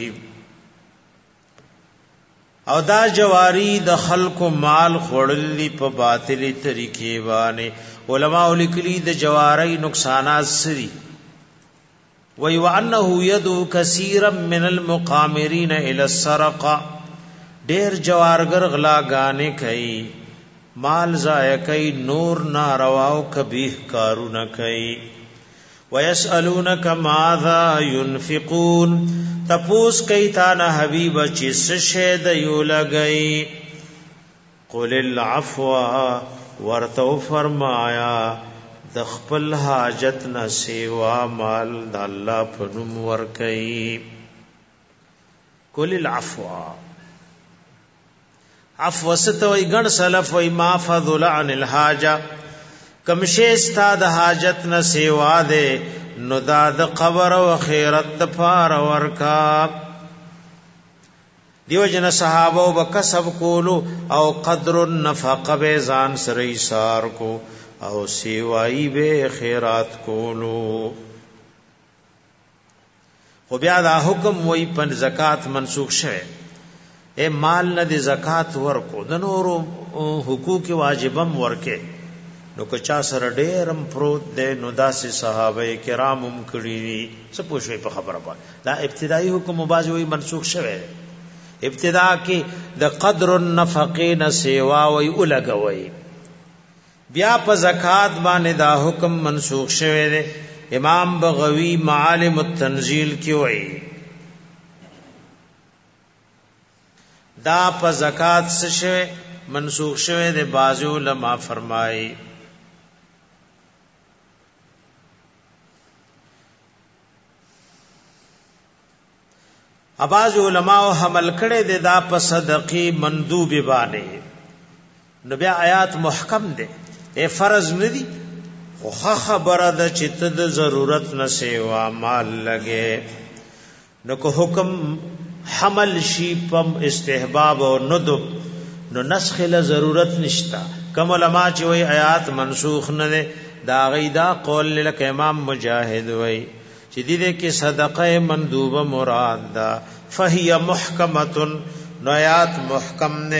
او دا جواری د خلق مال خړلې په باطلی طریقې باندې علماء لیکلي د جواری نقصانات سری وی وانه يدعو كثيرا من المقامرين الى السرقه ډیر جوارګر غلاګانې کوي مال ضایع کوي نور ناروا او کبیح کارونه کوي ويسالونك ماذا ينفقون تپوس کوي تا نه حبیب چې څه شی د یو لګي قل العفو ورتو فرمایا د خپل حاجت نه سیوا مال د الله په نوم ور کوي قل العفو عفو ستوي ګڼ سلف وي ما فضل عن الحاجه کم شی استاد حاجت نه سیوا ده نو دا د قبر او خیرت د پار ورکا دیو جن صحابه وبکسب کولو او قدر النفقه به ځان سره ایثار کو او سیوای به خیرات کولو خو بیا دا حکم وای په زکات منسوخ شوه اے مال نه د زکات ورکو د نورو حقوق واجبم ورکه نو که چا سره ډېرم پروت دی نو داسې صحابه کرامم کړي څه پوښوي په خبره باندې دا ابتدایي حکم باز وی منسوخ شوه ابتدا کې د قدر النفقین سیوا وی الګوي بیا په زکات باندې دا حکم منسوخ شوه دی امام بغوی معالم التنزیل کې وی دا په زکات څه شوه منسوخ شوه دی بازو علماء فرمایي اباظ علماء حمل کړي د دا په صدقې مندوب باندې نو بیا آیات محکم دي اے فرض ندي خو خبره د چې ته د ضرورت نه سیوا مال لګي نو کو حکم حمل شي پم استحباب او ندب نو نسخ له ضرورت نشتا کوم علماء چې وای آیات منسوخ نه ده دا غیدا قول لک امام مجاهد وای چې دې کې صدقه مندوبه مراد ده فهي محکمه نو آیات محکم نه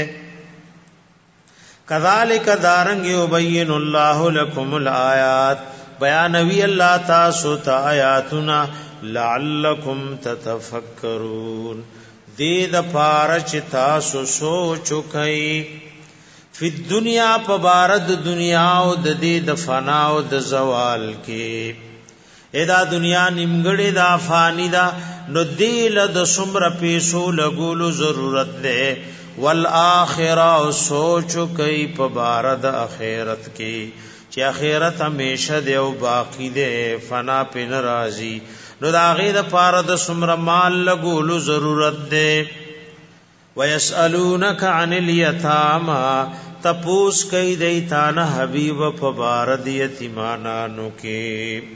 کذالک دارنګ یبین الله لكم الآیات بیانوی الله تاسو ته آیاتنا لعلکم تتفکرون دې د پارچ تاسو سوچ کوي فی الدنیا پبارد دنیا او د دې د فنا او د زوال کې ادا دنیا نیمګړې دا فانی دا نو دیل د سمر پیسو لګولو ضرورت ده والآخرہ سوچ کوي په بار د اخرت کې چې اخرت همیشه دی او باقی دی فنا په ناراضي نو دا غیر پار د سمر مال لګولو ضرورت ده ويسالونک عن الیتاما تپوس کوي دیتا نه حبیب په بار د یتیمانو کې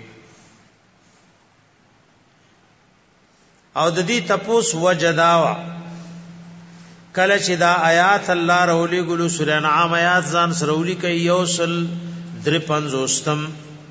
او د دې تپوس وجداوا کله چې دا آیات الله رولي ګلو سورہ انعام آیات ځان سرولي کوي یوسل 53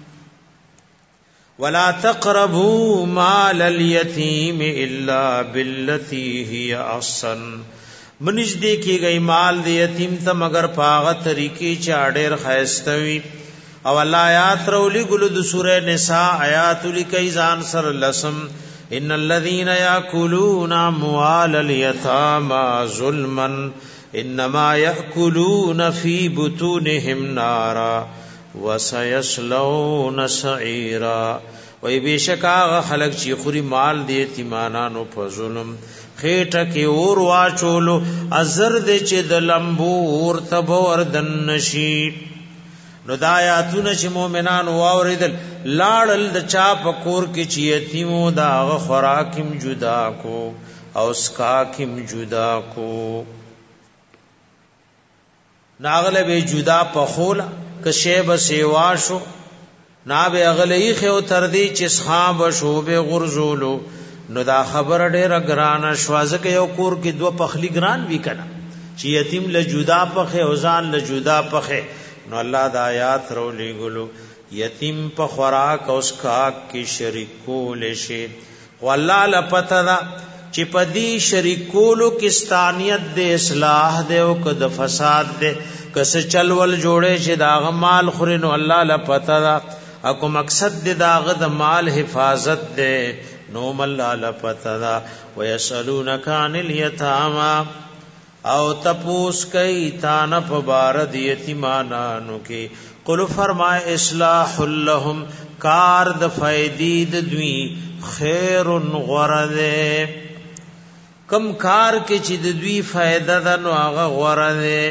ولا تقربوا مال اليتيم الا بالتي هي احسن منځ دې کېږي مال د یتیم ته مگر پاغه طریقې چې اډېر خاصتوي او الله آیات رولي ګلو د سورہ نساء آیات لیکي ځان سر لسم ان الذين ياكلون اموال اليتامى ظلما انما ياكلون في بطونهم نارا وسيصلون سعيرا وای بشکا خلق چې خوري مال دې یتیمانو په ظلم خېټه کې اور واچولو ازر دې چې د لمبو اور تب وردن نشي نو دا آیاتونه چې مؤمنان واوریدل لاړل د چا په کور کې چې یتیمو دا خوراکم جدا کو او سکاکم جدا کو ناغله به جدا په خوله کشیب سیوا شو نا به اغلی خو تر دې چې صحاب شو به غرزولو نو دا خبر ډېر ګران شوازه کې یو کور کې دو پخلی ګران وی کنا چې یتیم له جدا پخه او ځان له جدا پخه نو الله د آیات رو لګلو یتیم په خوراک او اسکاک کې شریک کول شي والله لپته دا چې پدی شریکولو کې ستانیت د اصلاح د او د فساد د کس چلول جوړې چې دا غمال خورینو الله لپته دا اكو مقصد د داغه د مال حفاظت ده نو مل لپته دا ويسالونک عن اليتامى او تپوس کئی تان په بار د یتیمانو کې قل فرمای اصلاح لهم کار د فائدې د دوی خیر غرده کم کار کې چې د دوی فائدہ ده نو هغه غرده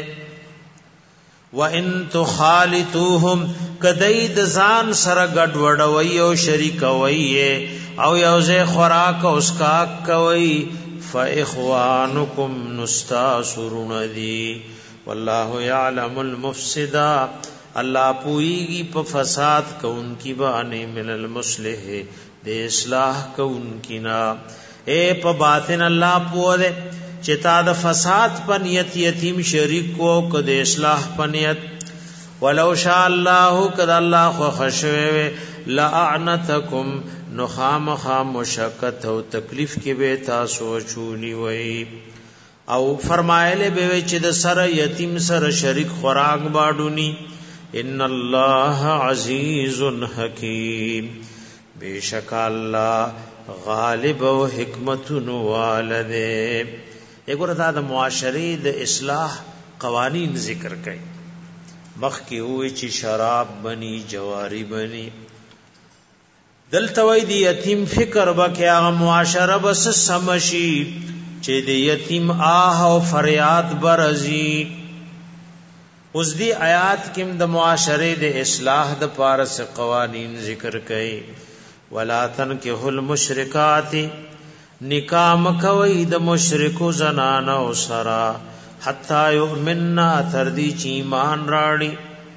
وان تخالطوهم کدی د ځان سره ګډ وډوي او شریکوي او یوځه خوراک او اسکاک کوي فاخوانکم نستاسرون دی والله يعلم المفسد الله پوئیږي په فساد کوونکی باندې من المصلح د اصلاح کوونکی نا اے په باطن الله پوهه چې تا د فساد په نیت یتیم شریک کو د اصلاح په نیت ولو شاء الله کذ الله خو خشوي لعنتکم نخام مشقت او تکلیف کې به تاسو چولی وای او فرمایله به چې د سره یتیم سره شریک خوراک باډونی ان الله عزیز حکیم بیشک الله غالب او حکمت والده وګوره دا د معاشري د اصلاح قوانین ذکر کړي مخ کې وې چې شراب بني جواری بني دلته وای دی یتیم فکر وکي هغه معاشره بس سمشي چې د یتیم آه او فریاد برزي اوس دی آیات کې د معاشره د اصلاح د پارس قوانین ذکر کړي ولا تنكحوا المشركات نکام کوي د مشرکو زنانو سرا حتا یؤمننا تر دې چې ایمان راړي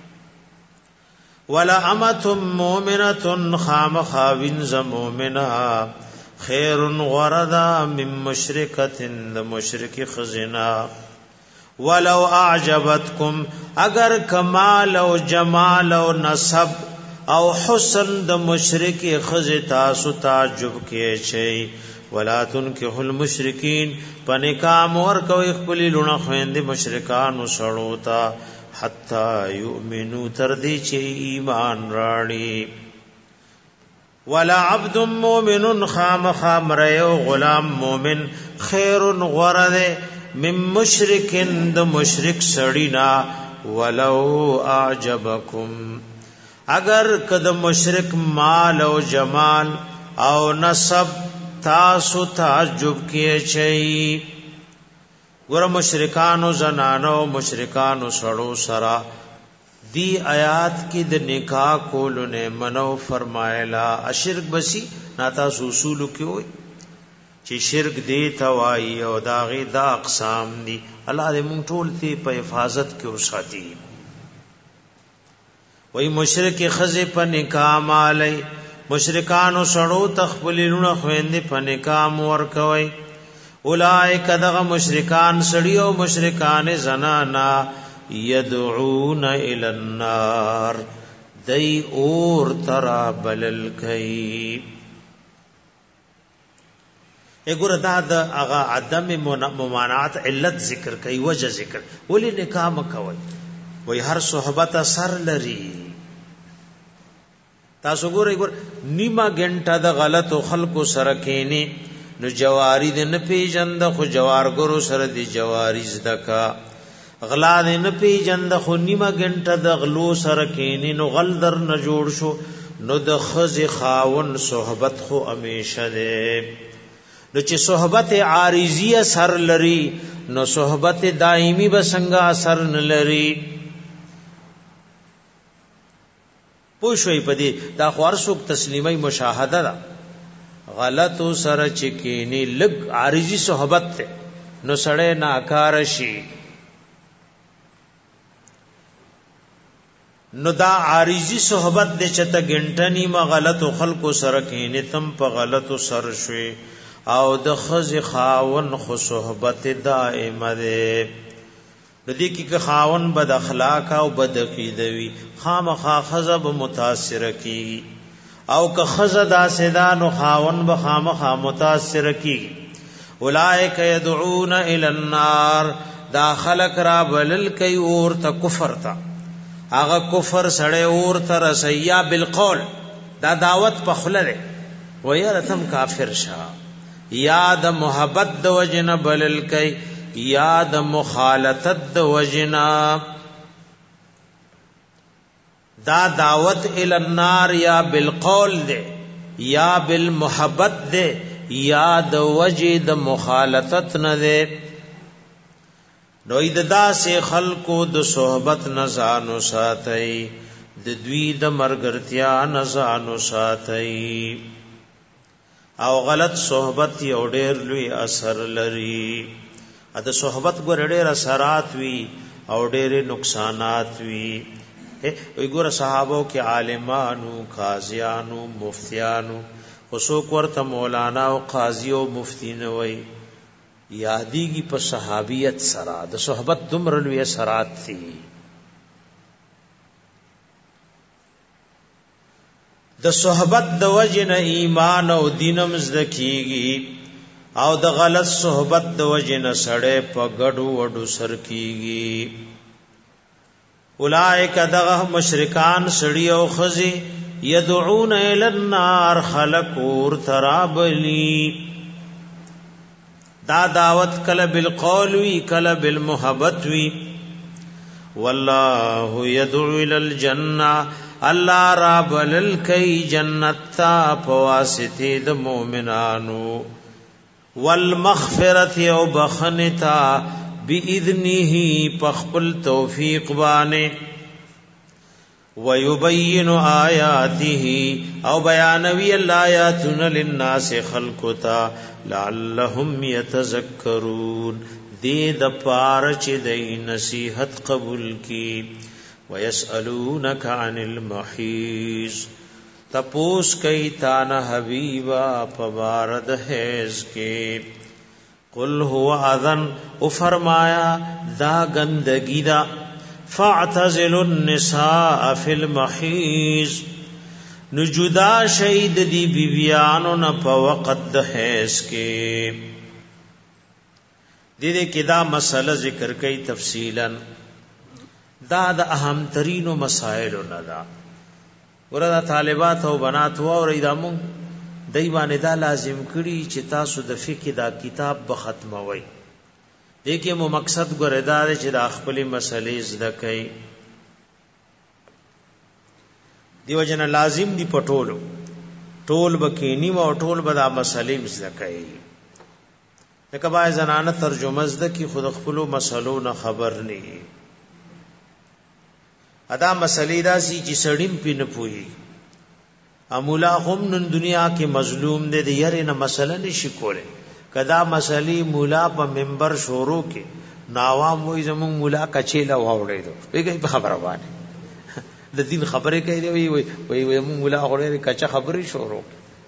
ولا امه مؤمنه خامخاوین ز مؤمنه خیر غردا من مشرکه د مشرک خزنا ولو اعجبتکم اگر کمال او جمال او نسب او حسن د مشرک خز تاسو تعجب کې شي ولا تنكحوا المشركين پنکام ور کوي خپل لونه خويند مشرکان وسړو تا حتا يؤمنو تر دې چې ایمان راړي ولا عبد مؤمن خام ريو غلام مؤمن خير غرد من مشرک د مشرک سړینا ولو اعجبکم اگر کد مشرک مال او جمال او نسب تاسو تعجب کیے چئی ګور مشرکانو زنانو مشرکانو سړو سرا دی آیات کې د نکاح کولو نه منو فرمایلا اشرک بسی ناتا اصول کې وي چې شرک دی توای او داغه دا اقسام دي الله دې مونږ ټول ته په حفاظت کې وساتي وای مشرک خزه په نکاح مالای مشرکانو سړو تخبلینو خويندې په نکاح ور کوي اولائک دغه مشرکان سړی او مشرکان زنانا يدعون الى النار دای اور ترا بلل کای اګور دا د هغه عدم ممانعت علت ذکر کوي وجه ذکر ولی نکاح مکوي وای هر صحبت اثر لري تاسو ګورئ نیمه غنټه د غلط خلکو سره کینی نو جواری د نه پیجند خو جوارګرو سره دی جواری زدکا غلا د نه پیجند خو نیمه غنټه د غلو سره کینی نو غل در نه جوړ شو نو د خز خاون صحبت خو همیشه ده نو چې صحبت عارضی اثر لري نو صحبت دائمی بسنګ اثر نه لري پوښوي پدې دا خورسوک تسلیمي مشاهده ده غلط سره چکینی لګ عارضی صحبت ته نو سړی ناکار شي نو دا عارضی صحبت د چته ګنټنی ما غلط خلکو سره کینی تم په غلط سر شوي او د خز خاون خو صحبت دائمه ده ردی کی خاون بد اخلاق او بد عقیده وی خامخا خزب متاثر کی او که خزدا سدان خاون بخامخا متاثر کی اولئک يدعون الى النار دا خلق را بلل کای اور ته کفر تا هغه کفر سړی اور ته رسیا بالقول دا دعوت په خلره ويرتم کافر شا یاد محبت د وجن بلل کای یاد مخالطت د وجنا دا دعوت ال النار یا بالقول دے یا بالمحبت دے یا د وجد مخالطت نه دے نو ایددا سے خلقو د صحبت نزانو ساتئی د دوی د مرګرتیا نزانو ساتئی او غلط صحبت یو ډیر لوی اثر لري د صحبت ګور ډېر اثرات وی او ډېر نقصانات وی وی ګور صحابو کې عالمانو قاضیانو مفتیانو خصوص ورته مولانا او قاضی او مفتی نه وی یادېږي په صحابیت سره د صحبت دومره لوی اثرات دي د صحبت د وجنه ایمان او دینم زدکیږي او د غلط صحبت د وجنه سړې په ګډو وډو سر کیږي اولائک دغه مشرکان سړی او خزي يدعون الى النار خلقور ترابلی دا دعوت کله بالقول وی کله بالمحبت وی والله يدعو الى الجنه الله رب للکی جنت تا فواسطه د مؤمنانو والمغفرت او بخنتا باذنه پخپل توفیق باندې ويبين آیاته او بیانوی الایاتن للناس خلقتا لعلهم يتذكرون دې د پاره چې د نصیحت قبول کی ويسالونك عن المحيض تپوس کئی تانا حبیبا پبارد حیض کے قل هو اذن او فرمایا دا گندگی دا فاعتزلوا النساء فی المحیض نجدا شہید دی بیبیانو نا پا وقت دا حیض کے دیدے کی دا مسئلہ ذکر کئی تفصیلا دا اہم ترینو مسائلو ندا وردا طالبات او بنات و اور ایدامو دیوانه دا لازم کړي چې تاسو د فقہ دا کتاب به ختموي دیکھئے مو مقصد ګوردا چې د خپل مسلې زده کوي دیو جن لازم دی پټولو ټول بکینی او ټول به دا مسلې زده کوي لکه بای زنانه ترجمه زده کی خود خپل مسلو نه خبر نه ادا مسلې دا سی چې سړیم پین پوي امولا هم نن دنیا کې مظلوم دي د یاره نه مسله نشي کوله کدا مسلې مولا په منبر شروع کې ناوام وې زمون مولا کچېلا واوړې دو ویګي په خبره باندې د دین خبره کوي وی مولا اورې کچا خبري شروع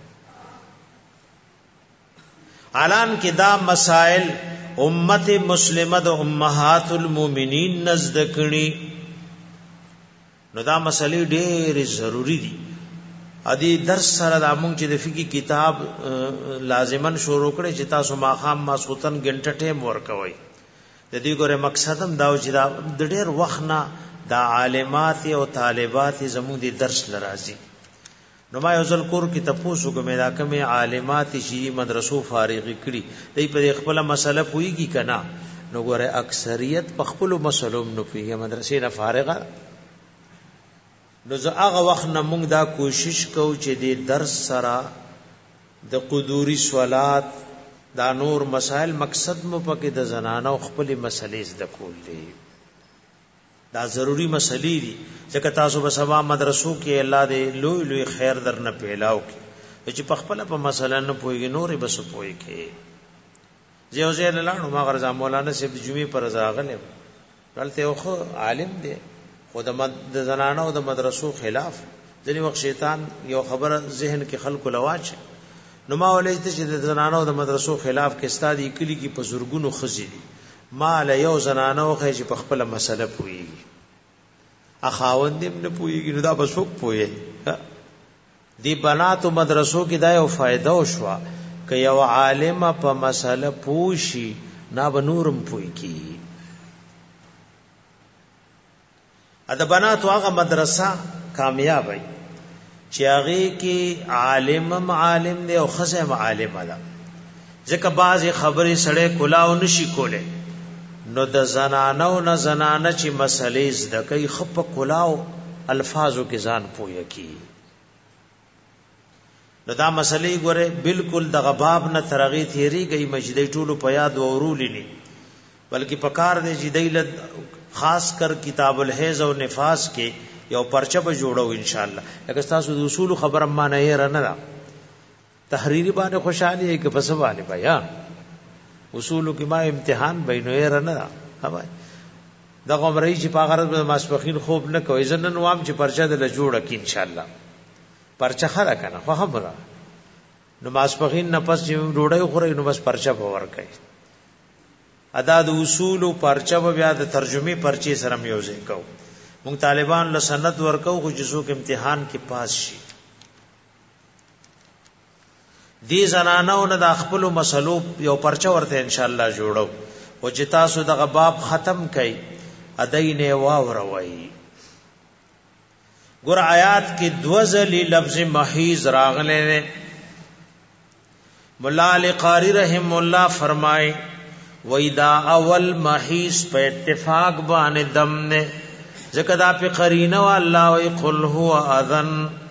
اعلان کې دا مسائل امت مسلمه د امهات المؤمنین نزد کړي نو دا مسلې ډېر ضروری دي ادي درس سره د موږ چې د فقہی کتاب لازمن شروع کړي چې تاسو ماخام ماسوتن غنټه ټیم ورکوي د دې ګوره مقصد هم دا چې دا ډېر وخت نه دا عالمات او طالبات زموږ د درس لرازي نو ما یو ځل کور کې تاسو کومه دا کومه عالمات شي مدرسو فارغ کړي دې په خپل مسله پويږي کنا نو ګوره اکثریت په خپل مسلوم نه پويږي مدرسې نه فارغه نو زه هغه وخت نه موږ دا کوشش کوو چې د درس سره د قدوري سوالات دا نور مسائل مقصد مو پکې د زنانو خپل مسلې زده کول دي دا ضروری مسلې دي چې تاسو به سبا مدرسو کې الله دې لوی لوی خیر درنه پیلاو کی چې په خپل په مسله نه پويږي نورې بس پوي کې زه لاړو ما غرض مولانا صاحب جمعې پر راغله ولته خو عالم دی خود د زنانو د مدرسو خلاف ځنی وخت شیطان یو خبره ذهن کې خلق لواچ نو ما ولې چې د زنانو د مدرسو خلاف کې استاد کلی کې په زورګونو خزي مال یو زنانه خو چې په خپل مسله پويږي اخاوند دې نه پويږي نو دا بس وک پوي دی بناتو مدرسو کې دا یو فائدہ وشوا ک یو عالم په مسله پوشي نا بنورم پوي کی ادا بناتو هغه مدرسه کامیاب وي چې هغه کې عالم دی او خزه عالم ده ځکه بعضی خبرې سړې کلاو نشي کوله نو د زنانو نه زنانه چې مسلې زده کوي خپ کلاو الفاظو کې ځان پوي کی نو دا مسلې ګوره بالکل د غباب نه ترغی تیری گئی مجدی ټولو په یاد ورولینی بلکې پکار دې جدیل خاص کر کتاب الحیض او نفاس کې یو پرچه به جوړو ان شاء الله لکه تاسو د اصول خبره معنی یې رنه تحریری باندې خوشاله کې پس باندې بیا اصول کې ما امتحان بینو یې رنه هاوای دا غمرې چې په غرض ماسپخین خوب نه کوي زنن وام چې پرچه د جوړه کې ان شاء الله پرچه خره کنه خو خبره نو ماسپخین نه پس چې ډوډۍ خوري نو بس پرچه باور کوي ادا د اصول او پرچه بیا د ترجمه پرچه سره میوځي کو مونږ طالبان له سند ورکو خو جزو کې امتحان کې پاس شي دې زنانو نه د خپل مسلو یو پرچه ورته ان شاء الله جوړو او چې تاسو د غباب ختم کړي اداینه واوروي ګور آیات کې دوزلی لفظ محیز راغله نے مولا علی قاری رحم الله فرمائے وَإِذَا اول محیز په اتفاق باندې دم نے ذکر دا په قرینه والله وی قل هو اذن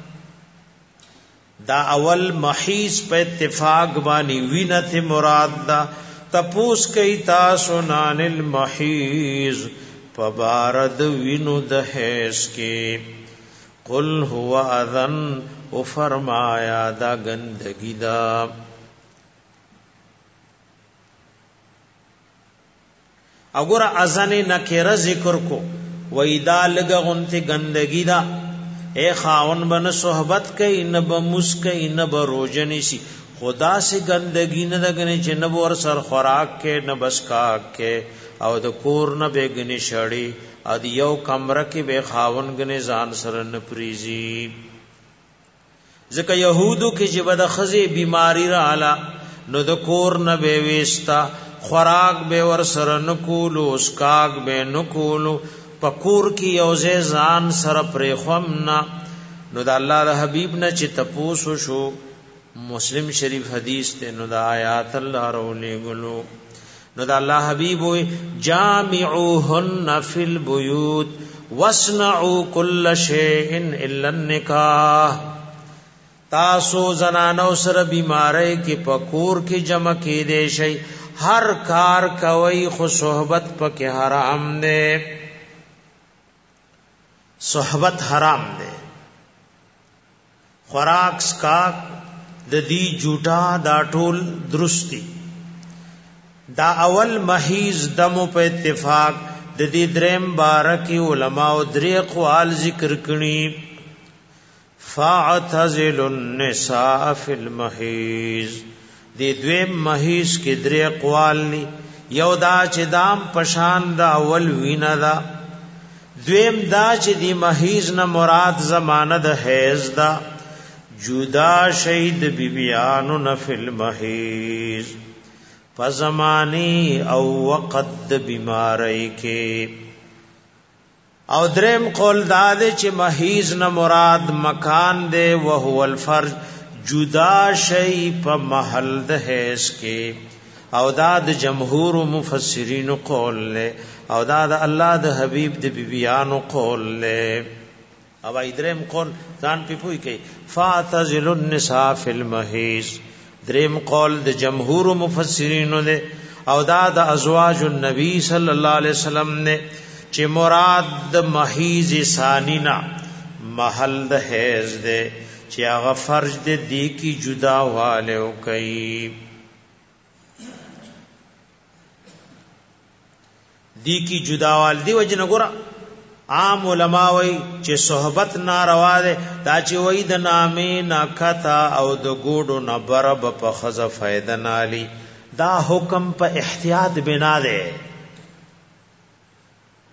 دا اول محیز په اتفاق باندې وینته مراد دا تپوس کئ تاسو نان المحیز فبارد وینو د هیڅ کې قل هو اذن او فرمایا دا گندگی دا اگر اذن نکره ذکر کو ویدا لگا غنتی گندگی دا اے خاون بن صحبت کئی نب مسکئی نب روجنی سی خدا سے گندگی نہ دگنی چې نب ور سر خوراک کې نب اسکاک کې او د کور نه بیگنی شړی اد یو کمره کې به خاون غنی ځان سره نه پریزي ځکه يهودو کې چې بد خزي بیماری را اعلی نو د کور نه به وېستا خوراک به ور سره نه کولو اسکاک به نه کولو پکور کی یوزه ځان سره پرې خومنا نو د الله د حبیب نه چې تپوسو شو مسلم شریف حدیث ته نو د آیات الله رولې ګلو نو د الله حبیب وي جامعوهن فی البیوت واصنعوا كل شیء الا النکاح تاسو زنانو سره بیماری کې پکور کې جمع کې دي شي هر کار کوي خو صحبت پکې حرام ده صحبت حرام ده خوراک سکاک د دې جوټا دا ټول درستی دا اول محیز دمو په اتفاق د دې دریم بارکی علماء او درې قوال ذکر کړي فاعتزل النساء فی المحیز دې دویم محیز کې درې قوال ني یو دا چې دام پشان دا اول وینا دا دویم دا چې دی محیز نه مراد زمانه د حیض دا جدا شهید بیبیانو نفل محیز فزمانی او وقت د بیماری کې او دریم قول دا دے چې محیز نه مراد مکان دے وهو الفرج جدا شی په محل د حیض کې او دا د جمهور مفسرین قول له او دا د الله د حبیب د بیبیانو قول له او ایدریم قول ځان په پوي کوي فاعتزل النساء فی المحیض دریم قول د جمهور مفسرین له او دا د ازواج النبی صلی الله علیه وسلم نے چې مراد د محیض ثانینا محل د حیض دے چې هغه فرج دې دی کی جدا والے او کوي دی کی جداوال دی وجنه ګور عام علما وای چې صحبت ناروا ده دا چې وای د نامې ناکتا او د ګوډو نبرب په خزه فائدہ نالی دا حکم په احتیاط بنا ده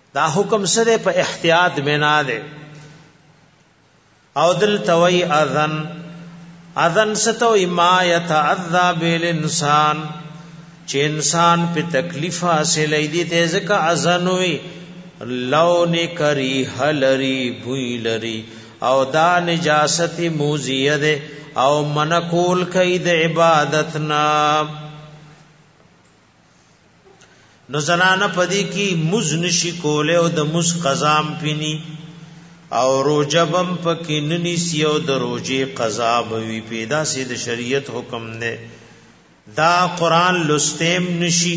دا حکم سره په احتیاط بنا ده. او دل توي اذن ستو ما يتعذى بالانسان چې انسان په تکلیف حاصل دی ته ځکه اذن وي لون کریه لري بوی لري او دا نجاست موزیه ده او منکول کید عبادتنا. نو زنانه پدی کی مز نشی کوله او د مز قزام پینی او روجبم پکې ننی سیو د روجي قضا وی پیدا سي د شریعت حکم نه. دا قران لستیم نشي،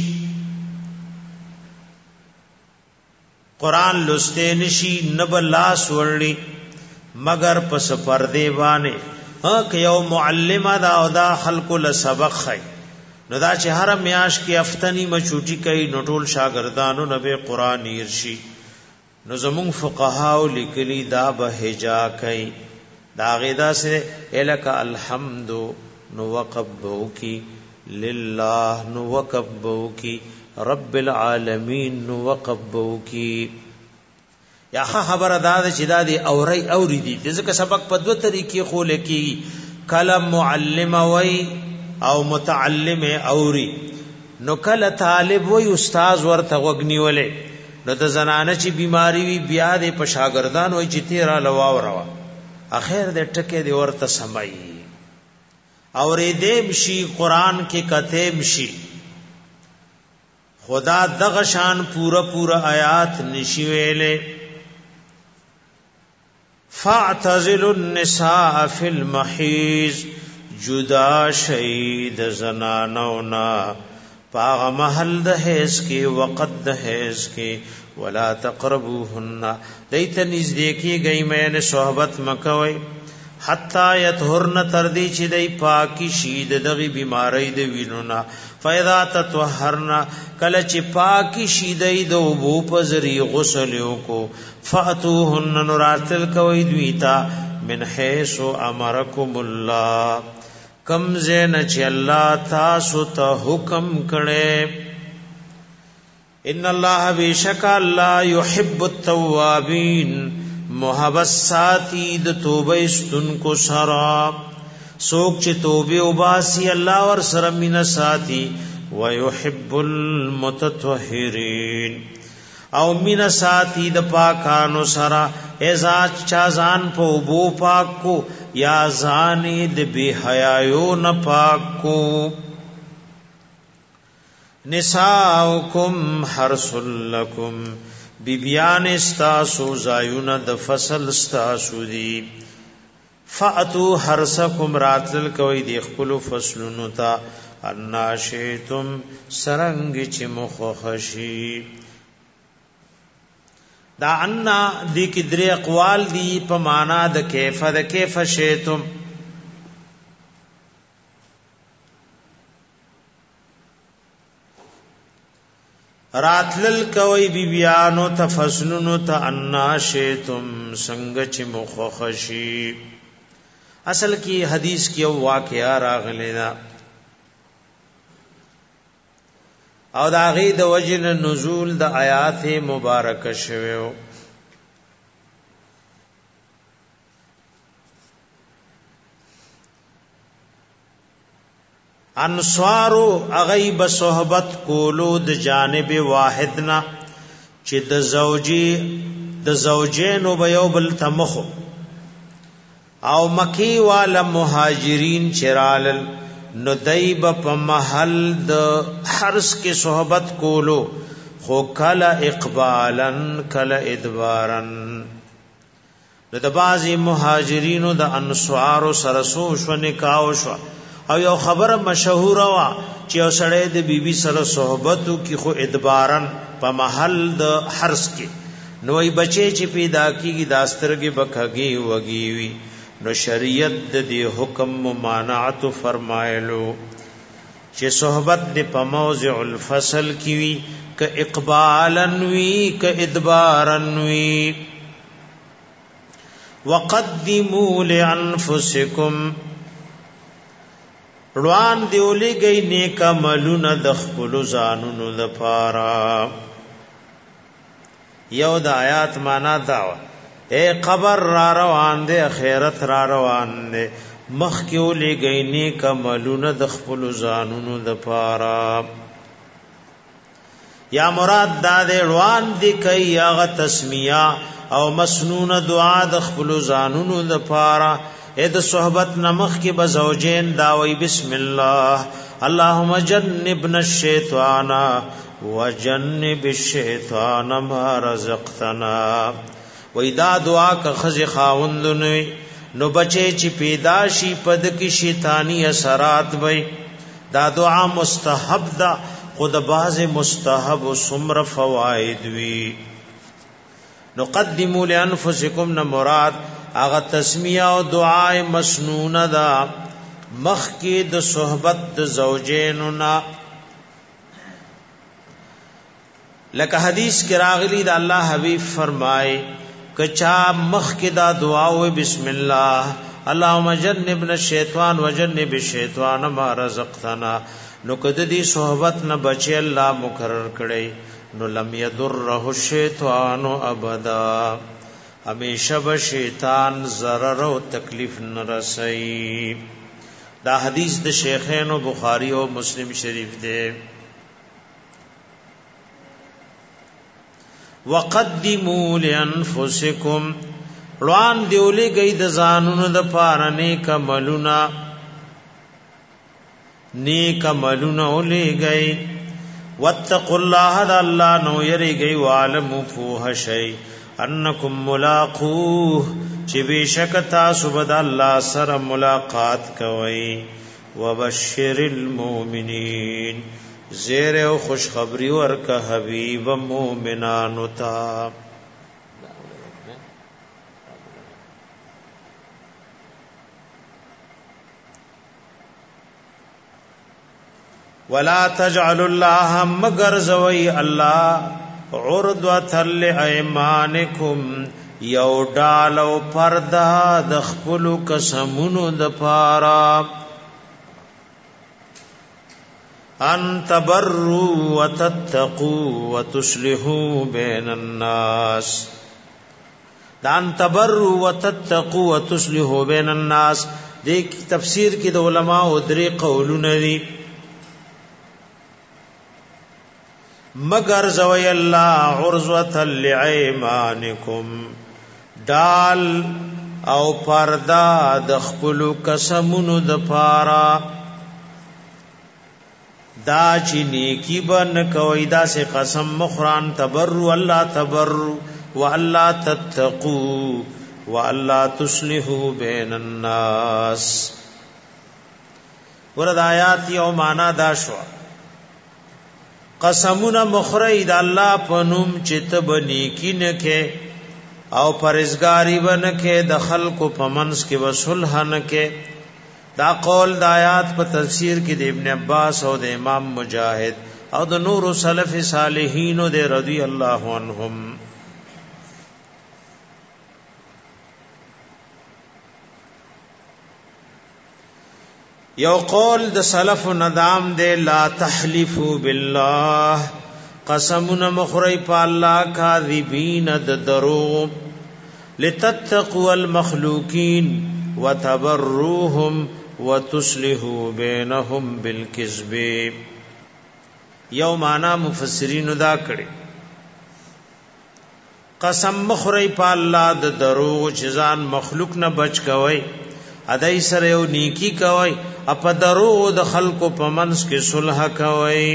قران لسته نشي نبلاس ورلی مگر پس پردے باندې. که یو معلمه دا او دا خلق له سبق خای نو دا چې هر میاش کې افتنی مچوټی کوي نو ټول شاګردانو نبی قران يرشي. نو زمون فقهاو لیکلی دا به هجا کوي دا غدا سے الک الحمد نو وقبو کی لله نو وقبو کی رب العالمین نو وقبو کی. یا خبر ادا چې دا دی اوري دي ځکه سبق په دوه طریقې خو لکی کلم معلم وای او متعلم اوري. نو کله طالب وای استاد ورته وګنی ولې نو د زنانه چې بیماری وی بیا د پشاګردان وای چې تیرا لواو روا اخر د ټکه دی ورته سمای اورې دې شي قران کې کته شي خدا دغه شان پورا آیات نشي ویلې. فاعتزل النساء فی المحیض جدا شید زنانونا پاغ محل د حیض کې وقت د حیض کې ولا تقربوهن دیت نزدیکی گئی میں صحبت مکوي حتا یطهرن تردی چې دی پاکی شید دغه بیماری د وینونا. فاذا تطهرن کله چې پاکی شیدای د وبو پزری غسل کو فاتوهن نراتل کوي دویتا من حيث امرکم الله کم زین چې الله تاسو ته حکم کړي. ان الله بیشک الله يحب التوابین محبت ساتي د توبه استن کو سرا سوک چې توبه وباسي الله ور سره مینا ساتي ويحب المتطهرين او مینا ساتي د پاکانو سره ازا چا ځان په بو پاک کو یا ځان د بی حیايو نه پاک کو. نساؤکم حرث لکم بیبیان استاسو زایون د فصل استاسو دی. فاتو حرثکم راتل کوي د خپل فصلونو تا اناشیتم سرنګ چې مخخشی. دا ان دی کی درې اقوال دی په معنا د کیف شیتم. راتلل کوي بیبیانو تفسنونو ته اناشیتم څنګه چې مخخشی. اصل کی حدیث کی واقعا راغلی دا او دا غي د وجن نزول د آیات مبارکه شویو. انصارو اغیب صحبت کولو د جانب واحدنا چې د زوجینو به یو بل تمخو او مکی والا مهاجرین چرال نو دایب په محل د حرس کې صحبت کولو خو کلا اقبالن کلا ادبارن. د بعضی مهاجرینو د انصارو سره سو شو نکاح شو او یو خبره مشهور وا چې یو سړی د بیبي سره صحبتو کې خو ادبارن په محل د حرس کې نوې بچي چې پیدا کیږي داسترګي بخږي وږي وي نو شریعت د دې حکم ممانعت فرمایلو چې صحبت د په موضع الفصل کی وی ک اقبالن وی ک ادبارن وی. وقدموا لانفسکم روان دیولی گئی نیک عملونه د خپل ځانونو لپاره یو د آیات معنا دا اے قبر را روان دے خیرت را روان دے مخ کیو لګی نیک عملونه د خپل ځانونو د پاره یا مراد دا دے روان دی کئی هغه تسمیه او مسنون دعا د خپل ځانونو د پاره اے د صحبت نمخ کی بزوجین داوی بسم الله اللهم جنبنا الشیطان وجنب الشیطان ما رزقتنا وېدا دعا که خزي خاوندونه نو بچي چې پیدا شي پد کی شیطانی اثرات وي دا دعا مستحب ده خود باز مستحب و سمر فواید وی نقدموا لانفسکم نه مراد اغه تسمیه او دعای مسنون ده مخ کی د صحبت د زوجینو نا لکه حدیث کې راغلی د الله حبیب فرمای کچا مخ کی دا دعا و بسم الله اللهم جنبنا الشیطان وجنب الشیطان ما رزقتنا نو کده دی صحبت نه بچي الله مقرر کړي نو لم يضره الشیطان ابدا همیشه به شیطان ضرر او تکلیف نه رسي دا حدیث د شیخین او بخاری او مسلم شریف دی وقدموا لانفسکم روان دیولې گئی د ځانونو د پاره نیک عملونه ولې گئی واتقوا الله د الله نو یری گئی عالم فوه شی انکم ملاقوه چې بشک تاسو به د الله سره ملاقات کوئ وبشر المؤمنین زیر او خوشخبری ورکا حبیب مومنانو تا ولا تجعلوا الله مگر زوی الله عرضه لایمانکم یو ډالو پردا د خپل قسمونو د پاره ان تبروا وتتقوا وتصلحوا بين الناس دان تبروا وتتقوا وتصلحوا بين الناس دې تفسیر کې د علما او درې قولونه دي مگر زوی الله عرضه لایمانکم دال او پردا د خپل قسمونو د پاره دا چی نیکی بن کوي دا سے قسم مخران تبرو الله تبرو والله تتقوا والله تصلحوا بین الناس ورد آیات یو معنا دا شو قسمونه مخری دا الله پنوم چت بنیکی نکه او پرزګاری بنکه د خلق پمنس کې وصلح نکه دا قول د آیات په تفسیر کې د ابن عباس او د امام مجاهد او د نور سلف صالحین او د رضی الله عنهم یو قول د سلف ندام دے لا تحلفوا بالله قسمنا مخری په الله کاذبین د درو لتتقوا المخلوقین وتبروهم وتصلحوا بينهم بالكذب یو معنا مفسرین دا کړي قسم مخری په الله د درو چزان مخلوق نه بچ کوي ادای سره یو نیکی کوي اپ درو د خلقو په منس کې صلح کوي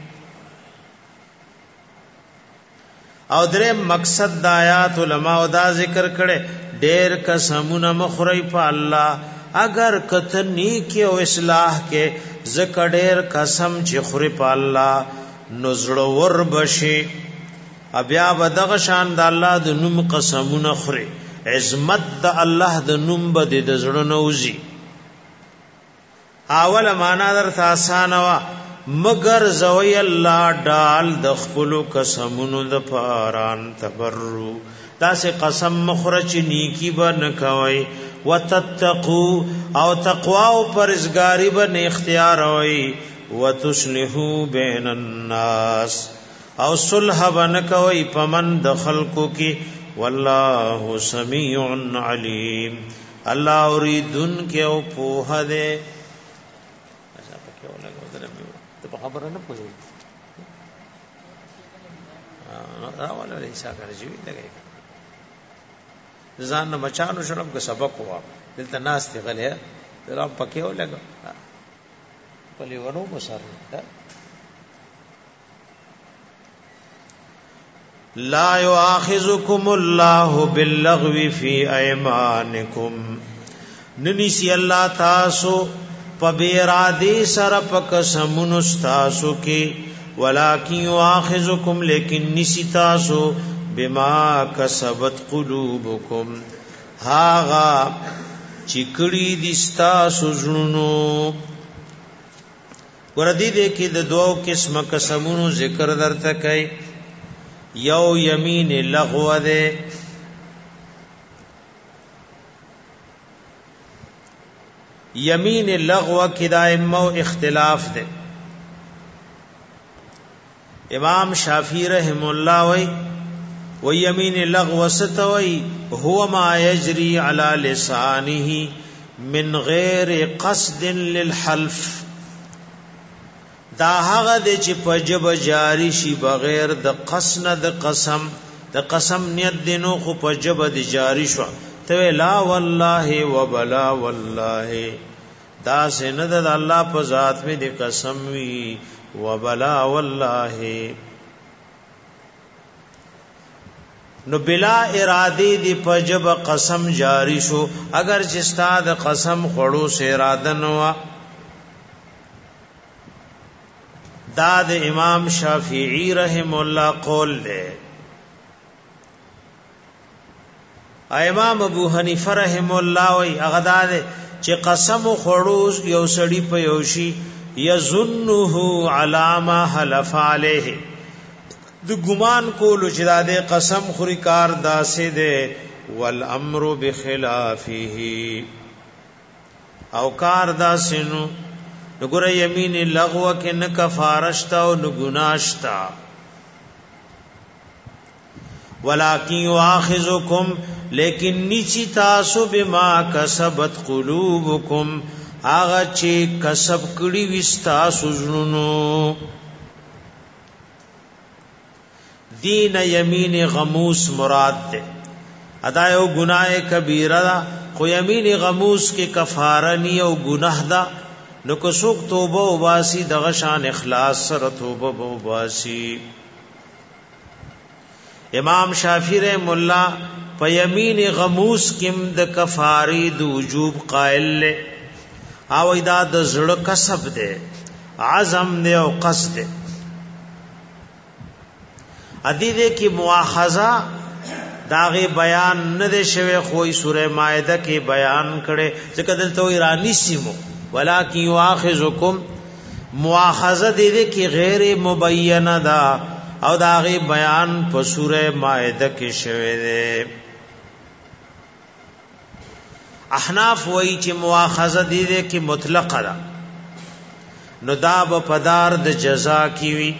او درې مقصد د آیات علما او دا ذکر کړي ډېر قسمونه مخری په الله اگر کته نیکی او اصلاح کې زکه ډېر قسم چې خوري په الله نزړه ور بشي بیا بدغه شان د الله د نوم قسمونه خوري عظمت د الله د نوم بد د زړه نوزي اول معنا درته آسان وا مگر زوی الله ډال د خپل قسمونو د پاران تبرو دا سه قسم مخرج نیکی بن کوي وتتقوا او تقوا او پرزګاری بن اختیار وي وتصلحوا بین الناس او صلح بنکوي پمن د خلقو کې والله سميع عليم الله اوریدن کې او په هده اچھا پکې ولګو درمه ته خبره نه پوهې راواله ایسا کوي لګي ځان نه مچانو شرم کو سبق هوا دلته ناس دی غلې درام پکې ولګو پلی ورو مسر لا يؤاخذكم الله باللغو في ايمانكم ننسی الله تاسو پبیرادی سر پک سمون تاسو کې ولکن يؤاخذكم لیکن نسی تاسو بما کسبت قلوبكم هاغا چکړی دستا سوزونو وردی دې کې د دوو قسمه قسمونو ذکر درته کوي یو یمین لغو ده یمین لغو کې دایمو اختلاف ده امام شافعی رحم الله وی و یمین لغو ستوي هو ما یجری علی لسانه من غیر قصد للحلف دا هغه د چې پجب جاری شي بغیر د قسم د قسم نیت دینو خو پجب د جاری شو ته لا والله وبلا والله دا سند د الله په ذات می د قسم وی وبلا والله نو بلا اراده دی پجب قسم جاری شو اگر چې استاد قسم خړو سے اراده نو دا د امام شافعی رحم الله قول له امام ابو حنیفه رحم الله وی هغه دا چې قسم خړوز یو سړی په یوشي یظنه علامه حلف علیه د ګمان کولو چې دا د قسم خوري کار داسې ده والامر بخلافه او کار داسې نو نګور یمین لغو کې نه کفارشتا او نه ګناشتا ولکن یؤاخذکم لیکن نیچی تاسو بما کسبت قلوبکم هغه چې کسب کړي وستا سوزنو دین یمین غموس مراد ده ادا یو گناہ کبیره خو یمین غموس کې کفاره نی او گناہ ده نو کو سوک توبه او باسی دغه شان اخلاص سره توبه او باسی امام شافعی رحم الله په یمین غموس کم د کفاری د وجوب قائل له او ادا د زړه کسب ده عزم ده او قصد ده ادي دې کې مؤاخذه داغه بیان نه ده شوی خوې سوره مائده کې بیان کړي ځکه دلته ایرانی سیمو ولکن یؤاخذکم مؤاخذه دې کې غیر مبینه ده او داغه بیان په سوره مائده کې شوی ده احناف وایي چې مؤاخذه دې کې مطلقه ده نو دا په پدار د جزا کی وی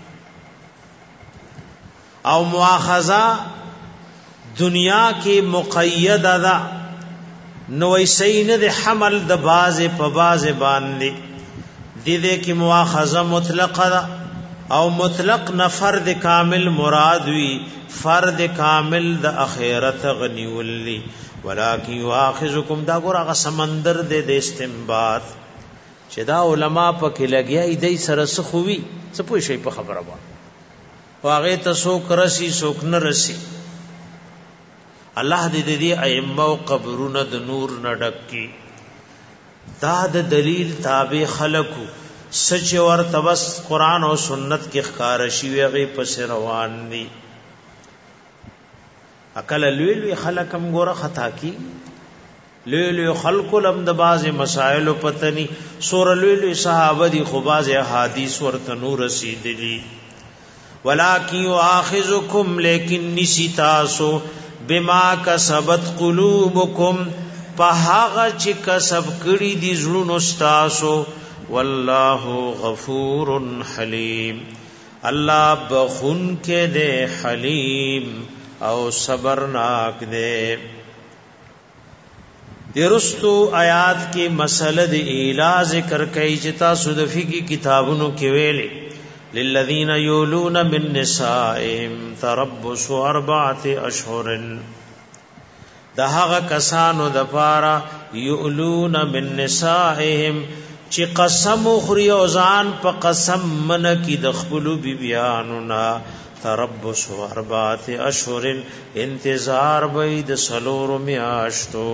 او مؤاخذه دنیا کې مقید ده نو ایسې نه د حمل د باز په باز باندې دې کې مؤاخذه مطلقه ده او مطلق نه فرد کامل مراد وی فرد کامل د اخرت غنی ولي ولکن یؤاخذکم دا ګورغه سمندر د استنباط چې دا علما په کې لګیا دې سره سخوي څه پوه شي په خبره وایي واغه ته سوک رسی سوک نه رسی الله دې دې ائمه او قبرونه د نور نه ډکې دا د دلیل تابع خلقو سچ اور تبس قران او سنت کې ښکار شي ویغه پس روان دي عقل لوی خلقم ګوره خطا کی لوی خلق لم د باز مسائل پتنی سور لوی صحابه دي خو باز احادیث ورته نور رسیدلی ولکن یؤاخذکم لیکن نسیتاسو بما کسبت قلوبکم په هغه چې کسب کړي دي زړونو تاسو والله غفور حلیم الله بخون کې دے حلیم او صبرناک دے. درستو آیات کی مسئلہ دی ایلا ذکر کئی چتا صدفی کی کتابونو کی ویلے للذین یولون من نسائهم تربص 4 اشہر دهغه کسانو د پارا یولون من نسائهم چې قسم خوري او ځان په قسم من کی د خپل بیبیانو نا تربص 4 اشهر انتظار بيد سلور میاشتو.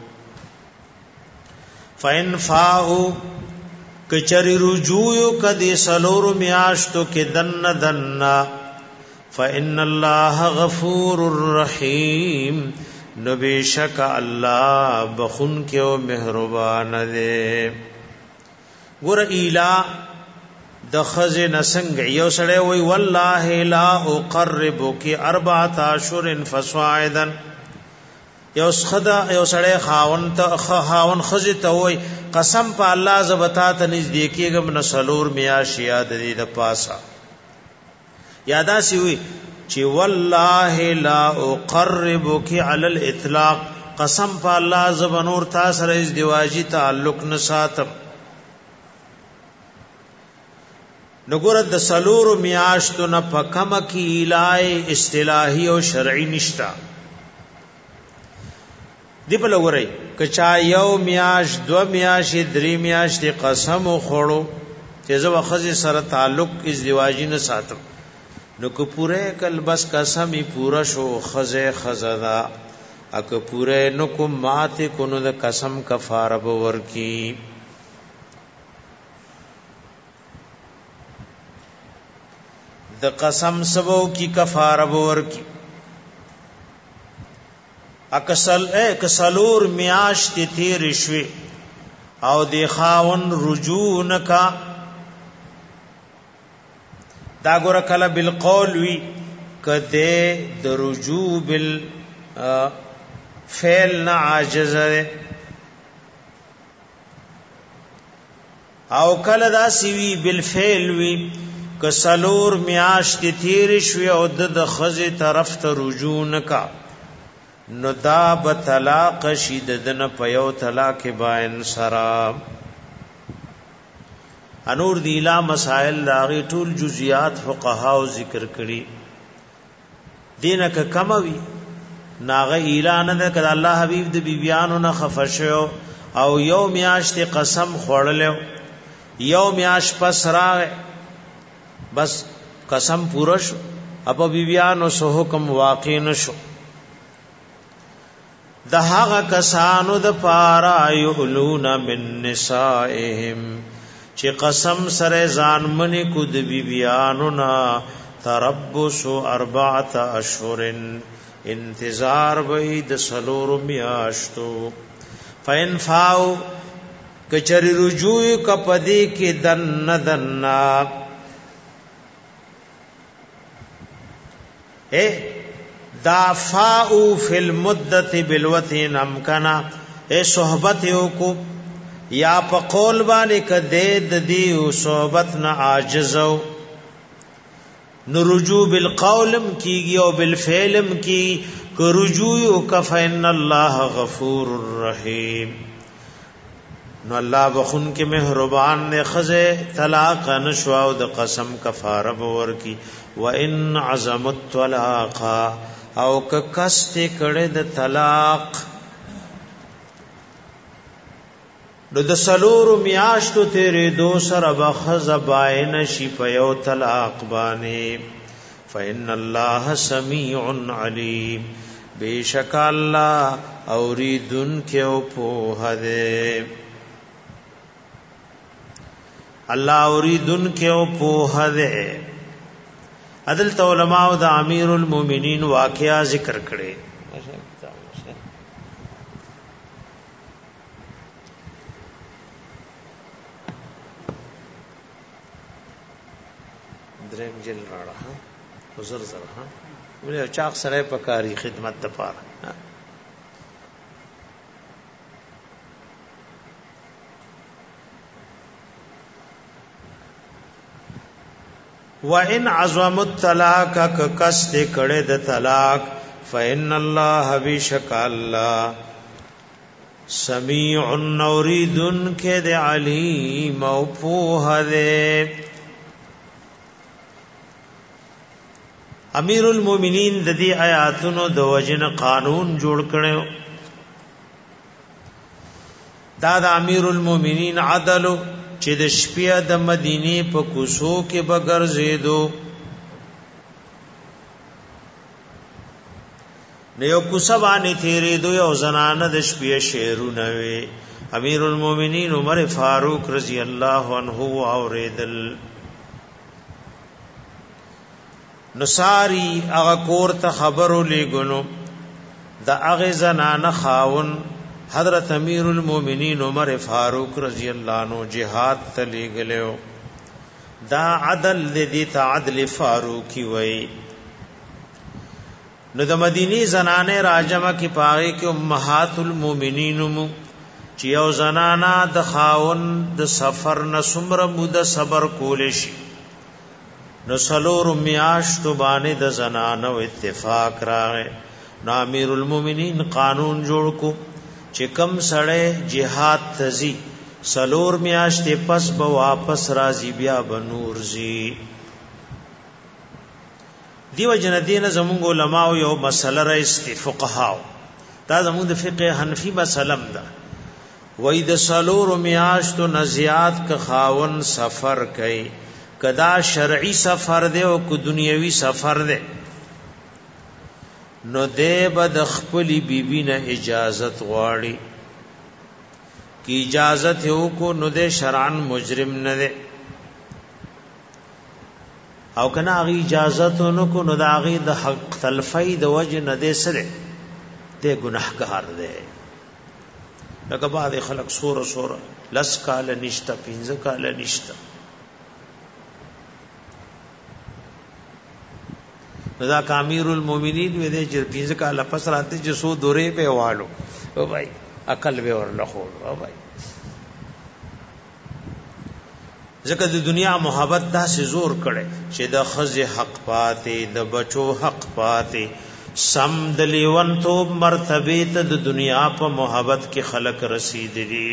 فین فاو کچری رجوع کدی سلور میاشتو کې دن دن فإن الله غفور الرحیم نو بیشک الله بخون کې او مهربان دی. ګور ایلا د خزن سنگ یو سړی وی والله لا اقربک 4 اشهر فصاعدا یو سړی خاون خزی ته وای قسم په الله زبتا ته نږدې کېږم نه سلور میاش یاد دې د پاسا یادا سی وی چې والله لا اقربک علی الاطلاق قسم په الله زبنور تا سره ازدواجی تعلق نه ساتم. نګور د سلور میاشتو نه پکم کی الای اصطلاحی او شرعی نشتا دی په لوري کچا یو میاش 2 میاش 3 میاش دی قسم خوړو چې زو خزي سره تعلق ازدواجی نه ساتم نو کو پوره کل بس قسم ای پورا شو خزه خزدا اک پوره نو کو مات کو نو د قسم کفاره باور کی. د قسم سبو کی کفاره باور کی اکسلور میاشت تیر شوی او دی خاون رجوع نکا دا ګور کله بالقول وی کده د رجوع بالفعل نه عاجز او کله دا سیوی بالفعل وی کسلور میاشت تیر شوی او د خزه طرف ته رجوع نکا نو دا بطلاق شیددن پیو طلاق باین سرا. انور دیلا مسائل داغی ټول جزیات فقهاو ذکر کړي دینک کموي ناغه اعلان نه کړه الله حبیب د بیبیانو نه خفشو او یو میاشت قسم خوړلو یو میاش پس راغ بس قسم پوره شو اپا بیبیانو سو حکم واقع نشو. د هغه کسانو د پارا یولون من نسائهم چې قسم سره ځان منی کو د بیبیانو نا تربص 4 اشهر انتظار وای د سلور میاشتو. فین فاو کچری رجوع کپدی کی دن دنا دا فاؤ فی المدت بالوتین امکنا اے صحبت یو کو یا په قول باندې کده د دی صحبت نه عاجزو نو رجوع بالقولم کیږي او بالفعلم کی کو رجوع کفن الله غفور الرحیم نو الله بخون کې مهربان نے خزه طلاق نشو او د قسم کفاره باور کی وان عزم الطلاق او کست کړه د طلاق نو د سلور میاشتو تیرې دو سره بخز باین شي په یو طلاق باندې فإن الله سميع عليم بیشک الله اوریدن کې او په هده الله اوریدن کې او په هده عدل علماء د امیر المؤمنین واقعا ذکر کړي دریم جل راړه حضور زره ها ولې چاق سره پکاري خدمت د پاره وان عظم الطلاق کس دې کړه د طلاق فإن الله بشک الله سمیع نوریدن کې د علیم او په دې امیر المؤمنین د دې آیاتونو د وجن قانون جوړ کړو دا د امیر المؤمنین عدل چې د شپې د مدینه په کوڅو کې بغیر زیدو نیو کوڅه باندې تیرې دوی او زنانه د شپې شعرونه وي امیر المؤمنین عمر فاروق رضی الله عنه اوریدل نصاری هغه کور ته خبرو لګونو د هغه زنانه خاون حضرت امیر المؤمنین عمر فاروق رضی الله عنه جهاد ته لګلو دا عدل دې ته عدل فاروقی وای نو د مدینی زنانه راجمه کې پاره کې امهات المؤمنین مو چې یو زنانا د خاون د سفر نه سمره مود صبر کول شي نو سلور میاشتو باندې د زنانو اتفاق راغی نو امیر المؤمنین قانون جوړ کو چې کم سړی جهاد تزي سلور میاشتې پس به واپس راځي بیا بنور زی دیو جندین زمونږ علماء یو مسله را استفقهاو دا زمونږ د فقه حنفی مسلم ده وای د سلور میاشتو نزیات ک خاون سفر کوي کدا شرعی سفر دی او کو دنیوي سفر دی نو دې بد خپلی بیبی نه اجازت غواړي کی اجازت یو کو نو دې شرعن مجرم نه دی او کنا غي اجازت نو کو نو دا غي د حق تلفی د وجه نه دې سره دې ګناهګار دی لکه بعد خلق سور لس کال نشتا 15 کال نشتا دا امیر المؤمنین وې دې چې 15 کال پس راته چې سو دورې په والو او بھائی عقل به ورنه خور او بھائی ځکه د دنیا محبت دا سي زور کړي چې د خزه حق پاتې د بچو حق پاتې سم د لیون تو مرتبه ته د دنیا په محبت کې خلق رسیدلی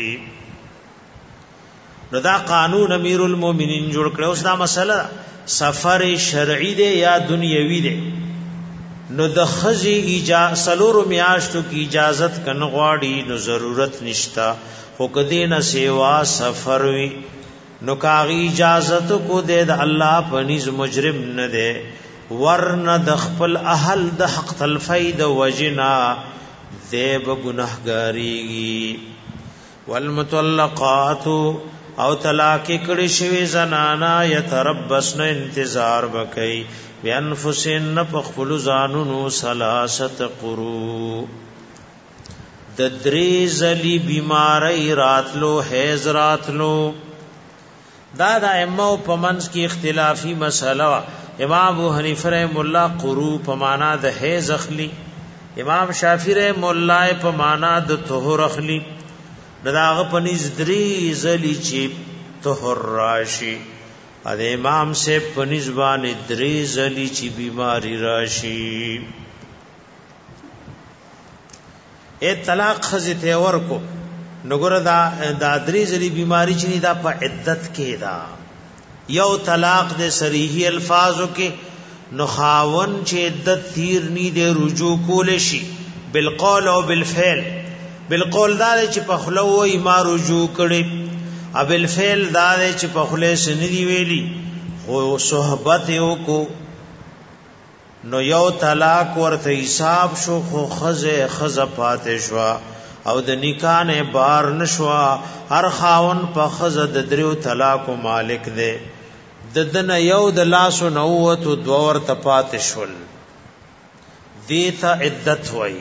نو دا قانون امیر المؤمنین جوړ کړو اوس دا مسله سفر شرعی دی یا دنیوي دی نو د خزي سلور میاشتو کی اجازت کنه غواړي نو ضرورت نشتا خو کدی نه سیوا سفر وی نو کاغی اجازت کو دے د الله پنیز مجرم نه دے ورن د خپل اهل د حق تلفید وجنا ذیب گناهګاری والمطلقات او طلاق کړي شوی زنانا یتربصن انتظار وکي بانفسن پخپل زانونو ثلاثه قرو د درې زلی بیماری راتلو حیز راتلو دا د ائمه په منځ کې اختلافي مسله امام ابو حنیفه رحم الله قرو په معنا د حیز اخلي امام شافعی رحم الله په معنا د طهور اخلي داغه پنځ درې زلی چې طهور راشي ا امام سے پنځ باندې درې زلی چې بیماری راشي اے طلاق خزته ورکو نګره دا درې زلی بیماری چې دا په عدت کې دا یو طلاق د صریحي الفاظو کې نخاون چې عدت تیر نی د رجوع کول شي بالقول او بالفعل بالقول دا چې په خلو وای ما رجوع کړي او بالفعل دا چې په خله سندي ویلي خو صحبت یو کو نو یو طلاق ورته حساب شو خو خزه پاتې شو او د نکاح نه بار نشوا هر خاون په خزه د دریو طلاق مالک دی ددن یو د لاسو نووت دوور تپات شول دیتا عدت وئی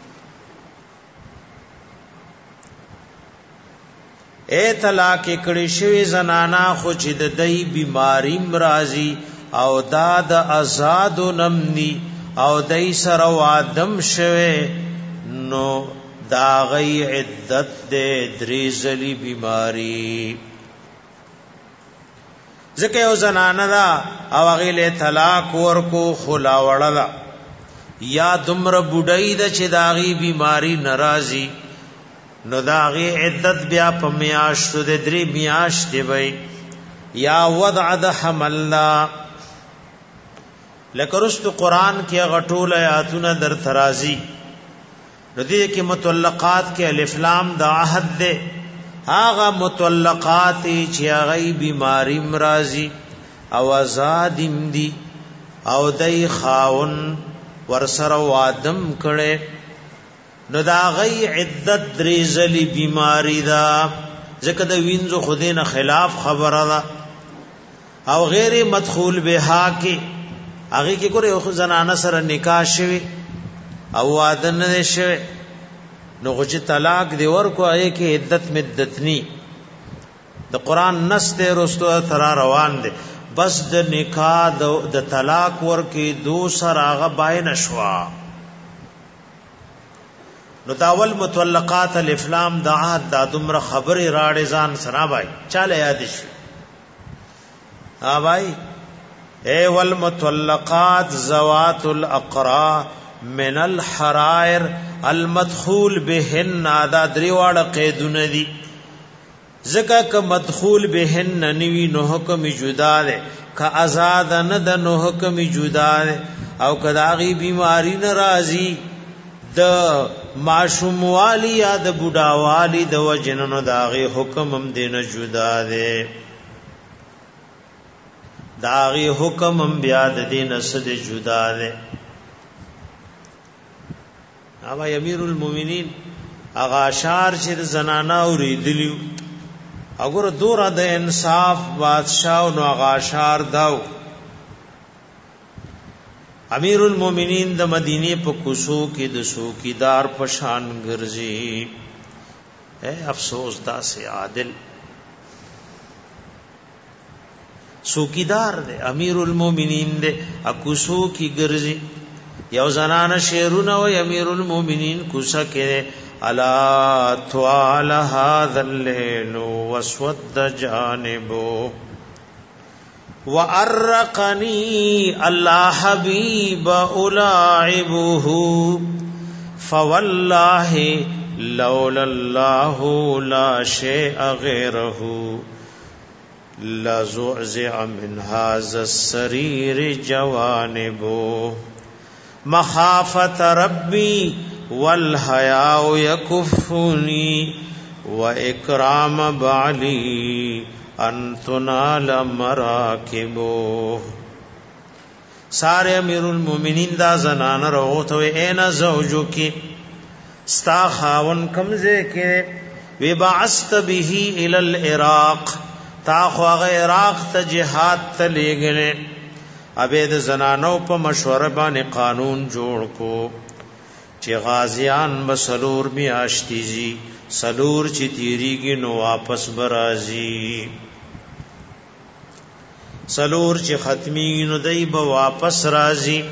اے طلاق کړي شوی زنانا خو چې د دای بیماری مرضی او داد آزاد نمنی او دای سره وادم شوه نو دا غي عدت دې درې زلی بیماری ځکه یو زنانه دا او هغه له طلاق ورکو خلا وړلا یا دمر بډای د چې داغي بیماری ناراضي نو داغي عدت بیا په میاشتو د 3 میاشتې وي یا وضع د حملنا لکرست قرآن کې غټول آیاتونه در ترازی نو دې کې مطلقات کې الف لام د عهد ده هغه مطلقات چې هغه بیماری مرضی او آزاد دي او دای خاون ورسره وادم کړي نو دا غي عدت درېزلی بیماری دا ځکه د وینځو خودینه خلاف خبره ده او غیر مدخول بها کې هغه کې ګوره یو زنانه سره نکاح شوی او واده نه شوی نو غوچ طلاق دی ورکو هغه کې عدت مدتنی د قران نص ته رستو تر روان دي بس د نکاح د طلاق ورکې دو سره هغه باین شوا نو داول متولقات الافلام د عهد د دمر خبر راړې ځان سره بای چاله یاد شي ها بای اے والمطلقات ذوات الاقراء من الحرائر المدخول بهن ادا دریواړه قیدونه دي زکه ک مدخول بهن نوی نو حکم جدا ده ک آزاد نه د نو حکم جدا ده او کداغي بیماری ناراضی د معشوم والی یا د بوډا والی د وجنن داغي حکم هم دینه جدا ده داغی حکم بیا د دین صد جدا ده اوا امیر المؤمنین اغا اشعار چې زنانا اوریدلیو اگر دور د انصاف بادشاہ نو اغا اشعار داو امیر المؤمنین د مدینه په کوسو کې د سوکیدار پشان ګرځي اے افسوس دا سے عادل سوکیدار دے امیر المومنین دے اکوسو کی گرزی یو زنان شیرون و امیر المومنین کوسا کے الا طوال هذا الليل واسود جانبو وارقنی اللہ حبیب الاعبه فواللہ لولا اللہ لا شیء غیره لا زعزع من هذا السرير جوانبه مخافة ربي والحياء يكفني وإكرام بعلي أن تنال مراكبه سارے امیر المومنین دا زنان روغتو اینا زوجو کی ستا خاون کمزے کے وبعثت به الى العراق تا خو عراق ته جهاد ته لګلې ابید زنانو په مشوره باندې قانون جوړ کو چې غازیان مسلور میاشتي جی سلور چې تیریږي نو واپس برازي سلور چې ختمي نو دای به واپس راځي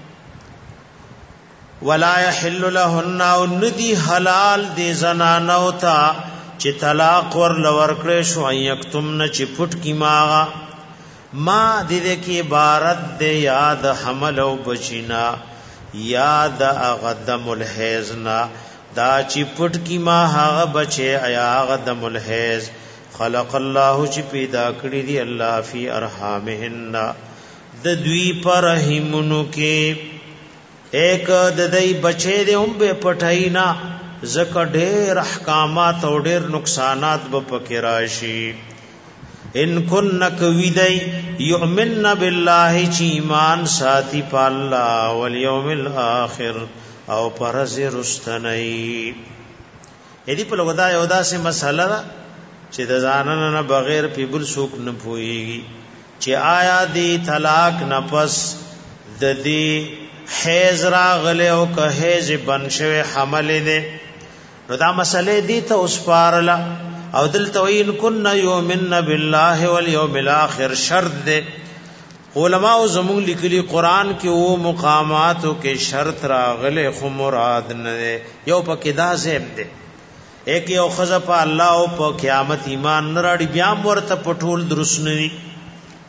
ولا يحل لهن ندي حلال دي زنانو ته چې طلاق ور لور کړې شو یکتمن چې پټ کی ماغه ما دې کې عبارت دې یاد حمل او بچینا یاد اغدم الحیزنا دا چې پټ کی ما هغه بچي ایا اغدم الحیز خلق الله چې پیدا کړی دی الله فی ارحامهن د دوی پر رحمونو کې ایک د دې بچي دې هم به پټاینا زکه ډېر احکامات او ډېر نقصانات به پکې راشي ان کنک ویدای یؤمن بالله چې ایمان ساتي په الله والیوم الاخر او پرز رستنی اې دې په لګدا یو داسې مسله چې د ځانن نه بغیر پیبل سوق نه پويږي چې آیا دې طلاق نه پس د دې حیز راغله او که حیز بنشوي حمل دې نو دا مسئله دی ته اوس پارلا او دلته وین کن یؤمن بالله والیوم الاخر شرط دے علماء زمون لیکلی قران کې او مقاماتو کې شرط راغله خو مراد نه یو پکې دا زم دے ایک یو خزه په الله او په قیامت ایمان نه راړي بیا ورته پټول درست نه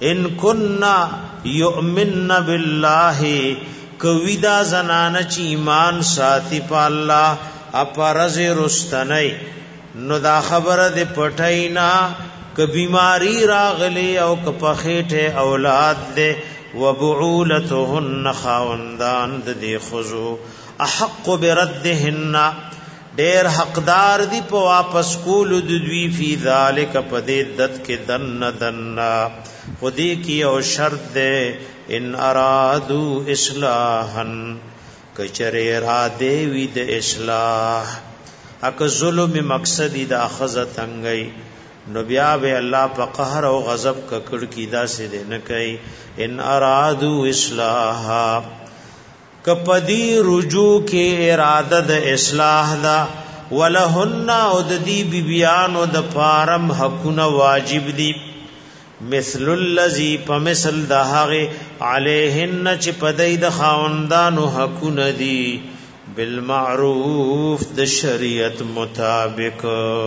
ان کننا یؤمن بالله کوي دا زنانه چې ایمان ساتي په الله اپرز رستنی نو دا خبره د پټینا ک بیماری راغلی او ک پخېټه اولاد دے وبعولتهن خاوندان د خذو احق بردهن ډیر حقدار دی په واپس کول د دوی فی ذالک پدې دت کې دن خودی کی او شرط دے ان ارادو اصلاحا کچره را دیوی د اصلاح اک ظلم مقصد د اخذ تنگئی نو بیا به الله په قهر او غضب ککړ کی دا سي نه کوي ان ارادو اصلاحا کپدی رجوع کې اراده د اصلاح دا ولهن او د دی بیان او د فارم حقونه واجب دي مثل الذی فمثل دهغه علیهن چې پدای د خاوندانو حقونه دي بالمعروف د شریعت مطابق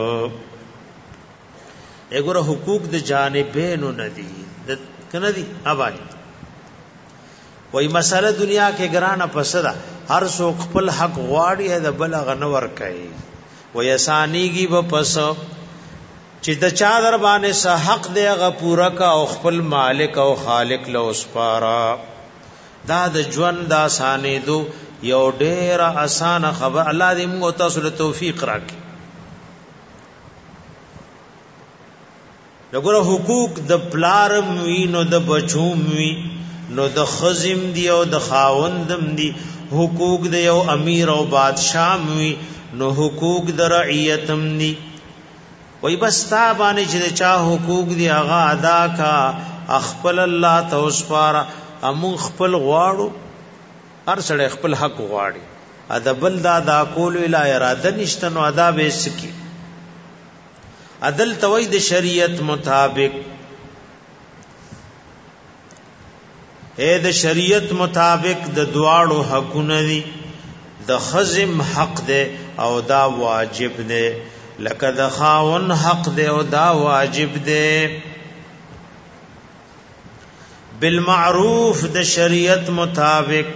اګوره حقوق د جانبینو ندی د کنه دي اوبای وای مسله دنیا کې ګرانه پسدا هر څوک خپل حق غواړي د بلغ نور کوي وای اسانیږي په پس چې د چا در باندې سه حق دی غپورا کا او خپل مالک او خالق له اسپارا دا د ژوند د اسانې دو یو ډیر اسانه خبر الله دې موږ تاسو له توفیق راکړي لګوره حقوق د پلارم وی نو د بچوم وی نو د خزم دی او د خاوندم دی حقوق د یو امیر او بادشاہ وی نو حقوق د رعیتم دی وای بس تا باندې چې چا حقوق دی هغه ادا کا خپل الله توسپار امون خپل غواړو هر سړی خپل حق غواړي ادبل دا کول ویلا اراده نشته نو ادا به سکی عدل توید شریعت مطابق اے د شریعت مطابق د دواړو حقونه دي د خزم حق ده او دا واجب ده لکه د خاون حق ده او دا واجب ده بالمعروف د شریعت مطابق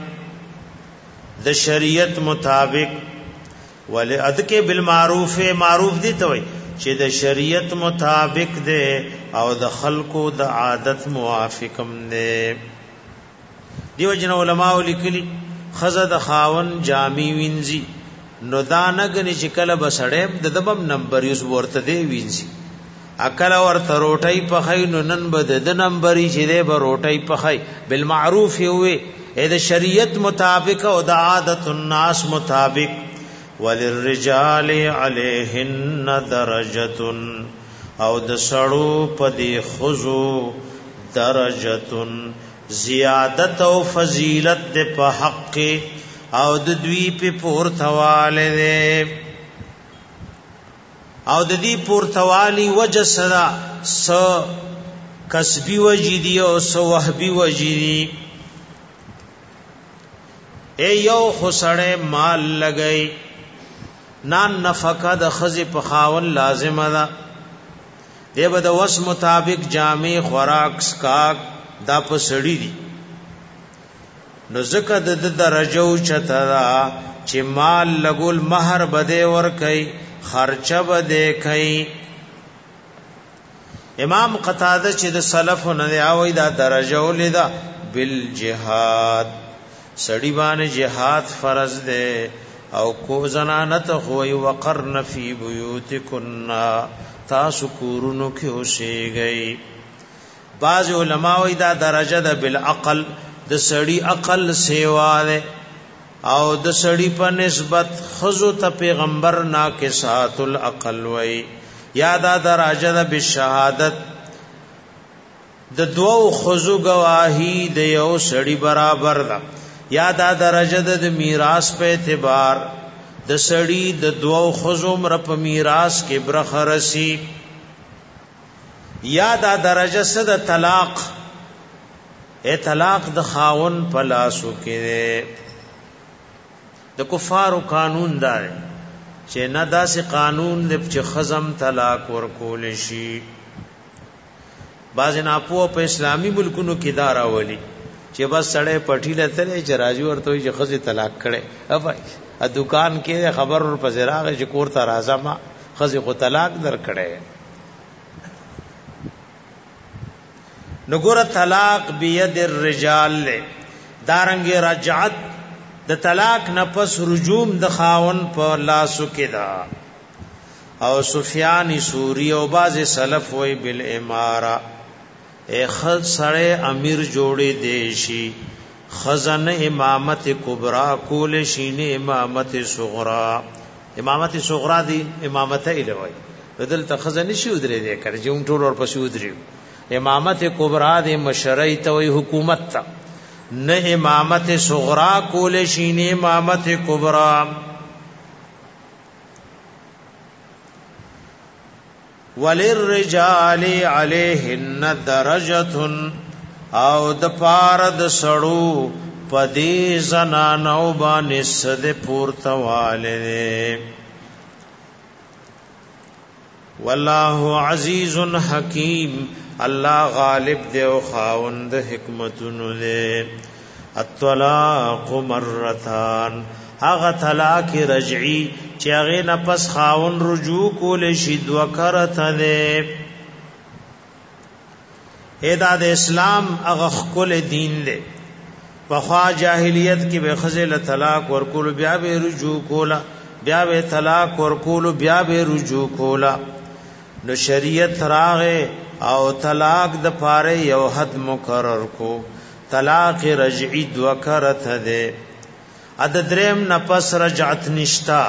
ول ادکه بالمعروف معروف دي توي چې د شریعت مطابق ده او د خلقو د عادت موافقم ده دیو جن علماء لیکلی خزه د خاون جامی وینځي نو دانګنی چې کله بسړې د دبم نمبر یوس ورته دی وینځي اکل ورته روټي په خای نو نن بد د نمبر چې دی به روټي په خای بالمعروف وي د شریعت مطابق او د عادت الناس مطابق وللرجال علیهن درجه او د سړو په دی خذو درجه زیادت او فضیلت د په حق او د دوی په پورتواله ده او د دې پورتوالی وجه سره س کسبی وجدی او س وهبی وجدی ای یو خسړې مال لګئی نان نفقه د خزی په خاون لازم ده دیو د وس مطابق جامع خوراک سکاک دا په سړی دي نو زکه د درجو چترا چې مال لګول مہر بده ور کوي خرچه بده کوي امام قتاده چې د سلف نه اوي دا درجه ولیدا بالجهاد سړی باندې جهاد فرض ده او کو زنانت خوې وقرن فی بیوتکن تاسو کورونو کې اوسېږئ بعض علماء وی دا درجه ده بالعقل د سړی عقل سیوا ده او د سړی په نسبت خزو ته پیغمبر ناقصات العقل وی یا دا درجه ده بالشهادت د دوو خزو گواہی د یو سړی برابر ده یا دا درجه د میراث په اعتبار د سړی د دوو خزو مر په میراث کې برخرسی یا دا درجه صد طلاق طلاق د خاون په لاسو کې د کفارو قانون دار چې نه داسې قانون د چې خزم طلاق ورکول شي باز نه په اسلامي ملکونو کې دار اولی چې بس سړی پټی لته چې راځي ورته چې خزي طلاق کړي افای ا دکان کې خبر ور پځ راغی چې کور ته راځه ما خزي خو طلاق در کړي نګور طلاق بيد الرجال دارنګ رجعت د طلاق نفس رجوم د خاون په لاسو کې دا او سفیان سوری او باز سلف وی بالاماره اے خد سړی امیر جوړې دیشي خزنه امامت کبرا کول شینه امامت صغرا امامت صغرا دی امامت الوی بدل ته خزنه شي ودرې دې کړ چې ټول ور پسې ودرې امامت کبرا دی مشرعی ته وی حکومت ته نه امامت صغرا کول شینه امامت کبرا وللرجال علیهن درجه او د پارد سړو پدی زنانو باندې صد پورتواله والله عزیز حکیم الله غالب دی او خاوند حکمتونو دی الطلاق مرتان هغه طلاق رجعی چې هغه نه پس خاون رجوع کول شي دو کرته ده ادا د اسلام هغه خپل دین دی په خوا جاهلیت کې به خزل طلاق ورکول بیا به رجوع کولا بیا به طلاق ورکول بیا به رجوع کولا نو شریعت راغه او طلاق د پاره یو حد مقرر کو طلاق رجعی دو کرته ده اد دریم نفس رجعت نشتا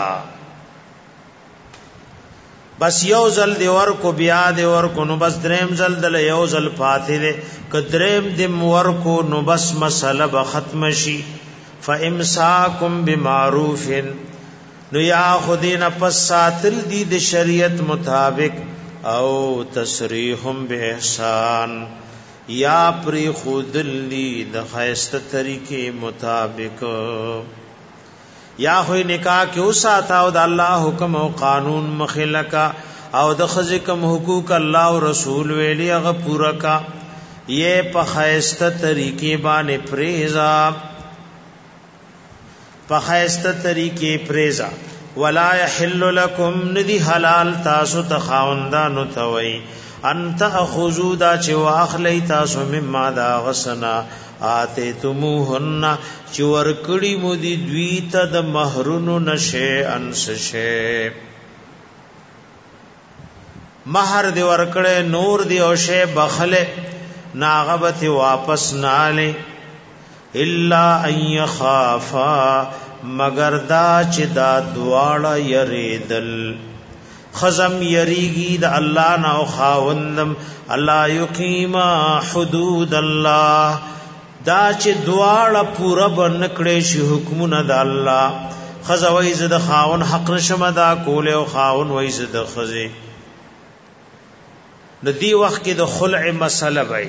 بس یو زل دی ورکو بیا دی ورکو نو بس دریم زل دل یو زل پاتې دی ک دریم دیم ورکو نو بس مسله به ختم شي فامساکم بمعروف نو یا خودین پس ساتل دی د شریعت مطابق او تسریحم باحسان یا پری خودلی د خیست طریقې مطابق یا ہوئی نکاح کې وساته او د الله حکم او قانون مخلکا او د خزی کم حقوق الله او رسول ویلی هغه پورا کا یہ په خیست طریقې باندې پریزا په خیست طریقې پریزا ولا يحل لكم ندی حلال تاسو تخاوندانو توي انت اخذو دا چې واخلی تاسو مما دا غسنا آتیتموهن چې ورکړی مو دی دوی ته د مہرونو نشه انس شه مہر دی ورکړې نور دی او شه بخله ناغبت واپس ناله الا ان يخافا مگر دا چې دا دواړه یریدل خزم یریگی د الله نه او خاوندم الله یقیما حدود الله دا چې دواړه پورا بنکړې شي حکمونه د الله خزوی ز د خاون حق نشم دا کول او خاون وای ز د خزه د دې وخت کې د خلع مسله وای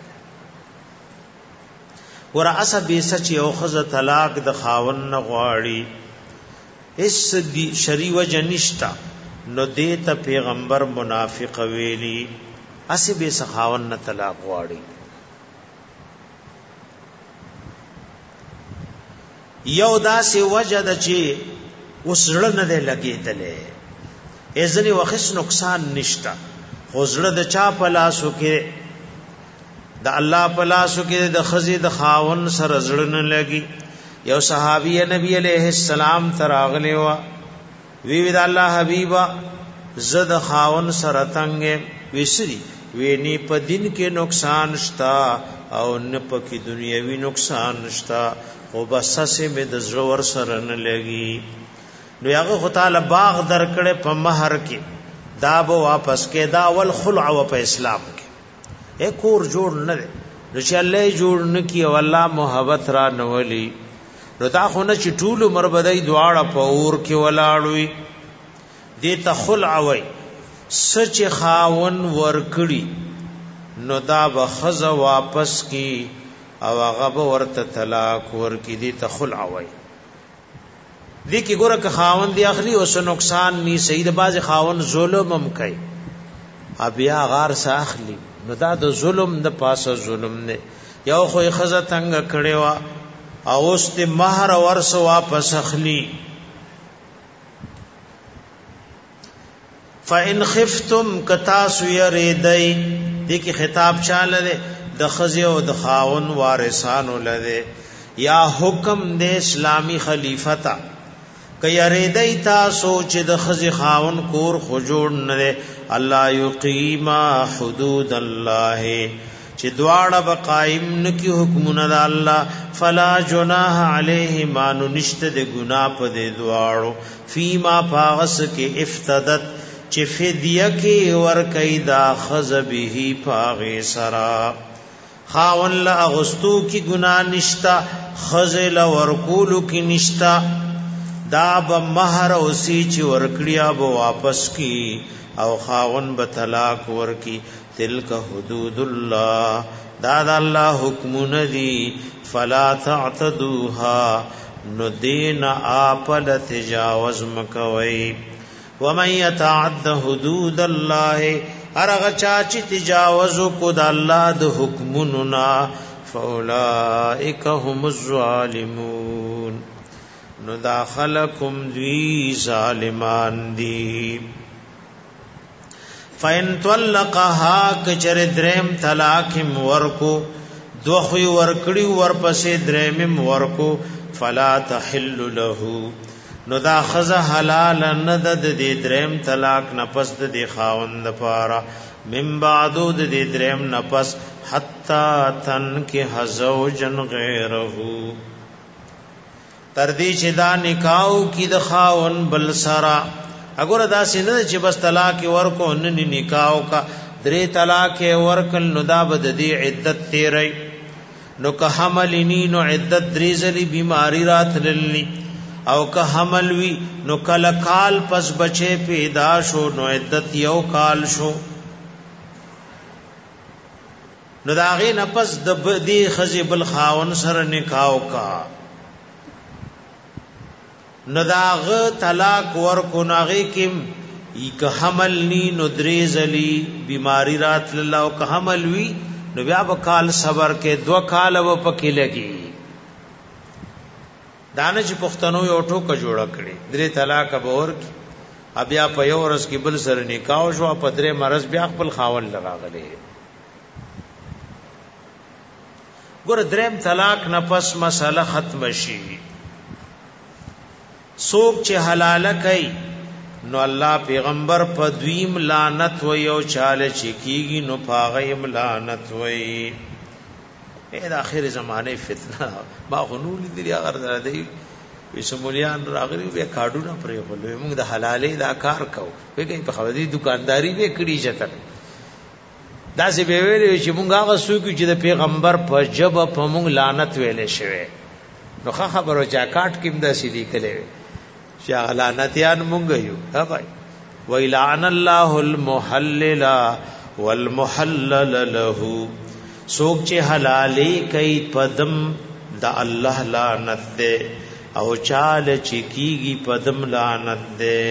ور اسب سچ او خزه طلاق د خاون نه غواړي اس دی شری وجه نشتا نو دیتا پیغمبر منافق ویلی اسی بے سخاون نہ طلاق غواړي یو داسې وجه د چې وسړه نه دی لګېدلې ازنی وخت نقصان نشتا خو زړه د چا په لاسو کې د الله په لاسو کې د خزي د خاون سره زړه نه لګي یو صحابي نبی علیہ السلام تراغلی وا وی د الله حبیبا زد خاون سره تنګ وسری ویني په دین کې نقصان شتا او نه پکې دنیوي نقصان شتا او بس سه به د زور سره نه لګي نو هغه تعالی باغ درکړې په مہر کې دا به واپس کې دا ول خلع او په اسلام کې ایک اور جوړ نه دی نو چې الله جوړ نه کی او الله محبت را نولي نو دا خو نه چې ټول مربدای دواړه په اور کې ولاړوي دې ته خلع وای سچ خاون ورکړي نو دا به خزه واپس کی او هغه به ورته طلاق ورکی دې ته خلع وای دې کې ګوره که خاون دی اخلي او څه نقصان ني سید باز خاون ظلم هم کوي بیا غار ساخلی نو دا د ظلم د پاسه ظلم نه. یو خو خزه تنگ کړي وا او است مہر ورس واپس اخلی. فإن خفتم کتاسو یریدای دې کې خطاب چاله د خزه او د خاون وارثانو لده یا حکم د اسلامی خلیفتا کيریدای تاسو چې د خزه خاون کور خو جوړ نه الله یقیما حدود الله چې دواړه بقائم نکی حکمونه د الله فلا جناح علیهما نشته د ګنا په دې دواړو فیما پاغس کې افتدت چې فدیه کې ور کیدا خذبه پاغه سرا خاون لا اغستو کی گناہ نشتا خزل ورکولو کی نشتا دا به مہر او سی چې ورکړیا به واپس کی او خاون به طلاق ورکی. تلک حدود الله دا د الله حکم ندی فلا تعتدوها نو دین اپل تجاوز مکوي. ومن يتعد حدود الله ارغه چاچ تجاوز کو د الله د حکمونو نا فاولائک هم الظالمون نو داخلکم ذی ظالمان دی. فین طلقها کچر دریم طلاق ورکو دوخوی ورکڑی ورپسې دریم ورکو فلا تحل له نو دا خزه حلال نه د دې دریم طلاق نفس د خاوند پارا من بعدو د دې دریم نفس حتا تن کې زوجن غیره تر دې چې دا نکاو کې د خاون بل سرا اگر دا سینه چې بس طلاق ورکو نه نکاو کا درې طلاق ورکل نو دا بد دې عدت تیرې نو که حمل نی نو عدت درې ځلې بیماری راتللی او که حمل وی نو کل کال پس بچے پیدا شو نو عدت یو کال شو نو داغی نپس دی خزی بالخاون سر نکاو کا نو داغ طلاق ورکو ناغی کم که حمل نی نو دریزلی بیماری رات للہ او که حمل وی نو بیا با کال صبر کے 2 کال و پکی لگی دانه چې پښتنو یو ټوکه جوړه کړي 3 طلاق به ورکی بیا په یو ورځ کې بل سره نکاح شو په 3 مرز بیا خپل خاون لگاغلې ګور 3 طلاق نه پس مسله ختم شي سوک چې حلاله کوي نو الله پیغمبر په دویم لعنت و یو چاله چې کیږي نو پاغیم لعنت وای د اخر زمانه فتنه ما غنول دي اگر دی وسمولیان راغلی به کارډونه پرې غلوې موږ د حلالې دا کار کو وګي په خوادي دکانداری به کړی چته دا سی به ویلې چې موږ هغه څوک چې د پیغمبر په جب په موږ لعنت ویلې شوی نو خبرو چا کاټ کیم د سیدی کله چې لعنتيان موږ یو ها بھائی ویلعن الله المحلل والمحلل له سوک چې حلالي کوي پدم د الله لعنت ده او چال چې کیږي پدم لعنت ده.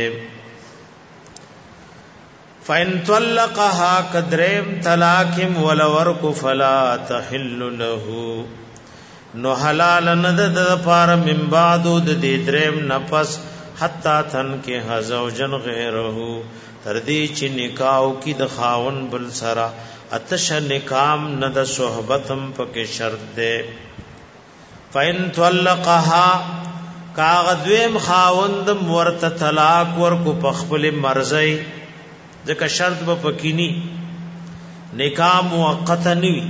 فین طلقها قدرم طلاقم ولورک فلا تحل له نو حلال نه د پار من بعد د درم نفس حتا تن کې زوجن غیره تر دې چې نکاح کی د خاون بل سرا اتش نکام نه د صحبتم پکې شرط ده. فین طلقها کاغذویم خاوند ورت طلاق ورکو پخپل مرزی ځکه شرط به پکینی نکام موقت نوی.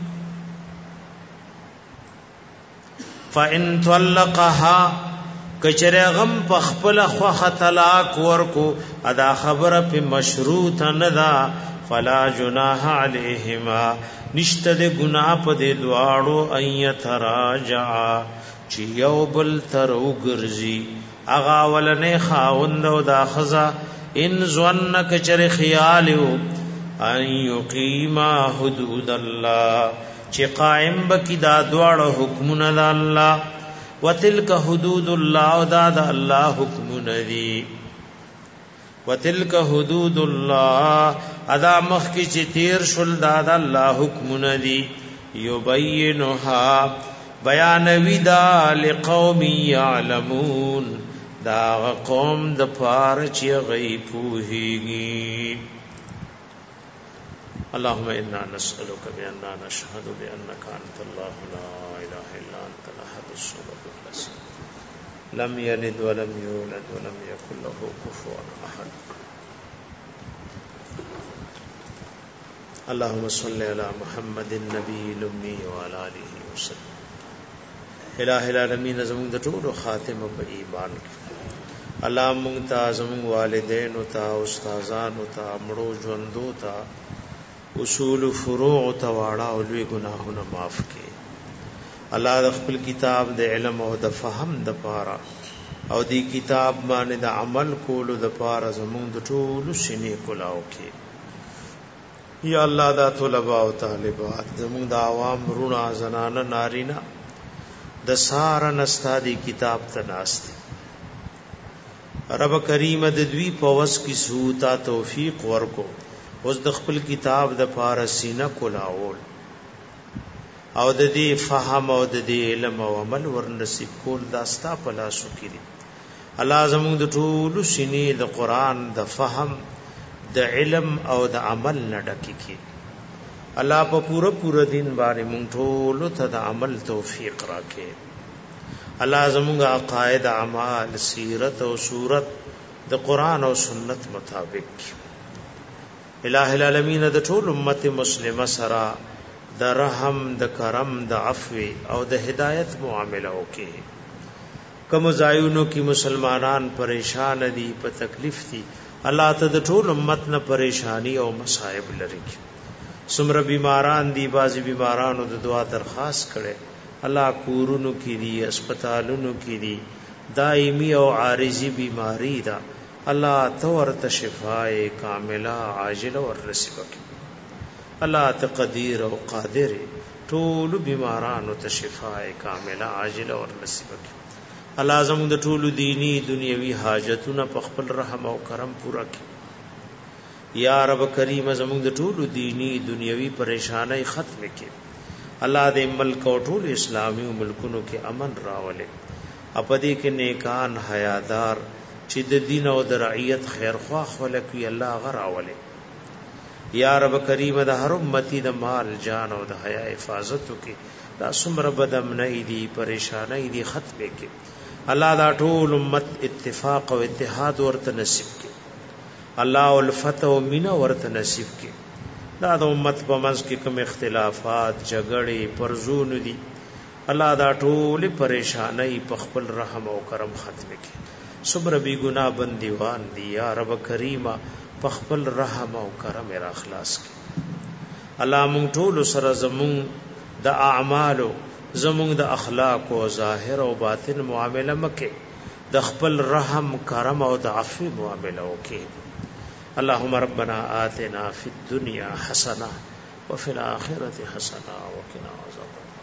فین طلقها کچره غم پخپل خوخ طلاق ورکو ادا خبره په مشروط نه ده فلا جناح علیہما نشته د گناہ په دې دواړو ایت راجع چې یو بل تر وګرځي اغا ولنه خاوند او دا خزا ان ظنک چر خیال ان یقیما حدود الله چې قائم بکی دا دواړو حکمونه د الله وتلک حدود الله او دا د الله حکمونه دي. وتلک حدود الله ادا مخ کی چې تیر شل داد الله حکم ندی یبینها بیان ودا لقوم یعلمون دا قوم د پار چې غیب پوهیږي. اللهم انا نسألك بأننا نشهد بأنك انت الله لا اله الا انت الاحد الصمد الذي لم يلد ولم يولد ولم يكن له كفوا احد. اللهم صل على محمد النبي الامي وعلى اله وسلم. الہ العالمین زمون د ټولو خاتمه په ایمان کې. الله مونږ ته زمون والدین او ته استادان او ته مړو ژوندو ته اصول فروع ته واړه او لوی ګناهونه معاف کړي. الله د خپل کتاب د علم او د فهم د پاره او د کتاب باندې د عمل کولو د پاره زمون د ټولو سینې کلاو کړي. یا الله دا طلباء او طالبات زمون د عوام رونه زنانه نارینا د سار نستادی کتاب تناست رب کریم د دوی په وس کی سوتا توفیق ورکو اوس د خپل کتاب د فارسینه کولاول او د دې فهم او د دې علم او عمل ور نصیب کول داستا په لاسو کې دي. الله زموږ د ټولو سینې د قران د فهم د علم او د عمل نډکی کی. الله په پورا دین باندې مونږ ټول ته د عمل توفیق راکړي. الله زموږ عقاید اعمال سیرت او صورت د قران او سنت مطابق. الہ العالمین د ټول امت مسلمه سره د رحم د کرم د عفو او د هدایت معاملې وکړي. کوم ځایونو کې مسلمانان پریشان دي په تکلیف دي الله ته د ټول امت نه پریشانی او مصائب لري. سمره بیماران دی بازی بیمارانو د دعا درخواست کړي. الله کورونو کې دي هسپتالونو کې دي دایمي او عارضی بیماری دا الله تورته شفای کامله عاجله ور نصیب کړي. الله تقدیر او قادر ټول بیمارانو ته شفای کامله عاجله ور نصیب کړي. الله زموږ د ټول دینی دنیوي حاجتونه په خپل رحم او کرم پورا کړي. یا رب کریم زموږ د ټولو دینی دنیوي پریشانای ختم کړي. الله دې ملک او ټول اسلامي ملکونو کې امن راولي. اپدې کې نیکان حیادار چې د دین او د رعیت خیر خواه خلک وي الله غراولي. یا رب کریم د هر امتی د مال جان او د حیا حفاظت وکړي. دا څومره بدامنۍ دي پریشانای دي ختم کړي. الله دا ټول امت اتفاق او اتحاد ورته نصیب کړي. الله الفت او مینا ورته نصیب کړي. دا د امت په منځ کې کوم اختلافات جګړې پرزون دي الله دا ټول پریشانای په خپل رحم او کرم ختم کړي. صبر بی گناہ بندیوان دی یا رب کریم په خپل رحم او کرم را اخلاص کړي. الله مونږ ټول سره زمون د اعمالو زمون د اخلاق او ظاهر او باطن معامله مکه د خپل رحم کرم او د عفو معامله وکړي. اللهم ربنا آتنا في الدنيا حسنة وفي الآخرة حسنة وقنا عذاب النار.